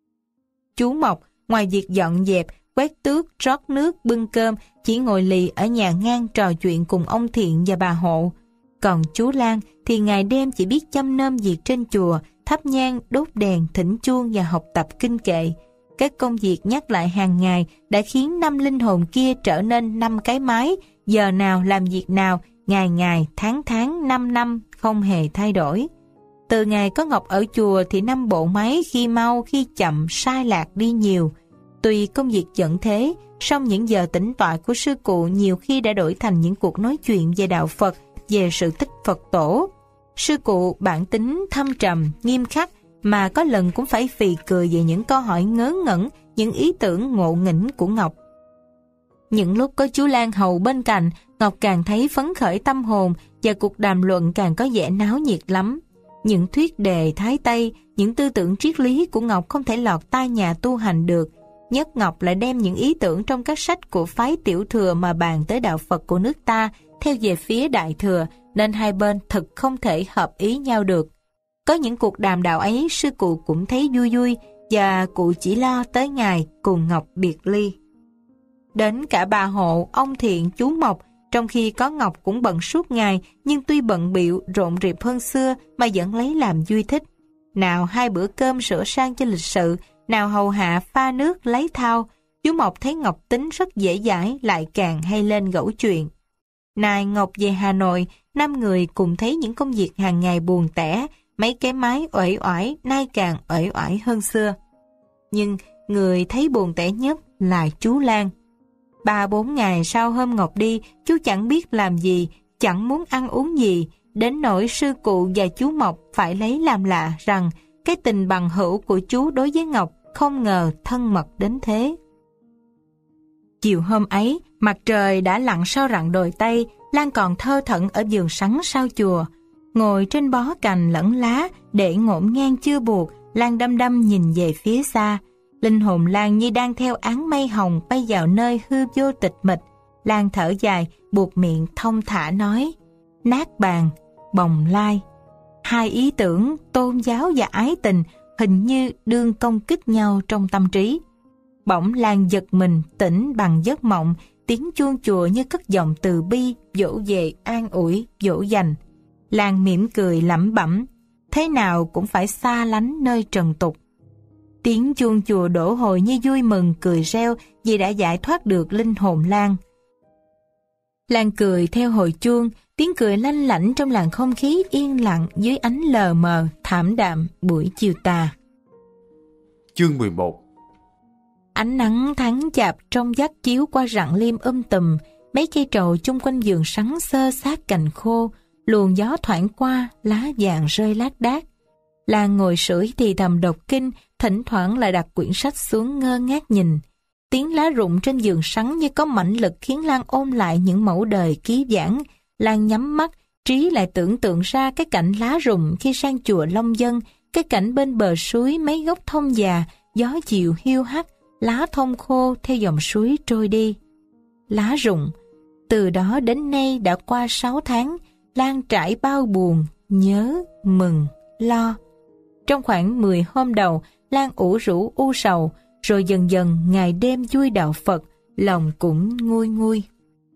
Speaker 3: Chú Mộc, ngoài việc dọn dẹp, quét tước, rót nước, bưng cơm, chỉ ngồi lì ở nhà ngang trò chuyện cùng ông Thiện và bà Hộ. Còn chú Lan thì ngày đêm chỉ biết chăm nom việc trên chùa, thắp nhang, đốt đèn, thỉnh chuông và học tập kinh kệ. Các công việc nhắc lại hàng ngày đã khiến 5 linh hồn kia trở nên 5 cái máy, giờ nào làm việc nào, ngày ngày, tháng tháng, 5 năm, không hề thay đổi. Từ ngày có Ngọc ở chùa thì 5 bộ máy khi mau khi chậm sai lạc đi nhiều. Tuy công việc vẫn thế, song những giờ tĩnh tọa của sư cụ nhiều khi đã đổi thành những cuộc nói chuyện về đạo Phật, về sự tích Phật tổ. Sư cụ bản tính thâm trầm, nghiêm khắc, mà có lần cũng phải phì cười về những câu hỏi ngớ ngẩn, những ý tưởng ngộ nghĩnh của Ngọc. Những lúc có chú Lan hầu bên cạnh, Ngọc càng thấy phấn khởi tâm hồn và cuộc đàm luận càng có vẻ náo nhiệt lắm. Những thuyết đề Thái Tây, những tư tưởng triết lý của Ngọc không thể lọt tai nhà tu hành được. Nhất Ngọc lại đem những ý tưởng trong các sách của phái Tiểu Thừa mà bàn tới đạo Phật của nước ta theo về phía Đại Thừa, nên hai bên thực không thể hợp ý nhau được. Có những cuộc đàm đạo ấy sư cụ cũng thấy vui vui, và cụ chỉ lo tới ngày cùng Ngọc biệt ly. Đến cả bà Hộ, ông Thiện, chú Mộc, trong khi có Ngọc cũng bận suốt ngày, nhưng tuy bận bịu rộn rịp hơn xưa mà vẫn lấy làm vui thích. Nào 2 bữa cơm sửa sang cho lịch sự, nào hầu hạ pha nước lấy thao. Chú Mộc thấy Ngọc tính rất dễ dãi, lại càng hay lên gẫu chuyện. Nay Ngọc về Hà Nội, 5 người cùng thấy những công việc hàng ngày buồn tẻ, mấy cái máy uể oải nay càng uể oải hơn xưa. Nhưng người thấy buồn tẻ nhất là chú Lan. 3-4 ngày sau hôm Ngọc đi, chú chẳng biết làm gì, chẳng muốn ăn uống gì, đến nỗi sư cụ và chú Mộc phải lấy làm lạ rằng cái tình bằng hữu của chú đối với Ngọc không ngờ thân mật đến thế. Chiều hôm ấy, mặt trời đã lặn sau rặng đồi Tây, Lan còn thơ thẩn ở vườn sắn sau chùa. Ngồi trên bó cành lẫn lá, để ngổn ngang chưa buộc, Lan đăm đăm nhìn về phía xa. Linh hồn Lan như đang theo áng mây hồng bay vào nơi hư vô tịch mịch. Lan thở dài, buộc miệng thông thả nói: nát bàn, bồng lai. 2 ý tưởng tôn giáo và ái tình hình như đương công kích nhau trong tâm trí. Bỗng Lan giật mình tỉnh bằng giấc mộng, tiếng chuông chùa như cất giọng từ bi, dỗ về an ủi, dỗ dành. Lan mỉm cười lẩm bẩm, thế nào cũng phải xa lánh nơi trần tục. Tiếng chuông chùa đổ hồi như vui mừng cười reo vì đã giải thoát được linh hồn Lan. Lan cười theo hồi chuông, tiếng cười lanh lảnh trong làn không khí yên lặng dưới ánh lờ mờ, thảm đạm buổi chiều tà.
Speaker 2: Chương 11.
Speaker 3: Ánh nắng tháng chạp trong vắt chiếu qua rặng liêm tùm, mấy cây trầu chung quanh vườn sắn xơ xác cành khô, luồng gió thoảng qua, lá vàng rơi lác đác. Lan ngồi sưởi thì thầm đọc kinh, thỉnh thoảng lại đặt quyển sách xuống ngơ ngác nhìn. Tiếng lá rụng trên vườn sắn như có mãnh lực khiến Lan ôm lại những mẫu đời ký giảng. Lan nhắm mắt, trí lại tưởng tượng ra cái cảnh lá rụng khi sang chùa Long Dân, cái cảnh bên bờ suối mấy gốc thông già, gió chiều hiu hắt, lá thông khô theo dòng suối trôi đi. Lá rụng, từ đó đến nay đã qua 6 tháng, Lan trải bao buồn, nhớ, mừng, lo. Trong khoảng 10 hôm đầu, Lan ủ rũ u sầu, rồi dần dần ngày đêm vui đạo Phật, lòng cũng nguôi nguôi.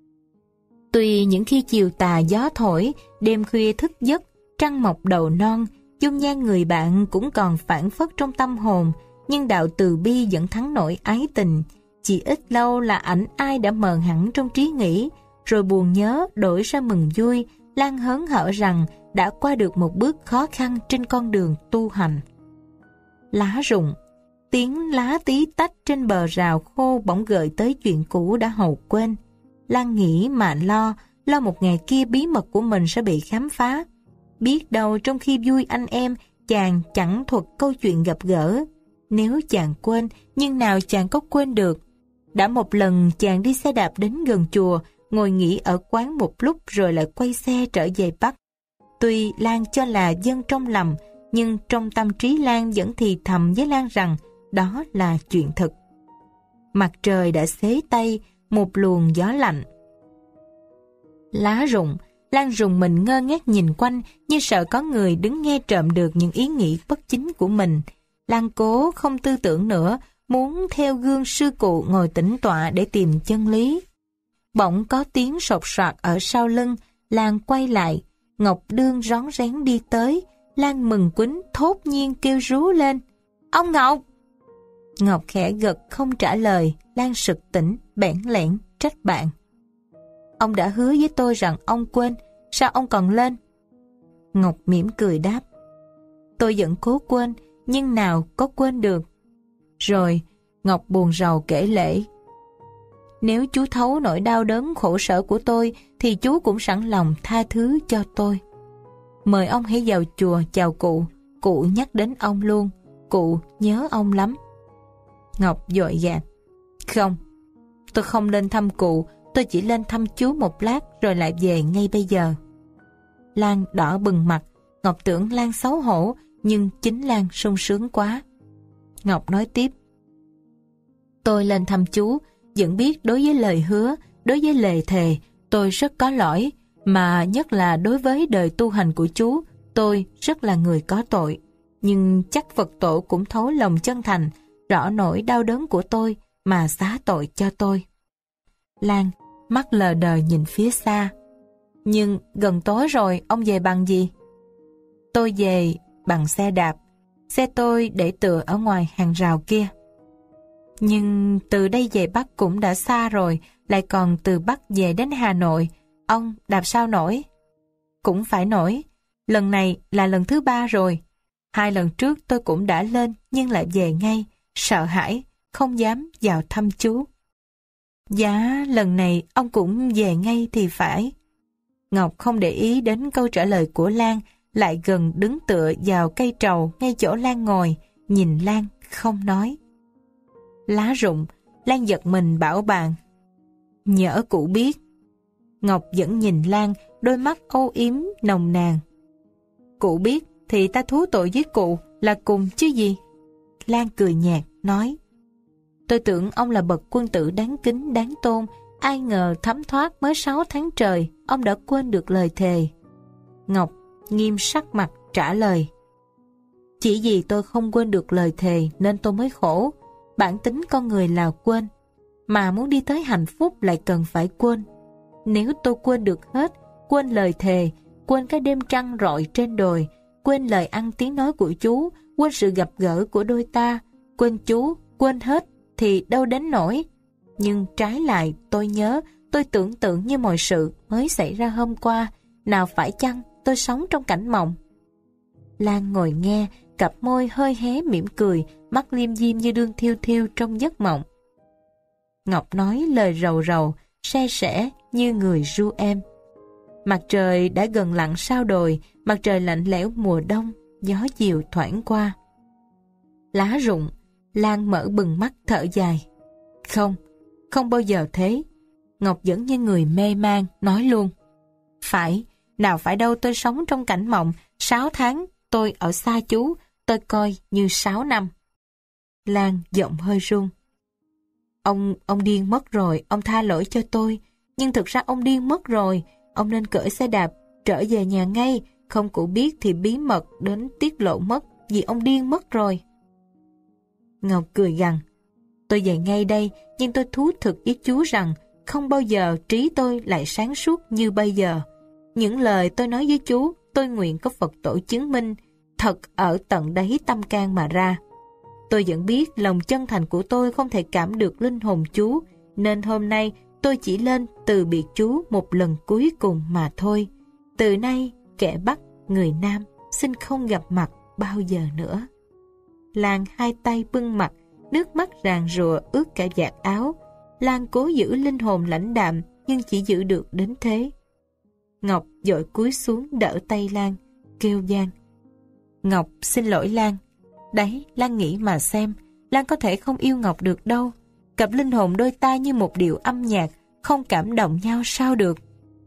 Speaker 3: Tuy những khi chiều tà gió thổi, đêm khuya thức giấc, trăng mọc đầu non, dung nhan người bạn cũng còn phảng phất trong tâm hồn, nhưng đạo từ bi vẫn thắng nổi ái tình. Chỉ ít lâu là ảnh ai đã mờ hẳn trong trí nghĩ, rồi buồn nhớ đổi ra mừng vui. Lan hớn hở rằng đã qua được một bước khó khăn trên con đường tu hành. Lá rụng, tiếng lá tí tách trên bờ rào khô bỗng gợi tới chuyện cũ đã hầu quên. Lan nghĩ mà lo một ngày kia bí mật của mình sẽ bị khám phá. Biết đâu trong khi vui anh em, chàng chẳng thuật câu chuyện gặp gỡ. Nếu chàng quên, nhưng nào chàng có quên được. Đã một lần chàng đi xe đạp đến gần chùa, ngồi nghỉ ở quán một lúc rồi lại quay xe trở về Bắc. Tuy Lan cho là dân trong lầm, nhưng trong tâm trí Lan vẫn thì thầm với Lan rằng đó là chuyện thực. Mặt trời đã xế tay một luồng gió lạnh. Lá rụng, Lan rùng mình ngơ ngác nhìn quanh như sợ có người đứng nghe trộm được những ý nghĩ bất chính của mình. Lan cố không tư tưởng nữa, muốn theo gương sư cụ ngồi tĩnh tọa để tìm chân lý. Bỗng có tiếng sột soạt ở sau lưng, Lan quay lại, Ngọc Đương rón rén đi tới. Lan mừng quýnh thốt nhiên kêu rú lên: "Ông Ngọc!" Ngọc khẽ gật không trả lời. Lan sực tỉnh, bẽn lẽn trách bạn: "Ông đã hứa với tôi rằng ông quên, sao ông còn lên?" Ngọc mỉm cười đáp: "Tôi vẫn cố quên, nhưng nào có quên được." Rồi Ngọc buồn rầu kể lể: "Nếu chú thấu nỗi đau đớn khổ sở của tôi, thì chú cũng sẵn lòng tha thứ cho tôi. Mời ông hãy vào chùa chào cụ, cụ nhắc đến ông luôn, cụ nhớ ông lắm." Ngọc vội gạt: "Không, tôi không lên thăm cụ, tôi chỉ lên thăm chú một lát rồi lại về ngay bây giờ." Lan đỏ bừng mặt. Ngọc tưởng Lan xấu hổ, nhưng chính Lan sung sướng quá. Ngọc nói tiếp: "Tôi lên thăm chú, vẫn biết đối với lời hứa, đối với lời thề, tôi rất có lỗi, mà nhất là đối với đời tu hành của chú, tôi rất là người có tội. Nhưng chắc Phật tổ cũng thấu lòng chân thành, rõ nỗi đau đớn của tôi mà xá tội cho tôi." Lan mắt lờ đờ nhìn phía xa: "Nhưng gần tối rồi, ông về bằng gì?" "Tôi về bằng xe đạp. Xe tôi để tựa ở ngoài hàng rào kia." "Nhưng từ đây về Bắc cũng đã xa rồi, lại còn từ Bắc về đến Hà Nội, ông đạp sao nổi?" "Cũng phải nổi. Lần này là lần thứ 3 rồi. 2 lần trước tôi cũng đã lên nhưng lại về ngay, sợ hãi, không dám vào thăm chú." "Dạ, lần này ông cũng về ngay thì phải." Ngọc không để ý đến câu trả lời của Lan, lại gần đứng tựa vào cây trầu ngay chỗ Lan ngồi, nhìn Lan không nói. "Lá rụng." Lan giật mình bảo bạn: "Nhỡ cụ biết." Ngọc vẫn nhìn Lan, đôi mắt âu yếm nồng nàn: "Cụ biết thì ta thú tội với cụ là cùng chứ gì." Lan cười nhạt nói: "Tôi tưởng ông là bậc quân tử đáng kính đáng tôn, ai ngờ thấm thoát mới 6 tháng trời, ông đã quên được lời thề." Ngọc nghiêm sắc mặt trả lời: "Chỉ vì tôi không quên được lời thề nên tôi mới khổ. Bản tính con người là quên, mà muốn đi tới hạnh phúc lại cần phải quên. Nếu tôi quên được hết, quên lời thề, quên cái đêm trăng rọi trên đồi, quên lời ăn tiếng nói của chú, quên sự gặp gỡ của đôi ta, quên chú, quên hết, thì đâu đến nổi. Nhưng trái lại tôi nhớ, tôi tưởng tượng như mọi sự mới xảy ra hôm qua, nào phải chăng tôi sống trong cảnh mộng?" Lan ngồi nghe, cặp môi hơi hé mỉm cười, mắt liêm diêm như đương thiêu thiêu trong giấc mộng. Ngọc nói lời rầu rầu, se sẻ như người ru êm. Mặt trời đã gần lặn sau đồi, mặt trời lạnh lẽo mùa đông, gió chiều thoảng qua. Lá rụng. Lan mở bừng mắt thở dài: "Không, không bao giờ thế." Ngọc vẫn như người mê man, nói luôn: "Phải, nào phải đâu, tôi sống trong cảnh mộng, 6 tháng tôi ở xa chú, tôi coi như 6 năm. Lan giọng hơi run: Ông điên mất rồi, ông tha lỗi cho tôi. Nhưng thực ra ông điên mất rồi, ông nên cởi xe đạp, trở về nhà ngay, không cụ biết thì bí mật đến tiết lộ mất, vì ông điên mất rồi. Ngọc cười gằn: Tôi về ngay đây, nhưng tôi thú thực với chú rằng không bao giờ trí tôi lại sáng suốt như bây giờ. Những lời tôi nói với chú, tôi nguyện có Phật tổ chứng minh, thật ở tận đáy tâm can mà ra. Tôi vẫn biết lòng chân thành của tôi không thể cảm được linh hồn chú, nên hôm nay tôi chỉ lên từ biệt chú một lần cuối cùng mà thôi. Từ nay, kẻ Bắc, người Nam, xin không gặp mặt bao giờ nữa. Lan hai tay bưng mặt, nước mắt ràn rụa ướt cả vạt áo. Lan cố giữ linh hồn lãnh đạm, nhưng chỉ giữ được đến thế. Ngọc vội cúi xuống đỡ tay Lan, kêu van: Ngọc xin lỗi Lan. Đấy, Lan nghĩ mà xem, Lan có thể không yêu Ngọc được đâu. Cặp linh hồn đôi ta như một điệu âm nhạc, không cảm động nhau sao được.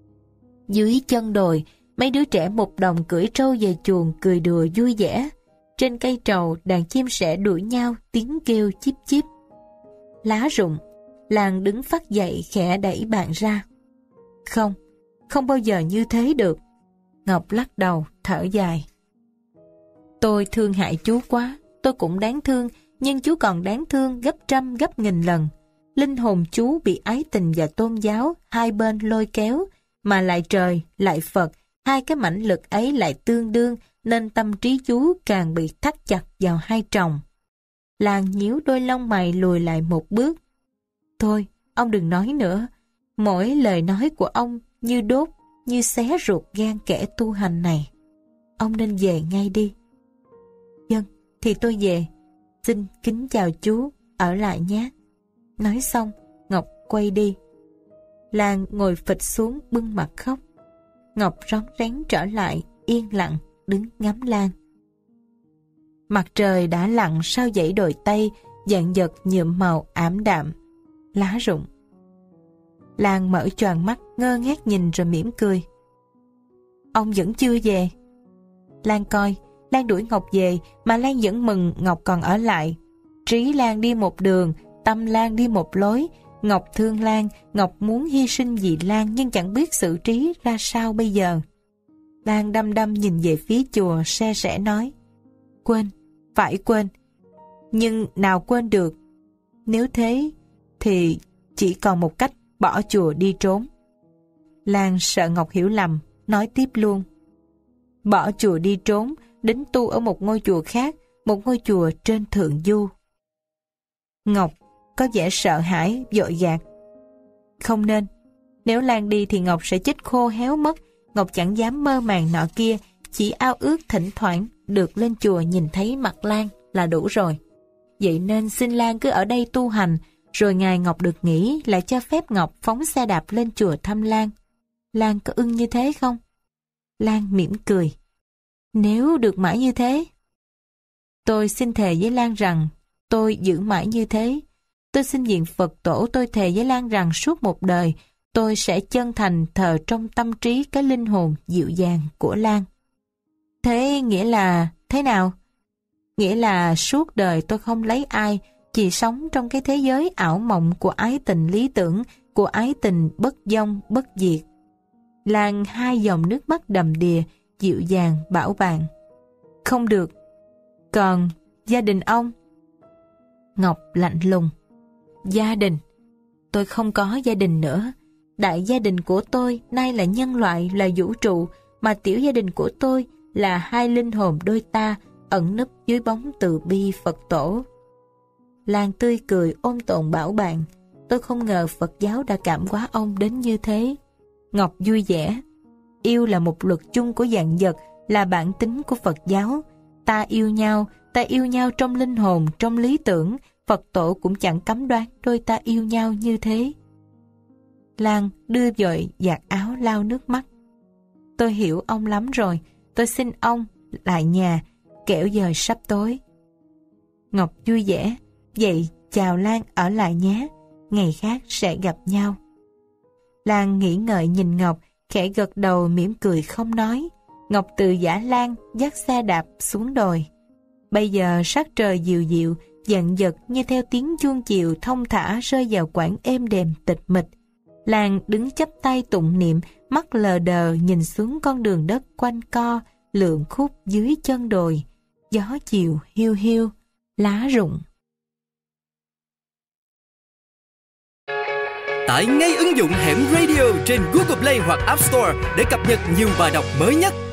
Speaker 3: Dưới chân đồi, mấy đứa trẻ một đồng cưỡi trâu về chuồng cười đùa vui vẻ. Trên cây trầu, đàn chim sẻ đuổi nhau, tiếng kêu chíp chíp. Lá rụng, Lan đứng phắt dậy khẽ đẩy bạn ra. Không, không bao giờ như thế được. Ngọc lắc đầu, thở dài. Tôi thương hại chú quá, tôi cũng đáng thương, nhưng chú còn đáng thương gấp trăm gấp nghìn lần. Linh hồn chú bị ái tình và tôn giáo hai bên lôi kéo, mà lại trời, lại Phật, hai cái mãnh lực ấy lại tương đương, nên tâm trí chú càng bị thắt chặt vào hai tròng. Lan nhíu đôi lông mày lùi lại một bước. Thôi, ông đừng nói nữa. Mỗi lời nói của ông như đốt, như xé ruột gan kẻ tu hành này. Ông nên về ngay đi. Vâng, thì tôi về. Xin kính chào chú, ở lại nhé. Nói xong, Ngọc quay đi. Lan ngồi phịch xuống bưng mặt khóc. Ngọc rón rén trở lại, yên lặng, đứng ngắm Lan. Mặt trời đã lặn sau dãy đồi Tây, dạn dật nhuộm màu ảm đạm. Lá rụng. Lan mở choàng mắt, ngơ ngác nhìn rồi mỉm cười. Ông vẫn chưa về. Lan coi, Lan đuổi Ngọc về, mà Lan vẫn mừng Ngọc còn ở lại. Trí Lan đi một đường, tâm Lan đi một lối. Ngọc thương Lan, Ngọc muốn hy sinh vì Lan, nhưng chẳng biết xử trí ra sao bây giờ. Lan đăm đăm nhìn về phía chùa, se sẻ nói. Quên, phải quên. Nhưng nào quên được. Nếu thế, thì chỉ còn một cách, bỏ chùa đi trốn. Lan sợ Ngọc hiểu lầm, nói tiếp luôn. Bỏ chùa đi trốn, đến tu ở một ngôi chùa khác, một ngôi chùa trên thượng du. Ngọc có vẻ sợ hãi, vội gạt. Không nên. Nếu Lan đi thì Ngọc sẽ chết khô héo mất. Ngọc chẳng dám mơ màng nọ kia, chỉ ao ước thỉnh thoảng được lên chùa nhìn thấy mặt Lan là đủ rồi. Vậy nên xin Lan cứ ở đây tu hành, rồi ngày Ngọc được nghỉ lại cho phép Ngọc phóng xe đạp lên chùa thăm Lan. Lan có ưng như thế không? Lan mỉm cười. Nếu được mãi như thế. Tôi xin thề với Lan rằng tôi giữ mãi như thế. Tôi xin diện Phật tổ, tôi thề với Lan rằng suốt một đời tôi sẽ chân thành thờ trong tâm trí cái linh hồn dịu dàng của Lan. Thế nghĩa là thế nào? Nghĩa là suốt đời tôi không lấy ai, chỉ sống trong cái thế giới ảo mộng của ái tình lý tưởng, của ái tình bất vong bất diệt. Lan hai dòng nước mắt đầm đìa, dịu dàng bảo bạn. Không được. Còn gia đình ông? Ngọc lạnh lùng. Gia đình? Tôi không có gia đình nữa. Đại gia đình của tôi nay là nhân loại, là vũ trụ, mà tiểu gia đình của tôi là hai linh hồn đôi ta ẩn núp dưới bóng từ bi Phật tổ. Lan tươi cười ôn tồn bảo bạn. Tôi không ngờ Phật giáo đã cảm hóa ông đến như thế. Ngọc vui vẻ. Yêu là một luật chung của vạn vật, là bản tính của Phật giáo. Ta yêu nhau trong linh hồn, trong lý tưởng. Phật tổ cũng chẳng cấm đoán đôi ta yêu nhau như thế. Lan đưa vội giặt áo lau nước mắt. Tôi hiểu ông lắm rồi. Tôi xin ông lại nhà, kẻo giờ sắp tối. Ngọc vui vẻ. Vậy chào Lan, ở lại nhé. Ngày khác sẽ gặp nhau. Lan nghĩ ngợi nhìn Ngọc, khẽ gật đầu mỉm cười không nói. Ngọc từ Giã Lan dắt xe đạp xuống đồi. Bây giờ sắc trời dịu dịu, dần dật như theo tiếng chuông chiều thông thả rơi vào quãng êm đềm tịch mịch. Lan đứng chắp tay tụng niệm, mắt lờ đờ nhìn xuống con đường đất quanh co, lượn khúc dưới chân đồi. Gió chiều hiu hiu, lá rụng.
Speaker 1: Tải ngay ứng dụng Hẻm Radio trên Google Play hoặc App Store để cập nhật nhiều bài đọc mới nhất.